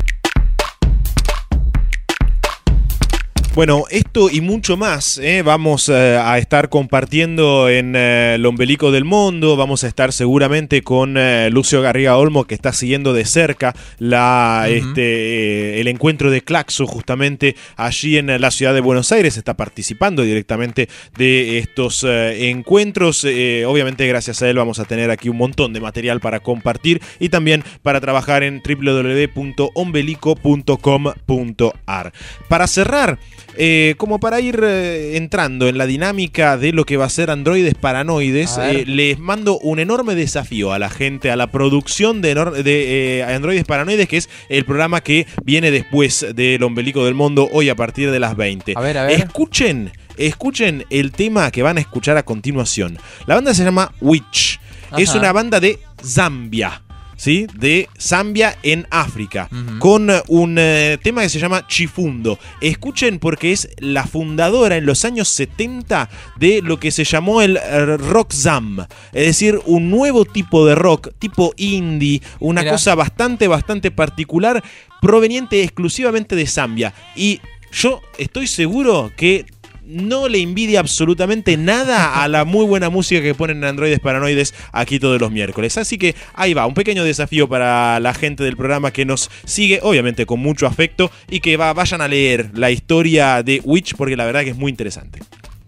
S2: Bueno, esto y mucho más eh, vamos eh, a estar compartiendo en eh, el Ombelico del Mundo. Vamos a estar seguramente con eh, Lucio Garriga Olmo, que está siguiendo de cerca la, uh-huh. este, eh, el encuentro de Claxo, justamente allí en la ciudad de Buenos Aires. Está participando directamente de estos eh, encuentros. Eh, obviamente gracias a él vamos a tener aquí un montón de material para compartir y también para trabajar en doble u doble u doble u punto ombelico punto com punto a r. Para cerrar, Eh, como para ir eh, entrando en la dinámica de lo que va a ser Androides Paranoides, eh, les mando un enorme desafío a la gente, a la producción de, de eh, Androides Paranoides, que es el programa que viene después del Ombelico del Mundo, hoy a partir de las veinte.
S3: A ver, a ver.
S2: Escuchen, escuchen el tema que van a escuchar a continuación. La banda se llama Witch. Ajá. Es una banda de Zambia. ¿Sí? De Zambia en África, uh-huh. con un eh, tema que se llama Chifundo. Escuchen, porque es la fundadora en los años setenta de lo que se llamó el uh, rock zam, es decir, un nuevo tipo de rock, tipo indie, una Mira. cosa bastante, bastante particular, proveniente exclusivamente de Zambia. Y yo estoy seguro que no le envidia absolutamente nada a la muy buena música que ponen en Androides Paranoides aquí todos los miércoles. Así que ahí va, un pequeño desafío para la gente del programa que nos sigue, obviamente con mucho afecto, y que va, vayan a leer la historia de Witch, porque la verdad que es muy interesante.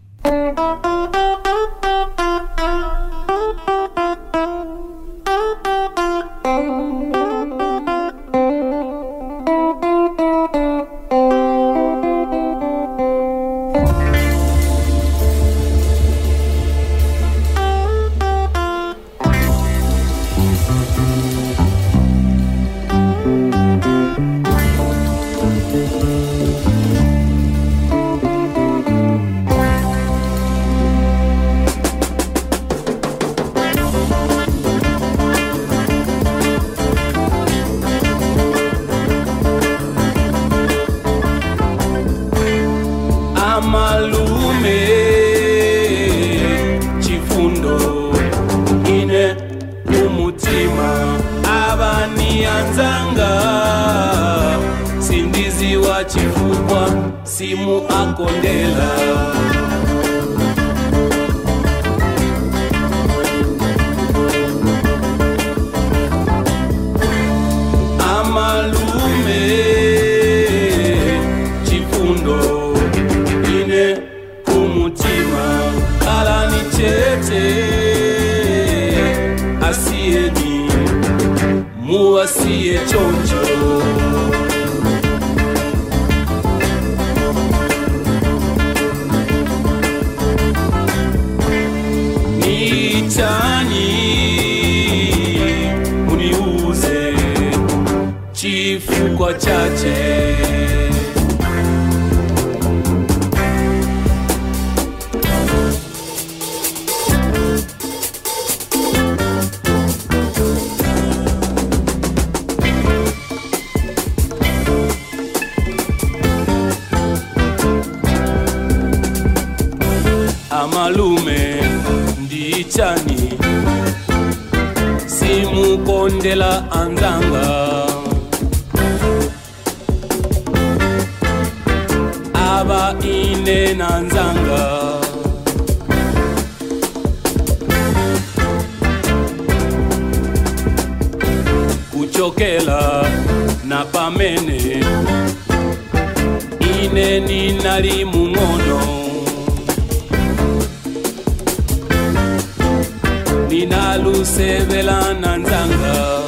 S20: Simu akondela amalume chifundo ine kumutima alani chete asieni muasiye choncho kwa chache amalume ndichani simukondela andanga aba ine nanzanga kuchokela na pamene ine ninali mungono ninalusevela nanzanga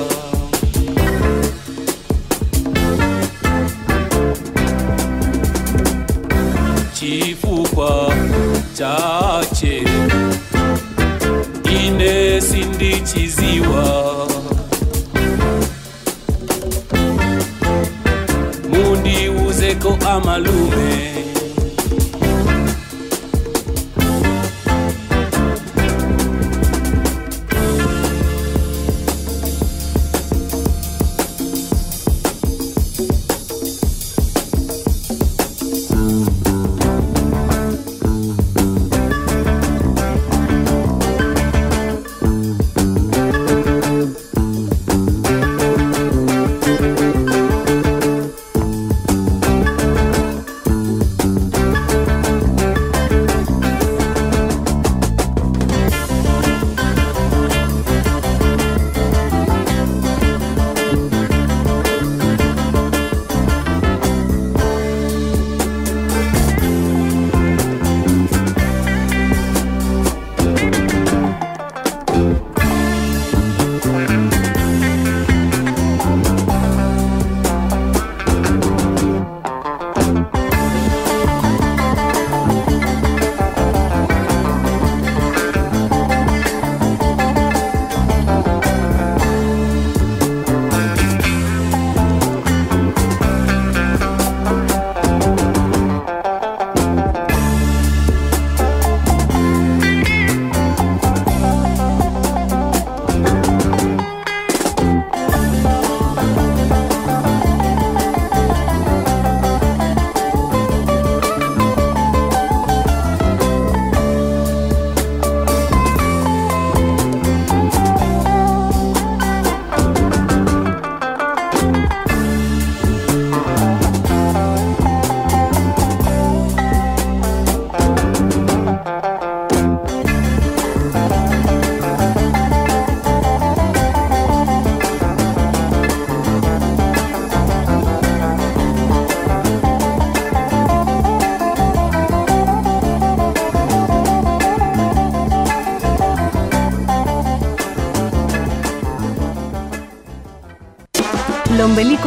S20: chifukwa chache ine sindichiziwa mundiuzeko amalume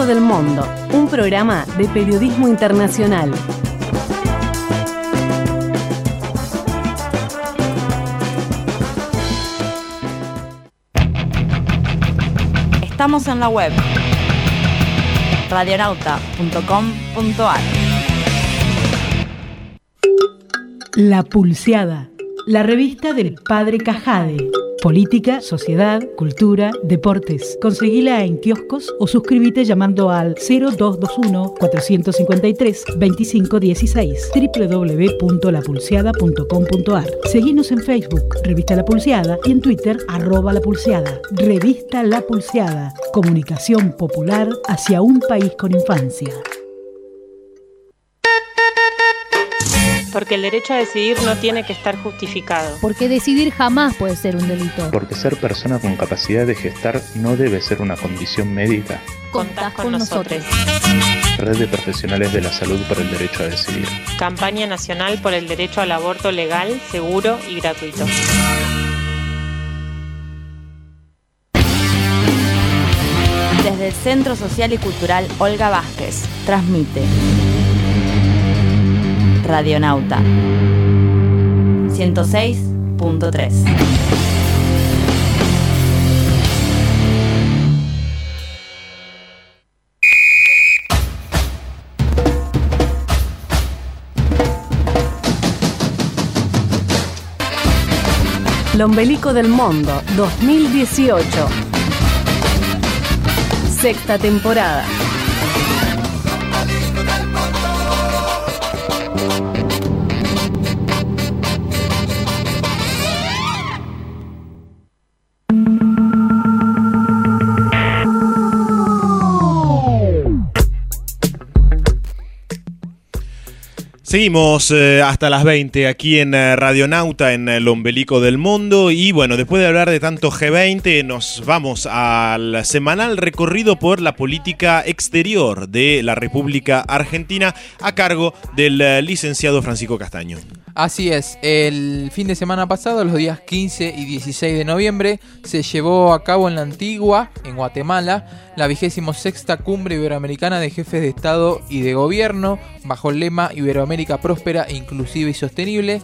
S11: del Mundo, un programa de periodismo internacional.
S12: Estamos en la web radionauta punto com punto ar.
S4: La Pulseada, la revista del Padre Cajade. Política, sociedad, cultura, deportes. Conseguila en kioscos o suscríbete llamando al cero dos dos uno, cuatro cinco tres, dos cinco uno seis, doble u doble u doble u punto la pulseada punto com punto ar. Seguinos en Facebook, Revista La Pulseada, y en Twitter, arroba La Pulseada. Revista La Pulseada, comunicación popular hacia un país con infancia.
S21: Porque el derecho a decidir no tiene que estar justificado.
S22: Porque decidir jamás puede ser un delito.
S23: Porque ser persona con capacidad de gestar no debe ser una condición médica.
S21: Contás con nosotros.
S23: Red de Profesionales de la Salud por el Derecho a Decidir.
S21: Campaña Nacional por el Derecho al Aborto Legal, Seguro y Gratuito.
S12: Desde el Centro Social y Cultural Olga Vázquez, transmite Radionauta ciento seis punto tres. L'Ombelico del Mundo dos mil dieciocho. Sexta temporada.
S2: Seguimos eh, hasta las veinte aquí en eh, Radionauta, en el Ombelico del Mundo. Y bueno, después de hablar de tanto G veinte, nos vamos al semanal recorrido por la política exterior de la República Argentina a cargo del eh, licenciado Francisco Castaño.
S3: Así es, el fin de semana pasado, los días quince y dieciséis de noviembre, se llevó a cabo en la Antigua, en Guatemala, la vigésimo sexta Cumbre Iberoamericana de Jefes de Estado y de Gobierno, bajo el lema Iberoamérica próspera, inclusiva y sostenible.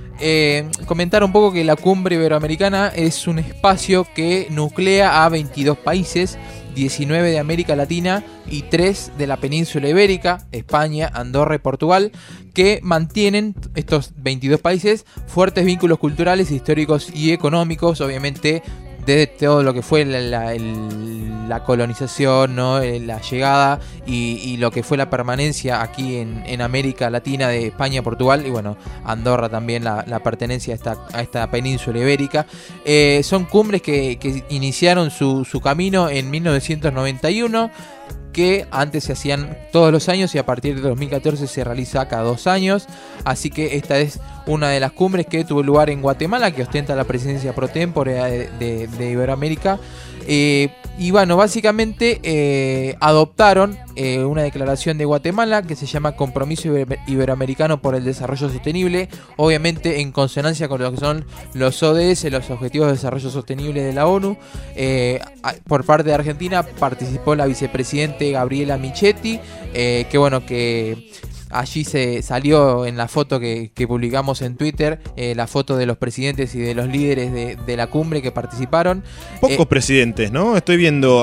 S3: Eh, comentar un poco que la Cumbre Iberoamericana es un espacio que nuclea a veintidós países, diecinueve de América Latina y tres de la península ibérica, España, Andorra y Portugal, que mantienen, estos veintidós países, fuertes vínculos culturales, históricos y económicos, obviamente desde todo lo que fue la, la, el, la colonización, ¿no? La llegada y, y lo que fue la permanencia aquí en, en América Latina de España, Portugal y bueno, Andorra también, la, la pertenencia a esta, a esta península ibérica. Eh, son cumbres que, que iniciaron su, su camino en mil novecientos noventa y uno, que antes se hacían todos los años y a partir de dos mil catorce se realiza cada dos años. Así que esta es una de las cumbres que tuvo lugar en Guatemala, que ostenta la presidencia pro tempore de, de, de Iberoamérica. Eh, y bueno, básicamente eh, adoptaron eh, una declaración de Guatemala que se llama Compromiso Iber- Iberoamericano por el Desarrollo Sostenible, obviamente en consonancia con lo que son los O D S, los Objetivos de Desarrollo Sostenible de la ONU. Eh, por parte de Argentina participó la vicepresidente Gabriela Michetti, eh, que bueno, que allí se salió en la foto que, que publicamos en Twitter, eh, la foto de los presidentes y de los líderes de, de la cumbre que participaron.
S2: Pocos eh, presidentes, ¿no? Estoy viendo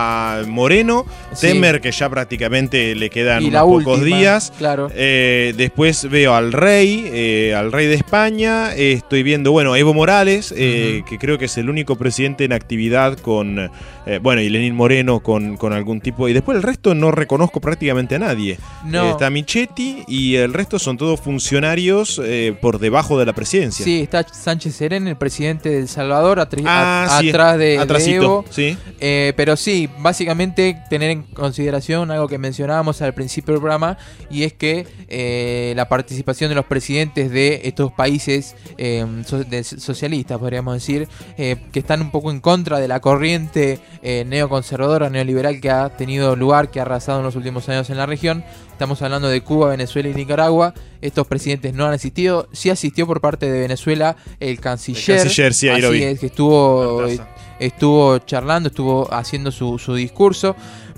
S2: a Moreno,
S3: sí.
S2: Temer, que ya prácticamente le quedan
S3: y
S2: unos
S3: la
S2: pocos
S3: última,
S2: días.
S3: Claro.
S2: Eh, después veo al rey, eh, al rey de España. Eh, estoy viendo, bueno, a Evo Morales, eh, uh-huh. que creo que es el único presidente en actividad con, eh, bueno, y Lenín Moreno con, con algún tipo. Y después el resto no reconozco prácticamente a nadie.
S3: No.
S2: Eh, está Michetti y el resto son todos funcionarios eh, por debajo de la presidencia.
S3: Sí, está Sánchez Serén, el presidente de El Salvador, atri-
S2: ah,
S3: a-
S2: sí,
S3: atrás de, de Evo.
S2: Sí.
S3: Eh, pero sí, básicamente tener en consideración algo que mencionábamos al principio del programa, y es que eh, la participación de los presidentes de estos países eh, so- de socialistas, podríamos decir, eh, que están un poco en contra de la corriente eh, neoconservadora, neoliberal que ha tenido lugar, que ha arrasado en los últimos años en la región. Estamos hablando de Cuba, Venezuela y Nicaragua. Estos presidentes no han asistido. Sí asistió por parte de Venezuela el canciller.
S2: El canciller, sí, ahí
S3: así
S2: lo vi.
S3: es, que estuvo, estuvo charlando, estuvo haciendo su, su discurso.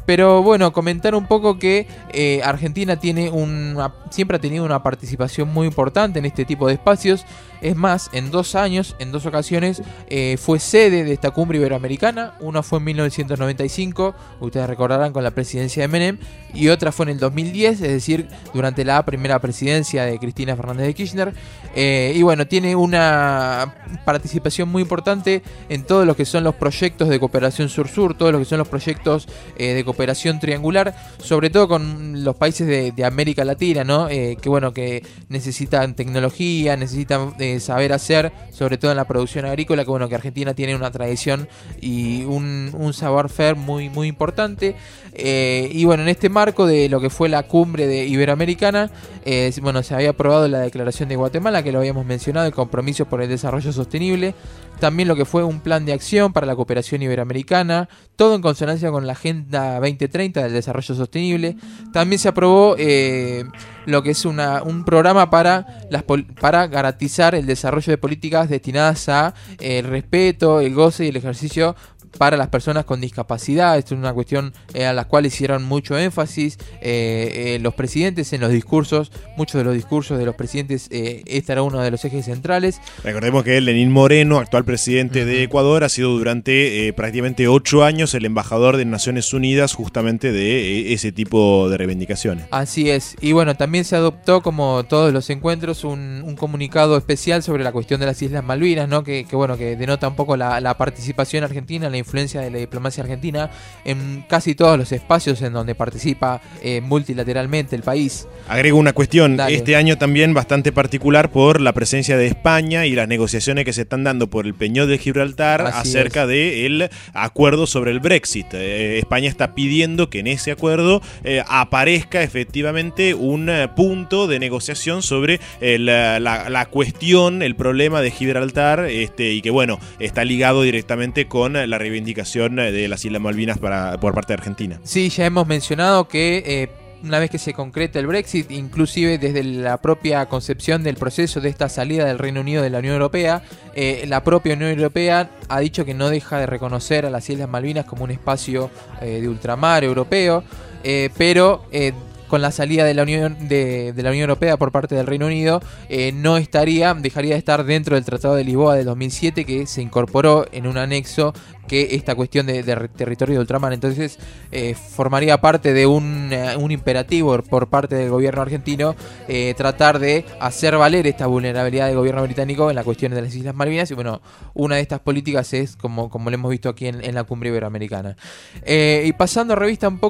S3: Pero bueno, comentar un poco que eh, Argentina tiene una, siempre ha tenido una participación muy importante en este tipo de espacios. Es más, en dos años, en dos ocasiones, eh, fue sede de esta cumbre iberoamericana. Una fue en mil novecientos noventa y cinco, ustedes recordarán, con la presidencia de Menem, y otra fue en el dos mil diez, es decir, durante la primera presidencia de Cristina Fernández de Kirchner. Eh, y bueno, tiene una participación muy importante en todos los que son los proyectos de cooperación sur-sur, todos los que son los proyectos eh, de cooperación triangular, sobre todo con los países de, de América Latina, ¿no? Eh, que bueno, que necesitan tecnología, necesitan eh, saber hacer, sobre todo en la producción agrícola, que bueno, que Argentina tiene una tradición y un, un savoir-faire muy, muy importante. Eh, y bueno, en este marco de lo que fue la cumbre de iberoamericana, eh, bueno, se había aprobado la declaración de Guatemala, que lo habíamos mencionado, el compromiso por el desarrollo sostenible, también lo que fue un plan de acción para la cooperación iberoamericana, todo en consonancia con la Agenda veinte treinta del desarrollo sostenible. También se aprobó eh, lo que es una, un programa para, las, para garantizar el desarrollo de políticas destinadas a eh, el respeto, el goce y el ejercicio para las personas con discapacidad. Esto es una cuestión eh, a la cual hicieron mucho énfasis eh, eh, los presidentes en los discursos. Muchos de los discursos de los presidentes, eh, este era uno de los ejes centrales.
S2: Recordemos que Lenín Moreno, actual presidente uh-huh. de Ecuador, ha sido durante eh, prácticamente ocho años el embajador de Naciones Unidas justamente de eh, ese tipo de reivindicaciones.
S3: Así es. Y bueno, también se adoptó, como todos los encuentros, un, un comunicado especial sobre la cuestión de las Islas Malvinas, ¿no? Que, que bueno, que denota un poco la, la participación argentina, la influencia de la diplomacia argentina en casi todos los espacios en donde participa eh, multilateralmente el país.
S2: Agrego una cuestión,
S3: Dale.
S2: Este año también bastante particular por la presencia de España y las negociaciones que se están dando por el Peñón de Gibraltar Así acerca del acuerdo sobre el Brexit. Eh, España está pidiendo que en ese acuerdo eh, aparezca efectivamente un eh, punto de negociación sobre el, la, la cuestión, el problema de Gibraltar, este, y que bueno, está ligado directamente con la reivindicación de las Islas Malvinas para, por parte de Argentina.
S3: Sí, ya hemos mencionado que eh, una vez que se concreta el Brexit, inclusive desde la propia concepción del proceso de esta salida del Reino Unido de la Unión Europea, eh, la propia Unión Europea ha dicho que no deja de reconocer a las Islas Malvinas como un espacio eh, de ultramar europeo, eh, pero eh, con la salida de la Unión de, de la Unión Europea por parte del Reino Unido, eh, no estaría, dejaría de estar dentro del Tratado de Lisboa del dos mil siete, que se incorporó en un anexo que esta cuestión de, de territorio de ultramar. Entonces eh, formaría parte de un, uh, un imperativo por parte del gobierno argentino eh, tratar de hacer valer esta vulnerabilidad del gobierno británico en la cuestión de las Islas Malvinas. Y bueno, una de estas políticas es, como, como lo hemos visto aquí en, en la cumbre iberoamericana. Eh, y pasando a revista un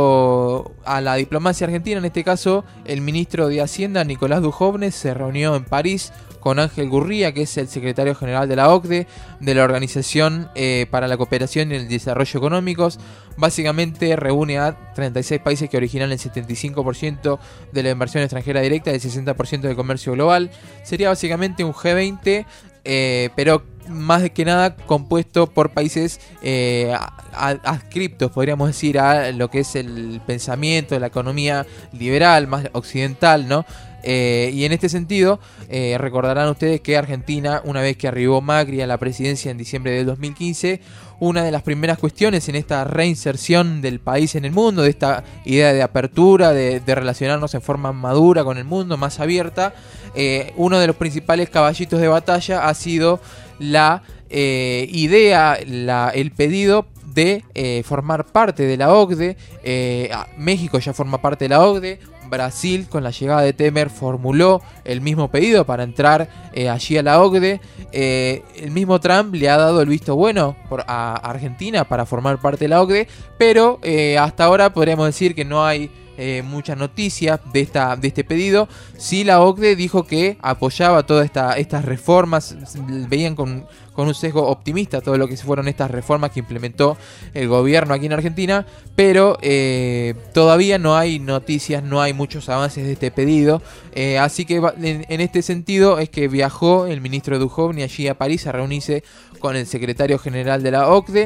S3: poco a la diplomacia argentina, en este caso el ministro de Hacienda, Nicolás Dujovne, se reunió en París con Ángel Gurría, que es el secretario general de la O C D E, de la Organización eh, para la Cooperación y el Desarrollo Económicos. Básicamente reúne a treinta y seis países que originan el setenta y cinco por ciento de la inversión extranjera directa y el sesenta por ciento del comercio global. Sería básicamente un G veinte, eh, pero más que nada compuesto por países eh, adscriptos, podríamos decir, a lo que es el pensamiento de la economía liberal, más occidental, ¿no? Eh, y en este sentido, eh, recordarán ustedes que Argentina, una vez que arribó Macri a la presidencia en diciembre del dos mil quince, una de las primeras cuestiones en esta reinserción del país en el mundo, de esta idea de apertura, de, de relacionarnos en forma madura con el mundo, más abierta, eh, uno de los principales caballitos de batalla ha sido la eh, idea, la, el pedido de eh, formar parte de la O C D E. Eh, México ya forma parte de la O C D E. Brasil, con la llegada de Temer, formuló el mismo pedido para entrar eh, allí a la O C D E. Eh, el mismo Trump le ha dado el visto bueno por, a Argentina para formar parte de la O C D E, pero eh, hasta ahora podríamos decir que no hay eh, mucha noticia de, esta, de este pedido. Sí, la O C D E dijo que apoyaba todas esta, estas reformas, veían con, con un sesgo optimista todo lo que fueron estas reformas que implementó el gobierno aquí en Argentina, pero eh, todavía no hay noticias, no hay muchos avances de este pedido, eh, así que en, en este sentido es que viajó el ministro Dujovne allí a París a reunirse con el secretario general de la O C D E,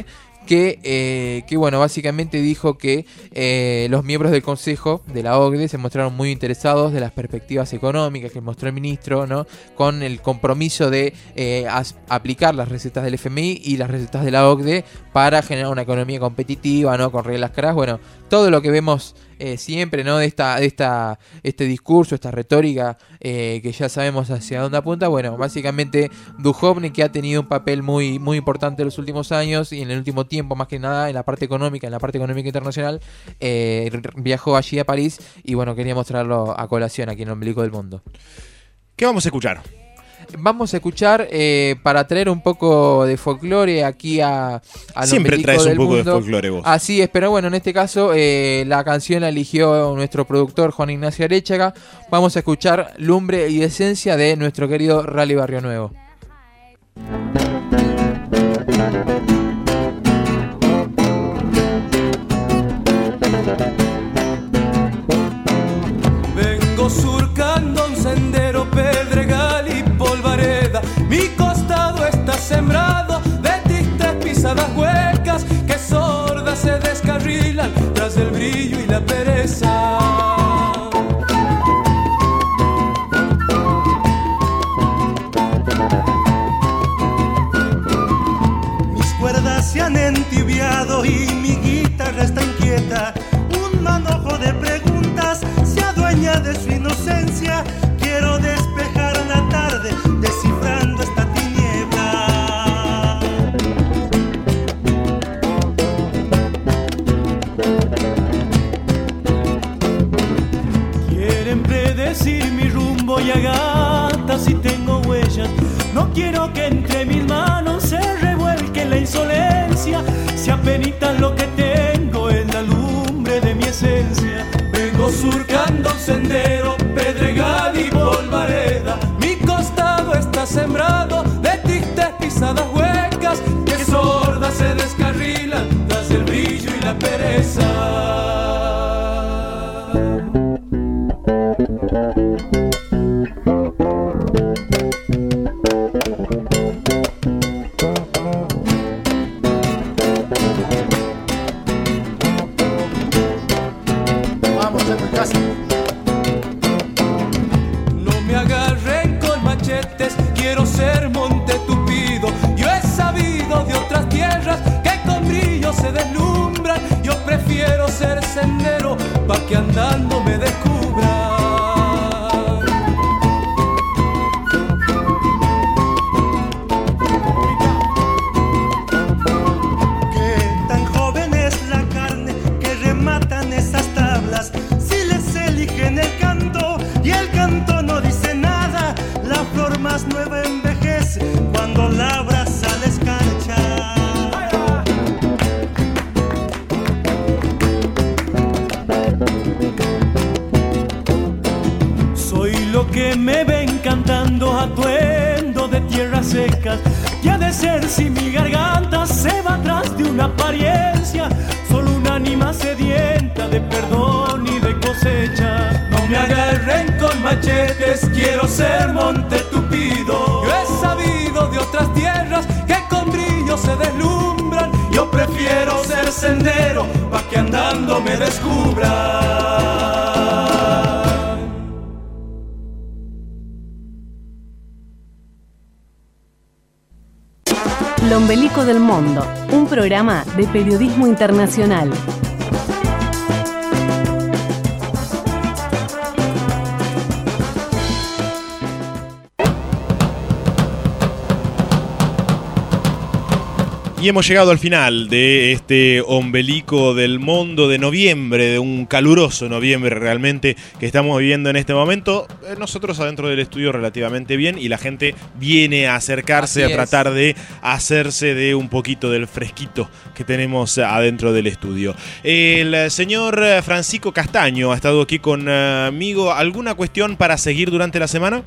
S3: que, eh, que bueno, básicamente dijo que eh, los miembros del Consejo de la O C D E se mostraron muy interesados de las perspectivas económicas que mostró el ministro, ¿no? Con el compromiso de eh, as- aplicar las recetas del F M I y las recetas de la O C D E para generar una economía competitiva, ¿no? Con reglas claras, bueno, todo lo que vemos eh, siempre, ¿no? De esta, de esta, este discurso, esta retórica eh, que ya sabemos hacia dónde apunta. Bueno, básicamente Duhovne, que ha tenido un papel muy, muy importante en los últimos años y en el último tiempo, más que nada en la parte económica, en la parte económica internacional, eh, viajó allí a París y bueno, quería mostrarlo a colación aquí en el Ombligo del Mundo.
S2: ¿Qué vamos a escuchar?
S3: Vamos a escuchar, eh, para traer un poco de folclore aquí a, a
S2: Siempre traes un poco de folclore vos.
S3: Así es, pero bueno, en este caso eh, la canción la eligió nuestro productor Juan Ignacio Arechaga. Vamos a escuchar Lumbre y Esencia de nuestro querido Rally Barrio Nuevo.
S20: Vengo surcando un sendero pedregal y polvareda. Mi costado está sembrado de tristes pisadas huecas que sordas se descarrilan tras el brillo y la pereza.
S1: Mis cuerdas se han entibiado y mi guitarra está inquieta. Un manojo de preguntas se adueña de su inocencia. Quiero despejar la tarde descifrando esta tiniebla.
S5: Quieren predecir mi rumbo y a gatas si tengo huellas. No quiero que entre mis manos se revuelque la insolencia. Si apenitas lo que tengo es la lumbre de mi esencia.
S20: Vengo surcando un sendero pedregal y polvareda. Mi costado está sembrado de tristes pisadas huecas que sordas se descarrilan tras el brillo y la pereza. No me agarren con machetes, quiero ser monte tupido. Yo he sabido de otras tierras que con brillo se deslumbran. Yo prefiero ser sendero pa' que andando me descubran.
S1: Qué tan joven es la carne que rematan esas tablas. Si les eligen el canto y el canto no dice nada, la flor más nueva envejece cuando la abraza la escarcha.
S5: Soy lo que me ven cantando, atuendo de tierras secas. Y ha de ser si mi garganta se va atrás de una apariencia. Solo un ánima sedienta de perdón y de cosecha.
S20: No me agarren con machetes, quiero ser monte tupido. Yo he sabido de otras tierras que con brillo se deslumbran. Yo prefiero ser sendero pa' que andando me descubran.
S11: L'Ombelico del Mundo, un programa de periodismo internacional.
S2: Y hemos llegado al final de este Ombelico del Mundo de noviembre, de un caluroso noviembre realmente que estamos viviendo en este momento. Nosotros adentro del estudio relativamente bien y la gente viene a acercarse,
S3: Así
S2: a tratar de hacerse de un poquito del fresquito que tenemos adentro del estudio. El señor Francisco Castaño ha estado aquí conmigo. ¿Alguna cuestión para seguir durante la semana?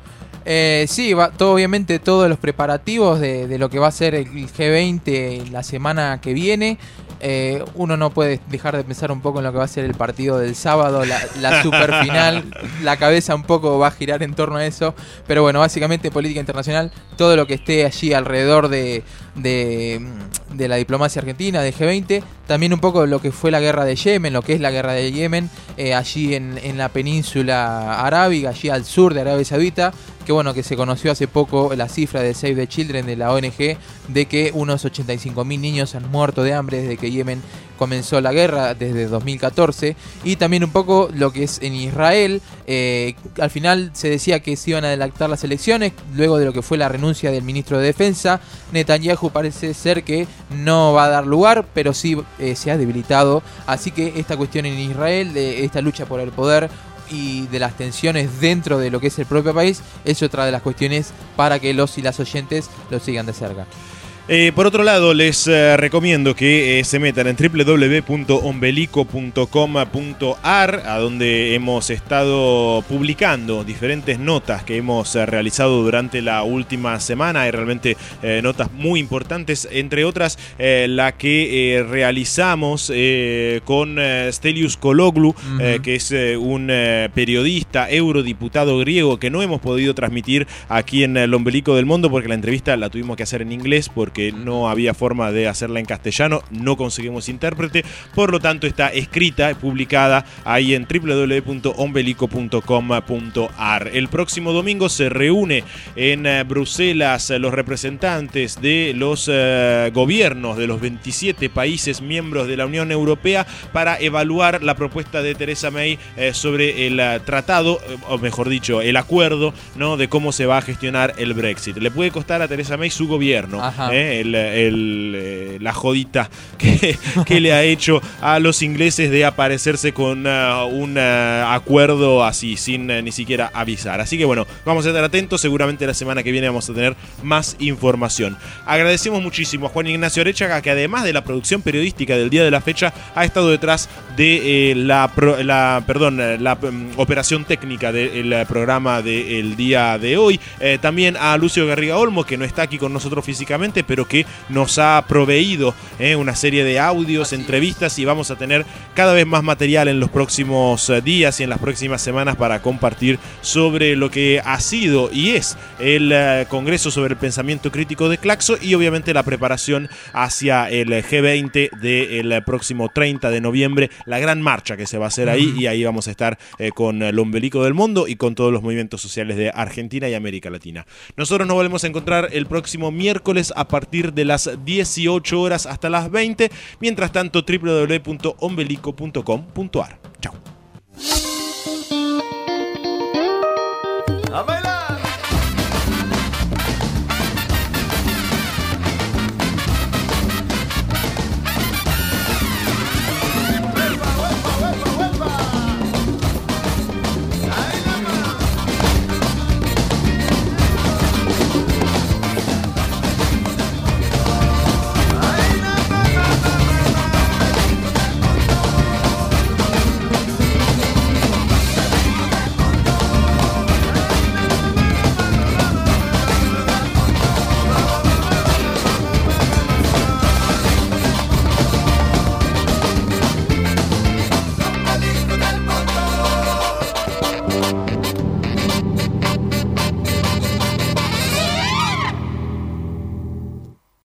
S3: Eh, sí, va, todo, obviamente todos los preparativos de, de lo que va a ser el G veinte la semana que viene. Eh, uno no puede dejar de pensar un poco en lo que va a ser el partido del sábado, la, la superfinal. La cabeza un poco va a girar en torno a eso. Pero bueno, básicamente política internacional, todo lo que esté allí alrededor de, de, de la diplomacia argentina, de G veinte. También un poco lo que fue la guerra de Yemen, lo que es la guerra de Yemen, eh, allí en, en la península arábiga, allí al sur de Arabia Saudita. Que bueno, que se conoció hace poco la cifra de Save the Children, de la O N G, de que unos ochenta y cinco mil niños han muerto de hambre desde que Yemen comenzó la guerra, desde dos mil catorce. Y también un poco lo que es en Israel. Eh, al final se decía que se iban a adelantar las elecciones, luego de lo que fue la renuncia del ministro de Defensa. Netanyahu parece ser que no va a dar lugar, pero sí eh, se ha debilitado. Así que esta cuestión en Israel, de esta lucha por el poder y de las tensiones dentro de lo que es el propio país, es otra de las cuestiones para que los y las oyentes lo sigan de cerca.
S2: Eh, por otro lado, les eh, recomiendo que eh, se metan en doble u doble u doble u punto ombelico punto com punto a r, a donde hemos estado publicando diferentes notas que hemos eh, realizado durante la última semana. Hay realmente eh, notas muy importantes, entre otras eh, la que eh, realizamos eh, con eh, Stelios Kologlou, uh-huh. eh, que es eh, un eh, periodista, eurodiputado griego, que no hemos podido transmitir aquí en el Ombelico del Mundo porque la entrevista la tuvimos que hacer en inglés porque que no había forma de hacerla en castellano, no conseguimos intérprete, por lo tanto está escrita y publicada ahí en doble u doble u doble u punto ombelico punto com punto a r. El próximo domingo se reúne en Bruselas los representantes de los eh, gobiernos de los veintisiete países miembros de la Unión Europea para evaluar la propuesta de Theresa May eh, sobre el uh, tratado, o mejor dicho, el acuerdo, ¿no?, de cómo se va a gestionar el Brexit. Le puede costar a Theresa May su gobierno, ¿eh? El, el, eh, la jodita que, que le ha hecho a los ingleses de aparecerse con uh, un uh, acuerdo así, sin uh, ni siquiera avisar. Así que bueno, vamos a estar atentos. Seguramente la semana que viene vamos a tener más información. Agradecemos muchísimo a Juan Ignacio Arechaga, que además de la producción periodística del día de la fecha, ha estado detrás de eh, la, pro, la, perdón, la um, operación técnica del programa del día de hoy. Eh, también a Lucio Garriga Olmo, que no está aquí con nosotros físicamente, pero que nos ha proveído eh, una serie de audios, entrevistas, y vamos a tener cada vez más material en los próximos eh, días y en las próximas semanas para compartir sobre lo que ha sido y es el eh, Congreso sobre el Pensamiento Crítico de Claxo, y obviamente la preparación hacia el G veinte del próximo treinta de noviembre, la gran marcha que se va a hacer ahí, uh-huh. y ahí vamos a estar eh, con el Ombelico del Mundo y con todos los movimientos sociales de Argentina y América Latina. Nosotros nos volvemos a encontrar el próximo miércoles a partir de las dieciocho horas hasta las veinte. Mientras tanto, doble u doble u doble u punto ombelico punto com punto a r. Chao.